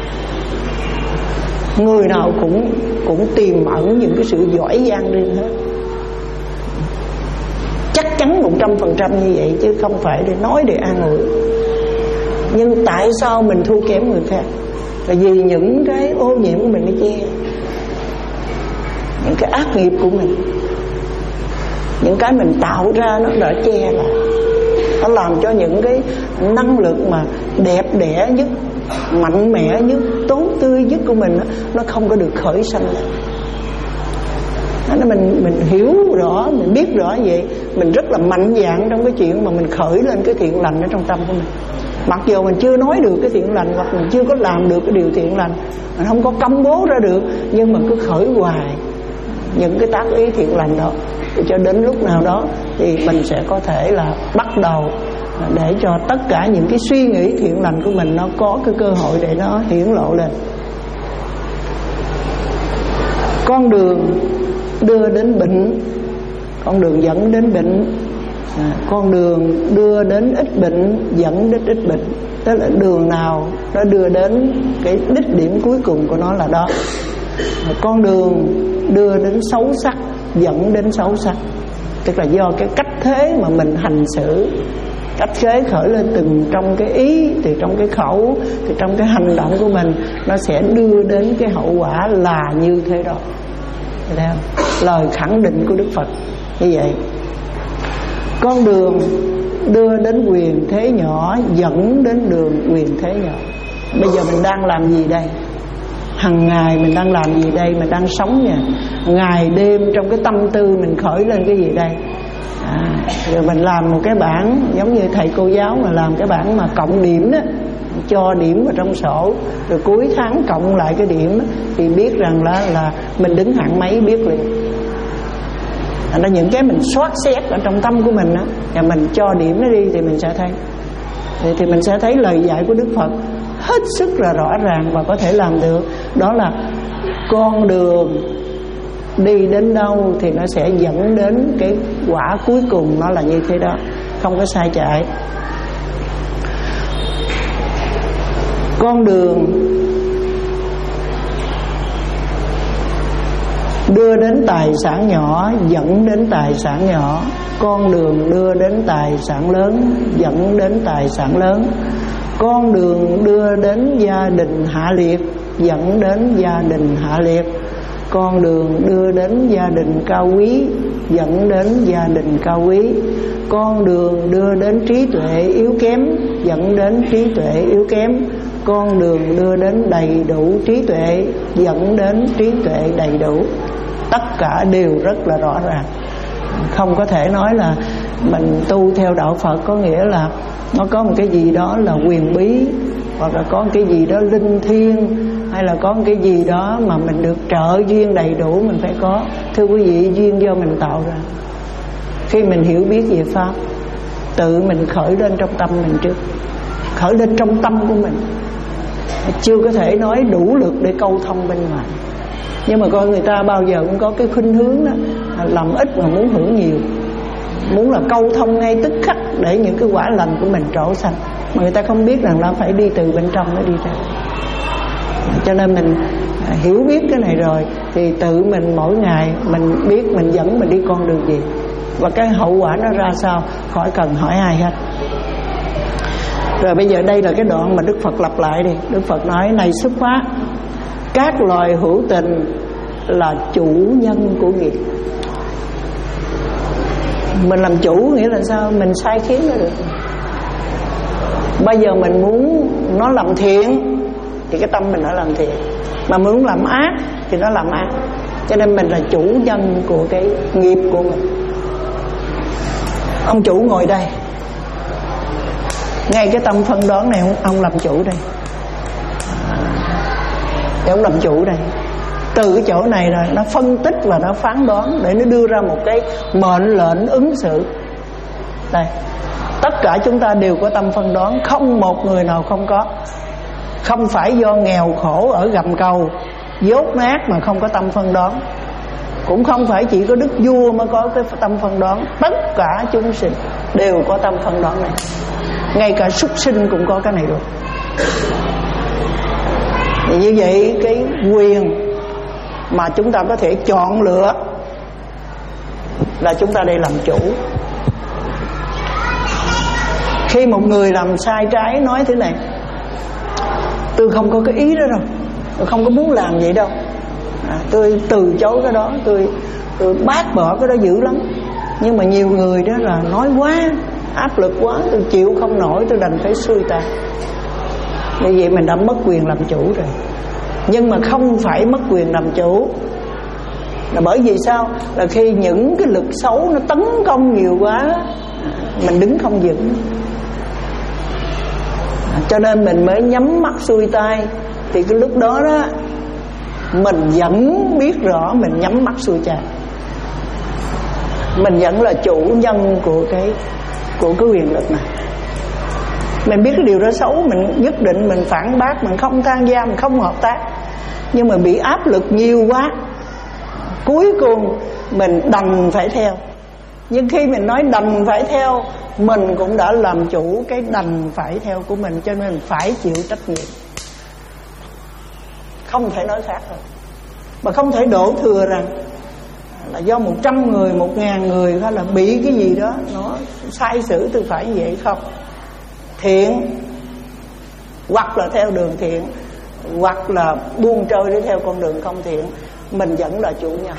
Người nào cũng cũng tiềm ẩn những cái sự giỏi giang riêng hết. Chắc chắn một trăm phần trăm như vậy, chứ không phải để nói để an ủi. Nhưng tại sao mình thua kém người khác? Là vì những cái ô nhiễm của mình nó che, những cái ác nghiệp của mình, những cái mình tạo ra nó đã che lại. Nó làm cho những cái năng lượng mà đẹp đẽ nhất, mạnh mẽ nhất, tốt tươi nhất của mình nó không có được khởi sanh lại. Nên mình mình hiểu rõ, mình biết rõ vậy, mình rất là mạnh dạn trong cái chuyện mà mình khởi lên cái thiện lành ở trong tâm của mình. Mặc dù mình chưa nói được cái thiện lành, hoặc mình chưa có làm được cái điều thiện lành, mình không có công bố ra được, nhưng mà cứ khởi hoài những cái tác ý thiện lành đó, cho đến lúc nào đó thì mình sẽ có thể là bắt đầu để cho tất cả những cái suy nghĩ thiện lành của mình nó có cái cơ hội để nó hiển lộ lên. Con đường đưa đến bệnh, con đường dẫn đến bệnh, à, con đường đưa đến ít bệnh dẫn đến ít bệnh. Tức là đường nào nó đưa đến cái đích điểm cuối cùng của nó là đó. À, con đường đưa đến xấu sắc dẫn đến xấu sắc. Tức là do cái cách thế mà mình hành xử, cách thế khởi lên từng trong cái ý, từ trong cái khẩu, từ trong cái hành động của mình, nó sẽ đưa đến cái hậu quả là như thế đó. Thấy không? Lời khẳng định của Đức Phật như vậy. Con đường đưa đến quyền thế nhỏ dẫn đến đường quyền thế nhỏ. Bây giờ mình đang làm gì đây? Hằng ngày mình đang làm gì đây? Mình đang sống nha. Ngày đêm trong cái tâm tư mình khởi lên cái gì đây? À, rồi mình làm một cái bảng, giống như thầy cô giáo mà làm cái bảng mà cộng điểm đó, cho điểm vào trong sổ, rồi cuối tháng cộng lại cái điểm đó, thì biết rằng là là mình đứng hạng mấy biết liền. Thành ra những cái mình soát xét ở trong tâm của mình đó, và mình cho điểm nó đi thì mình sẽ thấy, thì, thì mình sẽ thấy lời dạy của Đức Phật hết sức là rõ ràng và có thể làm được. Đó là con đường đi đến đâu thì nó sẽ dẫn đến cái quả cuối cùng, nó là như thế đó, không có sai chạy. Con đường đưa đến tài sản nhỏ dẫn đến tài sản nhỏ, con đường đưa đến tài sản lớn dẫn đến tài sản lớn, con đường đưa đến gia đình hạ liệt dẫn đến gia đình hạ liệt, con đường đưa đến gia đình cao quý dẫn đến gia đình cao quý, con đường đưa đến trí tuệ yếu kém dẫn đến trí tuệ yếu kém, con đường đưa đến đầy đủ trí tuệ dẫn đến trí tuệ đầy đủ. Tất cả đều rất là rõ ràng. Không có thể nói là mình tu theo đạo Phật có nghĩa là nó có một cái gì đó là quyền bí, hoặc là có một cái gì đó linh thiêng, hay là có một cái gì đó mà mình được trợ duyên đầy đủ mình phải có. Thưa quý vị, duyên do mình tạo ra. Khi mình hiểu biết về Pháp, tự mình khởi lên trong tâm mình trước, khởi lên trong tâm của mình, chưa có thể nói đủ lực để câu thông bên ngoài. Nhưng mà coi người ta bao giờ cũng có cái khuynh hướng đó, làm ít mà muốn hưởng nhiều, muốn là câu thông ngay tức khắc để những cái quả lành của mình trổ sanh, mà người ta không biết rằng là phải đi từ bên trong nó đi ra. Cho nên mình hiểu biết cái này rồi thì tự mình mỗi ngày mình biết mình dẫn mình đi con đường gì, và cái hậu quả nó ra sao khỏi cần hỏi ai hết. Rồi bây giờ đây là cái đoạn mà Đức Phật lặp lại đi. Đức Phật nói: này xuất phát, các loài hữu tình là chủ nhân của nghiệp. Mình làm chủ nghĩa là sao? Mình sai khiến nó được. Bây giờ mình muốn nó làm thiện thì cái tâm mình nó làm thiện, mà muốn làm ác thì nó làm ác. Cho nên mình là chủ nhân của cái nghiệp của mình. Ông chủ ngồi đây, ngay cái tâm phân đoán này ông, ông làm chủ đây, để ông làm chủ đây. Từ cái chỗ này rồi nó phân tích và nó phán đoán để nó đưa ra một cái mệnh lệnh ứng xử. Đây, tất cả chúng ta đều có tâm phân đoán, không một người nào không có. Không phải do nghèo khổ ở gầm cầu, dốt nát mà không có tâm phân đoán, cũng không phải chỉ có đức vua mới có cái tâm phân đoán. Tất cả chúng sinh đều có tâm phân đoán này, ngay cả súc sinh cũng có cái này rồi. Thì như vậy cái quyền mà chúng ta có thể chọn lựa là chúng ta đây làm chủ. Khi một người làm sai trái nói thế này: tôi không có cái ý đó đâu, tôi không có muốn làm vậy đâu, à, tôi từ chối cái đó, tôi tôi bác bỏ cái đó dữ lắm. Nhưng mà nhiều người đó là nói quá, áp lực quá, tôi chịu không nổi, tôi đành phải xuôi tay. Như vậy mình đã mất quyền làm chủ rồi. Nhưng mà không phải mất quyền làm chủ, là bởi vì sao? Là khi những cái lực xấu nó tấn công nhiều quá, mình đứng không vững, cho nên mình mới nhắm mắt xuôi tay. Thì cái lúc đó đó mình vẫn biết rõ mình nhắm mắt xuôi tay, mình vẫn là chủ nhân của cái của cái quyền lực này. Mình biết cái điều đó xấu, mình nhất định mình phản bác, mình không tham gia, mình không hợp tác. Nhưng mà bị áp lực nhiều quá, cuối cùng mình đành phải theo. Nhưng khi mình nói đành phải theo, mình cũng đã làm chủ cái đành phải theo của mình, cho nên phải chịu trách nhiệm. Không thể nói khác rồi. Mà không thể đổ thừa rằng là do một trăm người, một ngàn người hay là bị cái gì đó nó sai sử tôi phải như vậy. Không. Thiện hoặc là theo đường thiện, hoặc là buông trôi để theo con đường không thiện, mình vẫn là chủ nhân.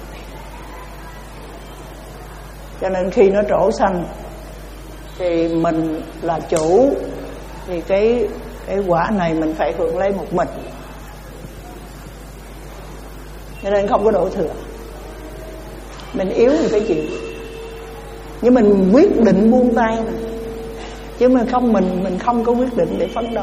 Cho nên khi nó trổ xanh thì mình là chủ, thì cái cái quả này mình phải hưởng lấy một mình. Cho nên không có đổ thừa. Mình yếu thì phải chịu, nhưng mình quyết định buông tay mà. Chứ mà không, mình mình không có quyết định để phấn đấu.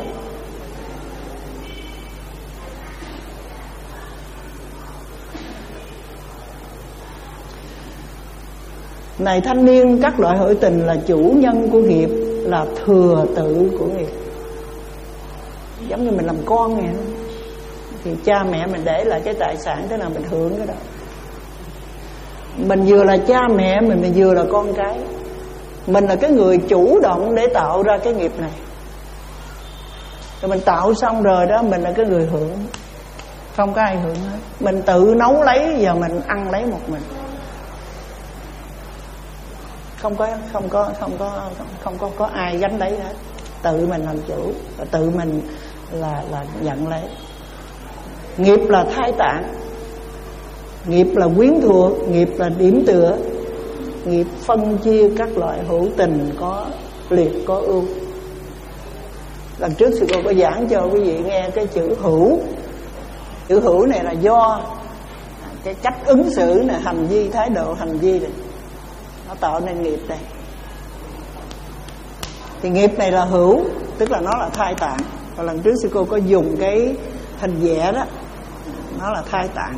Này thanh niên, các loại hữu tình là chủ nhân của nghiệp, là thừa tự của nghiệp. Giống như mình làm con vậy, thì cha mẹ mình để lại cái tài sản, thế nào mình hưởng cái đó. Mình vừa là cha mẹ mình, mình vừa là con cái. Mình là cái người chủ động để tạo ra cái nghiệp này. Rồi mình tạo xong rồi đó, mình là cái người hưởng, không có ai hưởng hết. Mình tự nấu lấy, giờ mình ăn lấy một mình. Không có không có không có không có có ai gánh lấy hết. Tự mình làm chủ và tự mình là là nhận lấy. Nghiệp là thai tạng, nghiệp là quyến thuộc, nghiệp là điểm tựa, nghiệp phân chia các loại hữu tình có liệt có ưu. Lần trước sư cô có giảng cho quý vị nghe cái chữ hữu. Chữ hữu này là do cái cách ứng xử này, hành vi, thái độ hành vi này, nó tạo nên nghiệp này. Thì nghiệp này là hữu, tức là nó là thai tạng. Và lần trước sư cô có dùng cái hình vẽ đó, nó là thai tạng.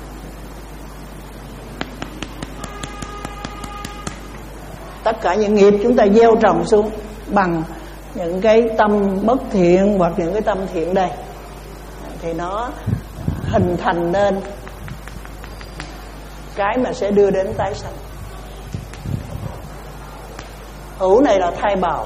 Tất cả những nghiệp chúng ta gieo trồng xuống bằng những cái tâm bất thiện hoặc những cái tâm thiện đây, thì nó hình thành nên cái mà sẽ đưa đến tái sanh. Hữu này là thai bào.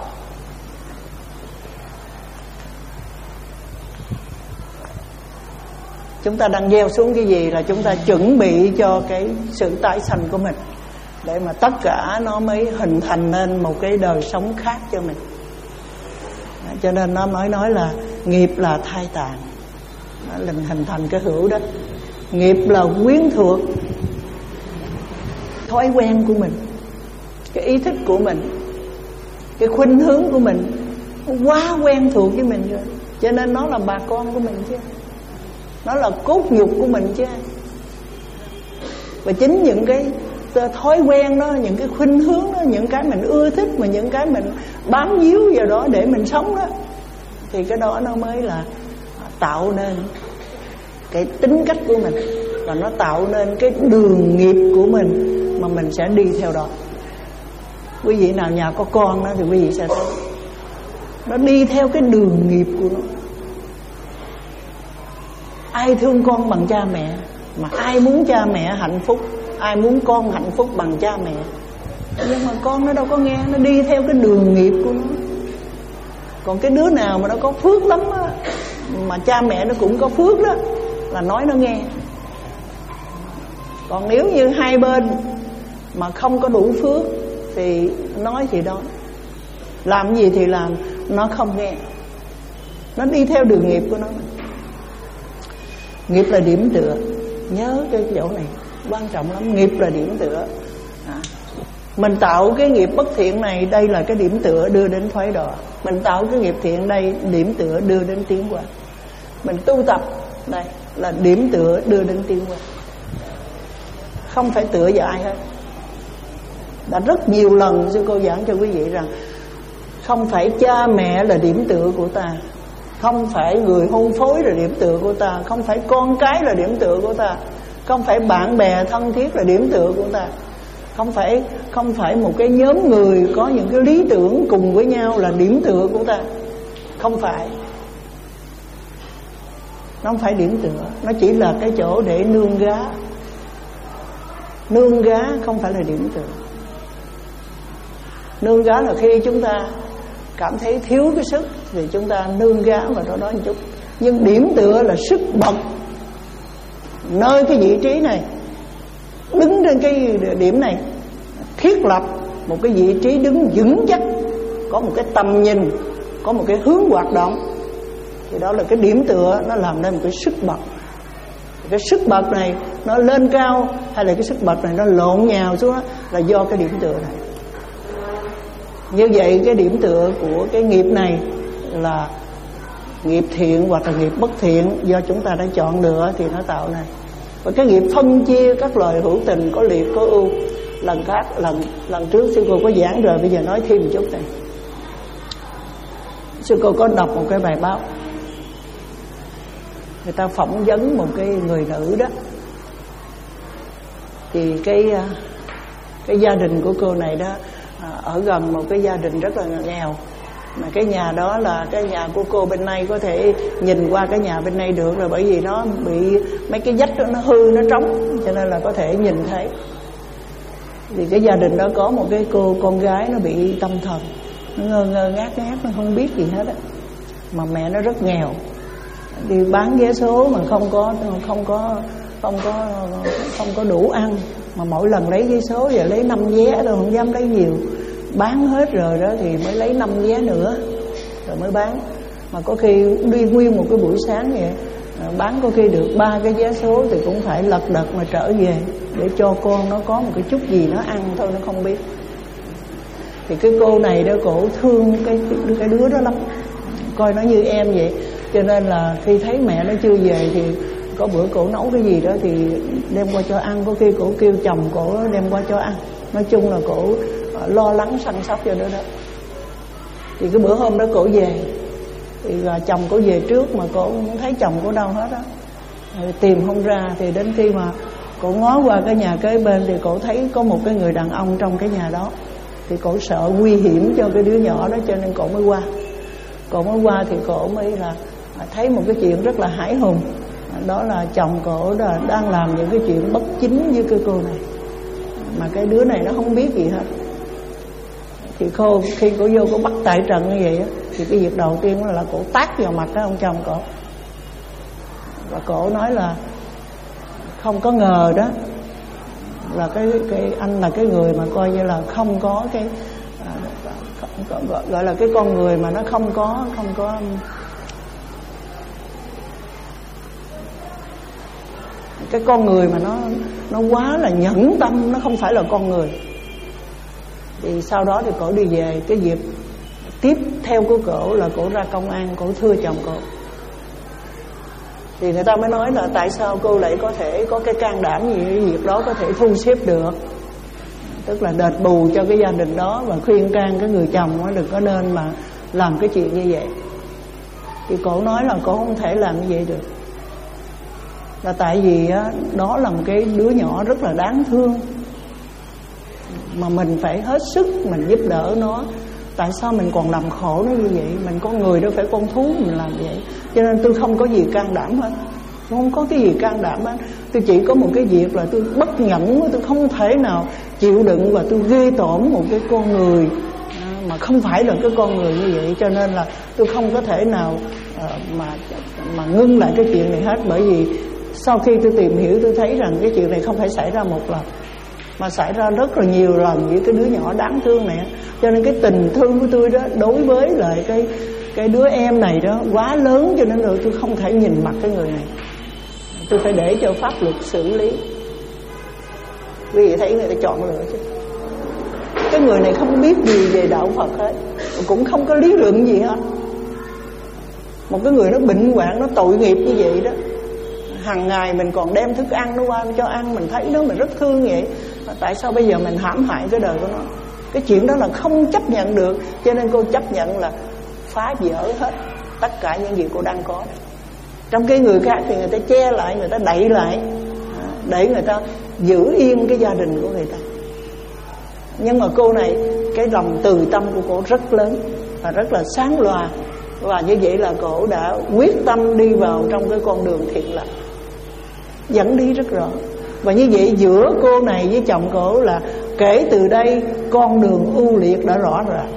Chúng ta đang gieo xuống cái gì là chúng ta chuẩn bị cho cái sự tái sanh của mình, để mà tất cả nó mới hình thành nên một cái đời sống khác cho mình. Cho nên nó mới nói là nghiệp là thai tạng, nó là hình thành cái hữu đó. Nghiệp là quyến thuộc, thói quen của mình, cái ý thích của mình, cái khuynh hướng của mình quá quen thuộc với mình rồi, cho nên nó là bà con của mình chứ, nó là cốt nhục của mình chứ. Và chính những cái thói quen đó, những cái khuynh hướng đó, những cái mình ưa thích, mà những cái mình bám víu vào đó để mình sống đó, thì cái đó nó mới là tạo nên cái tính cách của mình, và nó tạo nên cái đường nghiệp của mình mà mình sẽ đi theo đó. Quý vị nào nhà có con đó thì quý vị sẽ thấy nó đi theo cái đường nghiệp của nó. Ai thương con bằng cha mẹ, mà ai muốn cha mẹ hạnh phúc, ai muốn con hạnh phúc bằng cha mẹ. Nhưng mà con nó đâu có nghe, nó đi theo cái đường nghiệp của nó. Còn cái đứa nào mà nó có phước lắm á, mà cha mẹ nó cũng có phước đó, là nói nó nghe. Còn nếu như hai bên mà không có đủ phước thì nói thì đó. làm gì thì làm, nó không nghe. Nó đi theo đường nghiệp của nó. Nghiệp là điểm tựa. Nhớ cái chỗ này quan trọng lắm. Nghiệp là điểm tựa. à. Mình tạo cái nghiệp bất thiện này, đây là cái điểm tựa đưa đến thoái đọa. Mình tạo cái nghiệp thiện đây, điểm tựa đưa đến tiến hóa. Mình tu tập đây là điểm tựa đưa đến tiến hóa. Không phải tựa vào ai hết. Đã rất nhiều lần sư cô giảng cho quý vị rằng không phải cha mẹ là điểm tựa của ta, không phải người hôn phối là điểm tựa của ta, không phải con cái là điểm tựa của ta, không phải bạn bè thân thiết là điểm tựa của ta, không phải không phải một cái nhóm người có những cái lý tưởng cùng với nhau là điểm tựa của ta. Không phải. Nó không phải điểm tựa, nó chỉ là cái chỗ để nương gá. Nương gá không phải là điểm tựa. Nương gá là khi chúng ta cảm thấy thiếu cái sức thì chúng ta nương gá vào đó đó một chút. Nhưng điểm tựa là sức bật. Nơi cái vị trí này, đứng trên cái điểm này, thiết lập một cái vị trí đứng vững chắc, có một cái tầm nhìn, có một cái hướng hoạt động, thì đó là cái điểm tựa. Nó làm nên một cái sức bật. Cái sức bật này nó lên cao hay là cái sức bật này nó lộn nhào xuống đó, là do cái điểm tựa này. Như vậy cái điểm tựa của cái nghiệp này là nghiệp thiện hoặc là nghiệp bất thiện, do chúng ta đã chọn lựa thì nó tạo này. Và cái nghiệp phân chia các loài hữu tình, có liệt có ưu, lần khác lần lần trước sư cô có giảng rồi, bây giờ nói thêm một chút này. Sư cô có đọc một cái bài báo, người ta phỏng vấn một cái người nữ đó, thì cái cái gia đình của cô này đó ở gần một cái gia đình rất là nghèo, mà cái nhà đó là cái nhà của cô bên này có thể nhìn qua cái nhà bên này được, rồi bởi vì nó bị mấy cái vách đó nó hư, nó trống, cho nên là có thể nhìn thấy. Thì cái gia đình đó có một cái cô con gái nó bị tâm thần, nó ngơ ngơ ngác ngác, nó không biết gì hết á, mà mẹ nó rất nghèo, đi bán vé số mà không có không có không có không có đủ ăn, mà mỗi lần lấy vé số giờ lấy năm vé thôi, không dám lấy nhiều, bán hết rồi đó thì mới lấy năm vé nữa rồi mới bán. Mà có khi đi nguyên một cái buổi sáng vậy, bán có khi được ba cái vé số thì cũng phải lật đật mà trở về để cho con nó có một cái chút gì nó ăn thôi, nó không biết. Thì cái cô này đó, cổ thương cái cái đứa đó lắm, coi nó như em vậy, cho nên là khi thấy mẹ nó chưa về thì có bữa cổ nấu cái gì đó thì đem qua cho ăn, có khi cổ kêu chồng cổ đem qua cho ăn. Nói chung là cổ lo lắng săn sóc cho nó đó. Thì cái bữa hôm đó cổ về thì chồng cổ về trước mà cổ không thấy chồng cổ đâu hết á, tìm không ra. Thì đến khi mà cổ ngó qua cái nhà kế bên thì cổ thấy có một cái người đàn ông trong cái nhà đó. Thì cổ sợ nguy hiểm cho cái đứa nhỏ đó, cho nên cổ mới qua. Cổ mới qua thì cổ mới là thấy một cái chuyện rất là hãi hùng. Đó là chồng cổ là đang làm những cái chuyện bất chính với cái cô này, mà cái đứa này nó không biết gì hết. Thì cô khi cổ vô cổ bắt tại trận như vậy á, thì cái việc đầu tiên là, là cổ tát vào mặt cái ông chồng cổ. Và cổ nói là không có ngờ đó là cái cái anh là cái người mà coi như là không có cái à, gọi, gọi là cái con người mà nó không có không có cái con người mà nó nó quá là nhẫn tâm, nó không phải là con người. Thì sau đó thì cổ đi về, cái việc tiếp theo của cổ là cổ ra công an, cổ thưa chồng cổ. Thì người ta mới nói là tại sao cô lại có thể có cái can đảm gì cái việc đó có thể thu xếp được, tức là đền bù cho cái gia đình đó và khuyên can cái người chồng nó đừng có nên mà làm cái chuyện như vậy. Thì cổ nói là cổ không thể làm như vậy được, là tại vì á, đó là một cái đứa nhỏ rất là đáng thương, mà mình phải hết sức mình giúp đỡ nó. Tại sao mình còn làm khổ nó như vậy? Mình con người đâu phải con thú mình làm vậy. Cho nên tôi không có gì can đảm hết, tôi không có cái gì can đảm hết. Tôi chỉ có một cái việc là tôi bất nhẫn, tôi không thể nào chịu đựng và tôi ghê tởm một cái con người mà không phải là cái con người như vậy. Cho nên là tôi không có thể nào mà mà ngưng lại cái chuyện này hết. Bởi vì sau khi tôi tìm hiểu tôi thấy rằng cái chuyện này không phải xảy ra một lần, mà xảy ra rất là nhiều lần với cái đứa nhỏ đáng thương này. Cho nên cái tình thương của tôi đó đối với lại cái cái đứa em này đó quá lớn, cho nên rồi tôi không thể nhìn mặt cái người này, tôi phải để cho pháp luật xử lý. Quý vị thấy người ta chọn lựa chứ. Cái người này không biết gì về đạo Phật hết, cũng không có lý luận gì hết. Một cái người nó bệnh hoạn, nó tội nghiệp như vậy đó, hàng ngày mình còn đem thức ăn nó qua cho ăn, mình thấy đó mình rất thương vậy. Tại sao bây giờ mình hãm hại cái đời của nó? Cái chuyện đó là không chấp nhận được. Cho nên cô chấp nhận là phá vỡ hết tất cả những gì cô đang có. Trong cái người khác thì người ta che lại, người ta đậy lại để người ta giữ yên cái gia đình của người ta. Nhưng mà cô này, cái lòng từ tâm của cô rất lớn và rất là sáng loà. Và như vậy là cô đã quyết tâm đi vào trong cái con đường thiện lành, dẫn đi rất rõ. Và như vậy giữa cô này với chồng cô là kể từ đây con đường ưu liệt đã rõ ràng.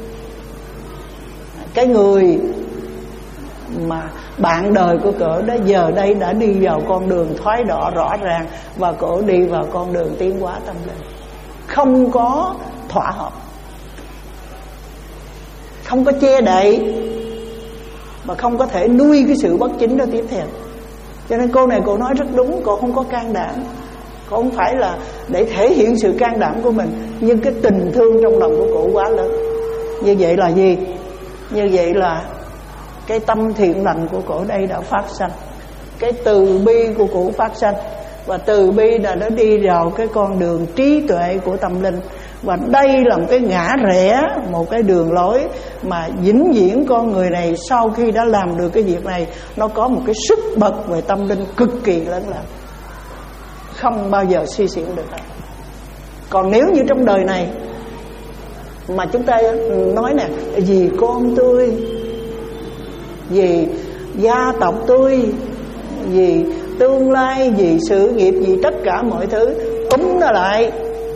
Cái người mà bạn đời của cổ đó giờ đây đã đi vào con đường thoái đọa rõ ràng, và cổ đi vào con đường tiến hóa tâm linh, không có thỏa hợp, không có che đậy, mà không có thể nuôi cái sự bất chính đó tiếp theo. Cho nên cô này cô nói rất đúng, cô không có can đảm, cô không phải là để thể hiện sự can đảm của mình, nhưng cái tình thương trong lòng của cô quá lớn. Như vậy là gì? Như vậy là cái tâm thiện lành của cổ đây đã phát sanh, cái từ bi của cổ phát sanh, và từ bi là nó đi vào cái con đường trí tuệ của tâm linh. Và đây là một cái ngã rẽ, một cái đường lối mà vĩnh viễn con người này sau khi đã làm được cái việc này, nó có một cái sức bật về tâm linh cực kỳ lớn lao, không bao giờ suy xuyển được. Còn nếu như trong đời này mà chúng ta nói nè, vì con tôi, vì gia tộc tôi, vì tương lai, vì sự nghiệp, vì tất cả mọi thứ, túm nó lại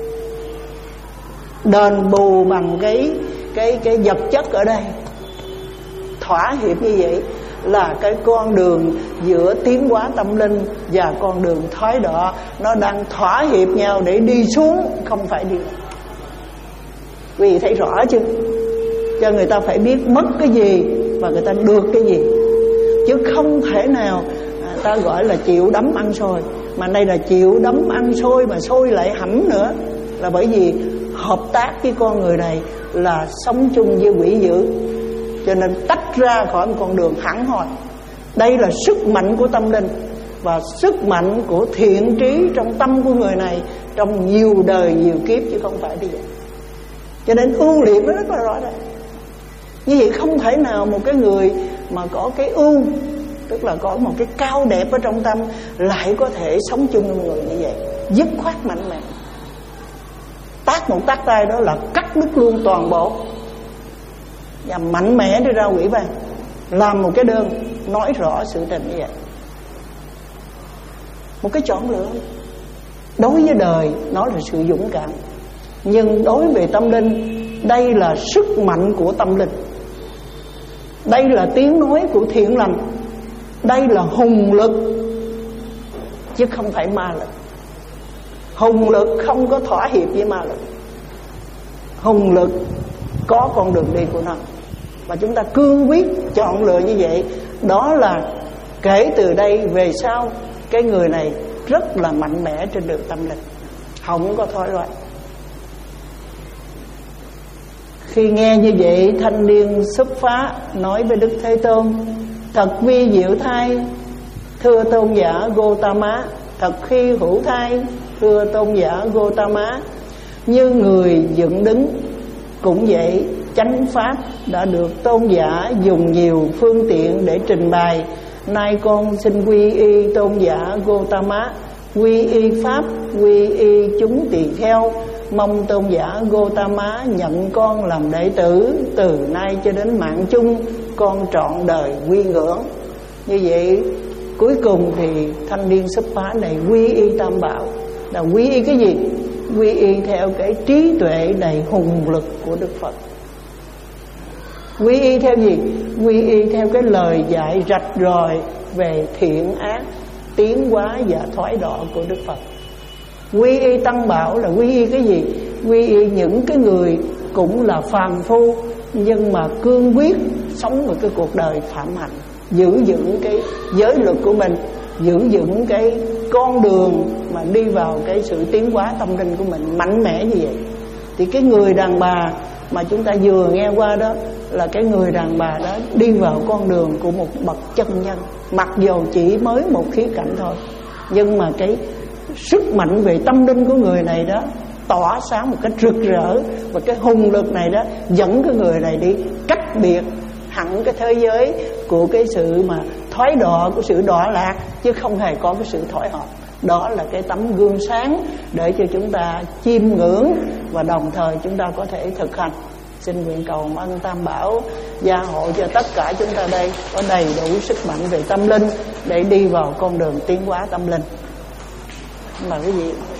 đền bù bằng cái cái cái vật chất ở đây, thỏa hiệp như vậy là cái con đường giữa tiến hóa tâm linh và con đường thoái đọa nó đang thỏa hiệp nhau để đi xuống, không phải đi lên. Quý vị thấy rõ chưa? Cho người ta phải biết mất cái gì và người ta được cái gì, chứ không thể nào ta gọi là chịu đấm ăn xôi, mà đây là chịu đấm ăn xôi mà xôi lại hẩm nữa. Là bởi vì hợp tác với con người này là sống chung với quỷ dữ, cho nên tách ra khỏi một con đường hẳn hoi. Đây là sức mạnh của tâm linh và sức mạnh của thiện trí trong tâm của người này trong nhiều đời nhiều kiếp, chứ không phải bây giờ. Cho nên ưu liệt nó rất là rõ ràng. Như vậy không thể nào một cái người mà có cái ưu, tức là có một cái cao đẹp ở trong tâm, lại có thể sống chung với người như vậy, dứt khoát mạnh mẽ. Tát một tát tay đó là cắt đứt luôn toàn bộ, và mạnh mẽ đi ra quỷ ban, làm một cái đơn nói rõ sự tình như vậy. Một cái chọn lựa. Đối với đời nó là sự dũng cảm, nhưng đối về tâm linh, đây là sức mạnh của tâm linh, đây là tiếng nói của thiện lành, đây là hùng lực chứ không phải ma lực. Hùng lực không có thỏa hiệp với ma lực, hùng lực có con đường đi của nó, và chúng ta cương quyết chọn lựa như vậy. Đó là kể từ đây về sau cái người này rất là mạnh mẽ trên đường tâm linh, không có thói loạn. Khi nghe như vậy, thanh niên xuất phá nói với Đức Thế Tôn: thật vi diệu thay, thưa tôn giả Gotama. Thật khi hữu thai, thưa tôn giả Gotama. Như người dựng đứng cũng vậy, chánh pháp đã được tôn giả dùng nhiều phương tiện để trình bày. Nay con xin quy y tôn giả Gotama, quy y pháp, quy y chúng tỳ kheo. Mong tôn giả Gotama nhận con làm đệ tử, từ nay cho đến mạng chung con trọn đời quy ngưỡng. Như vậy cuối cùng thì thanh niên xuất phá này quy y Tam Bảo. Là quy y cái gì? Quy y theo cái trí tuệ đầy hùng lực của Đức Phật. Quy y theo gì? Quy y theo cái lời dạy rạch ròi về thiện ác, tiến hóa và thoái đọa của Đức Phật. Quy y Tăng Bảo là quy y cái gì? Quy y những cái người cũng là phàm phu, nhưng mà cương quyết sống một cái cuộc đời phạm hạnh, giữ vững cái giới luật của mình, giữ vững cái con đường mà đi vào cái sự tiến hóa tâm linh của mình mạnh mẽ như vậy. Thì cái người đàn bà mà chúng ta vừa nghe qua đó là cái người đàn bà đó đi vào con đường của một bậc chân nhân. Mặc dù chỉ mới một khía cạnh thôi, nhưng mà cái sức mạnh về tâm linh của người này đó tỏa sáng một cách rực rỡ, và cái hùng lực này đó dẫn cái người này đi cách biệt hẳn cái thế giới của cái sự mà thoái đọa, của sự đọa lạc, chứ không hề có cái sự thoái hợp. Đó là cái tấm gương sáng để cho chúng ta chiêm ngưỡng, và đồng thời chúng ta có thể thực hành. Xin nguyện cầu ân Tam Bảo gia hộ cho tất cả chúng ta đây có đầy đủ sức mạnh về tâm linh để đi vào con đường tiến hóa tâm linh. Mời quý vị.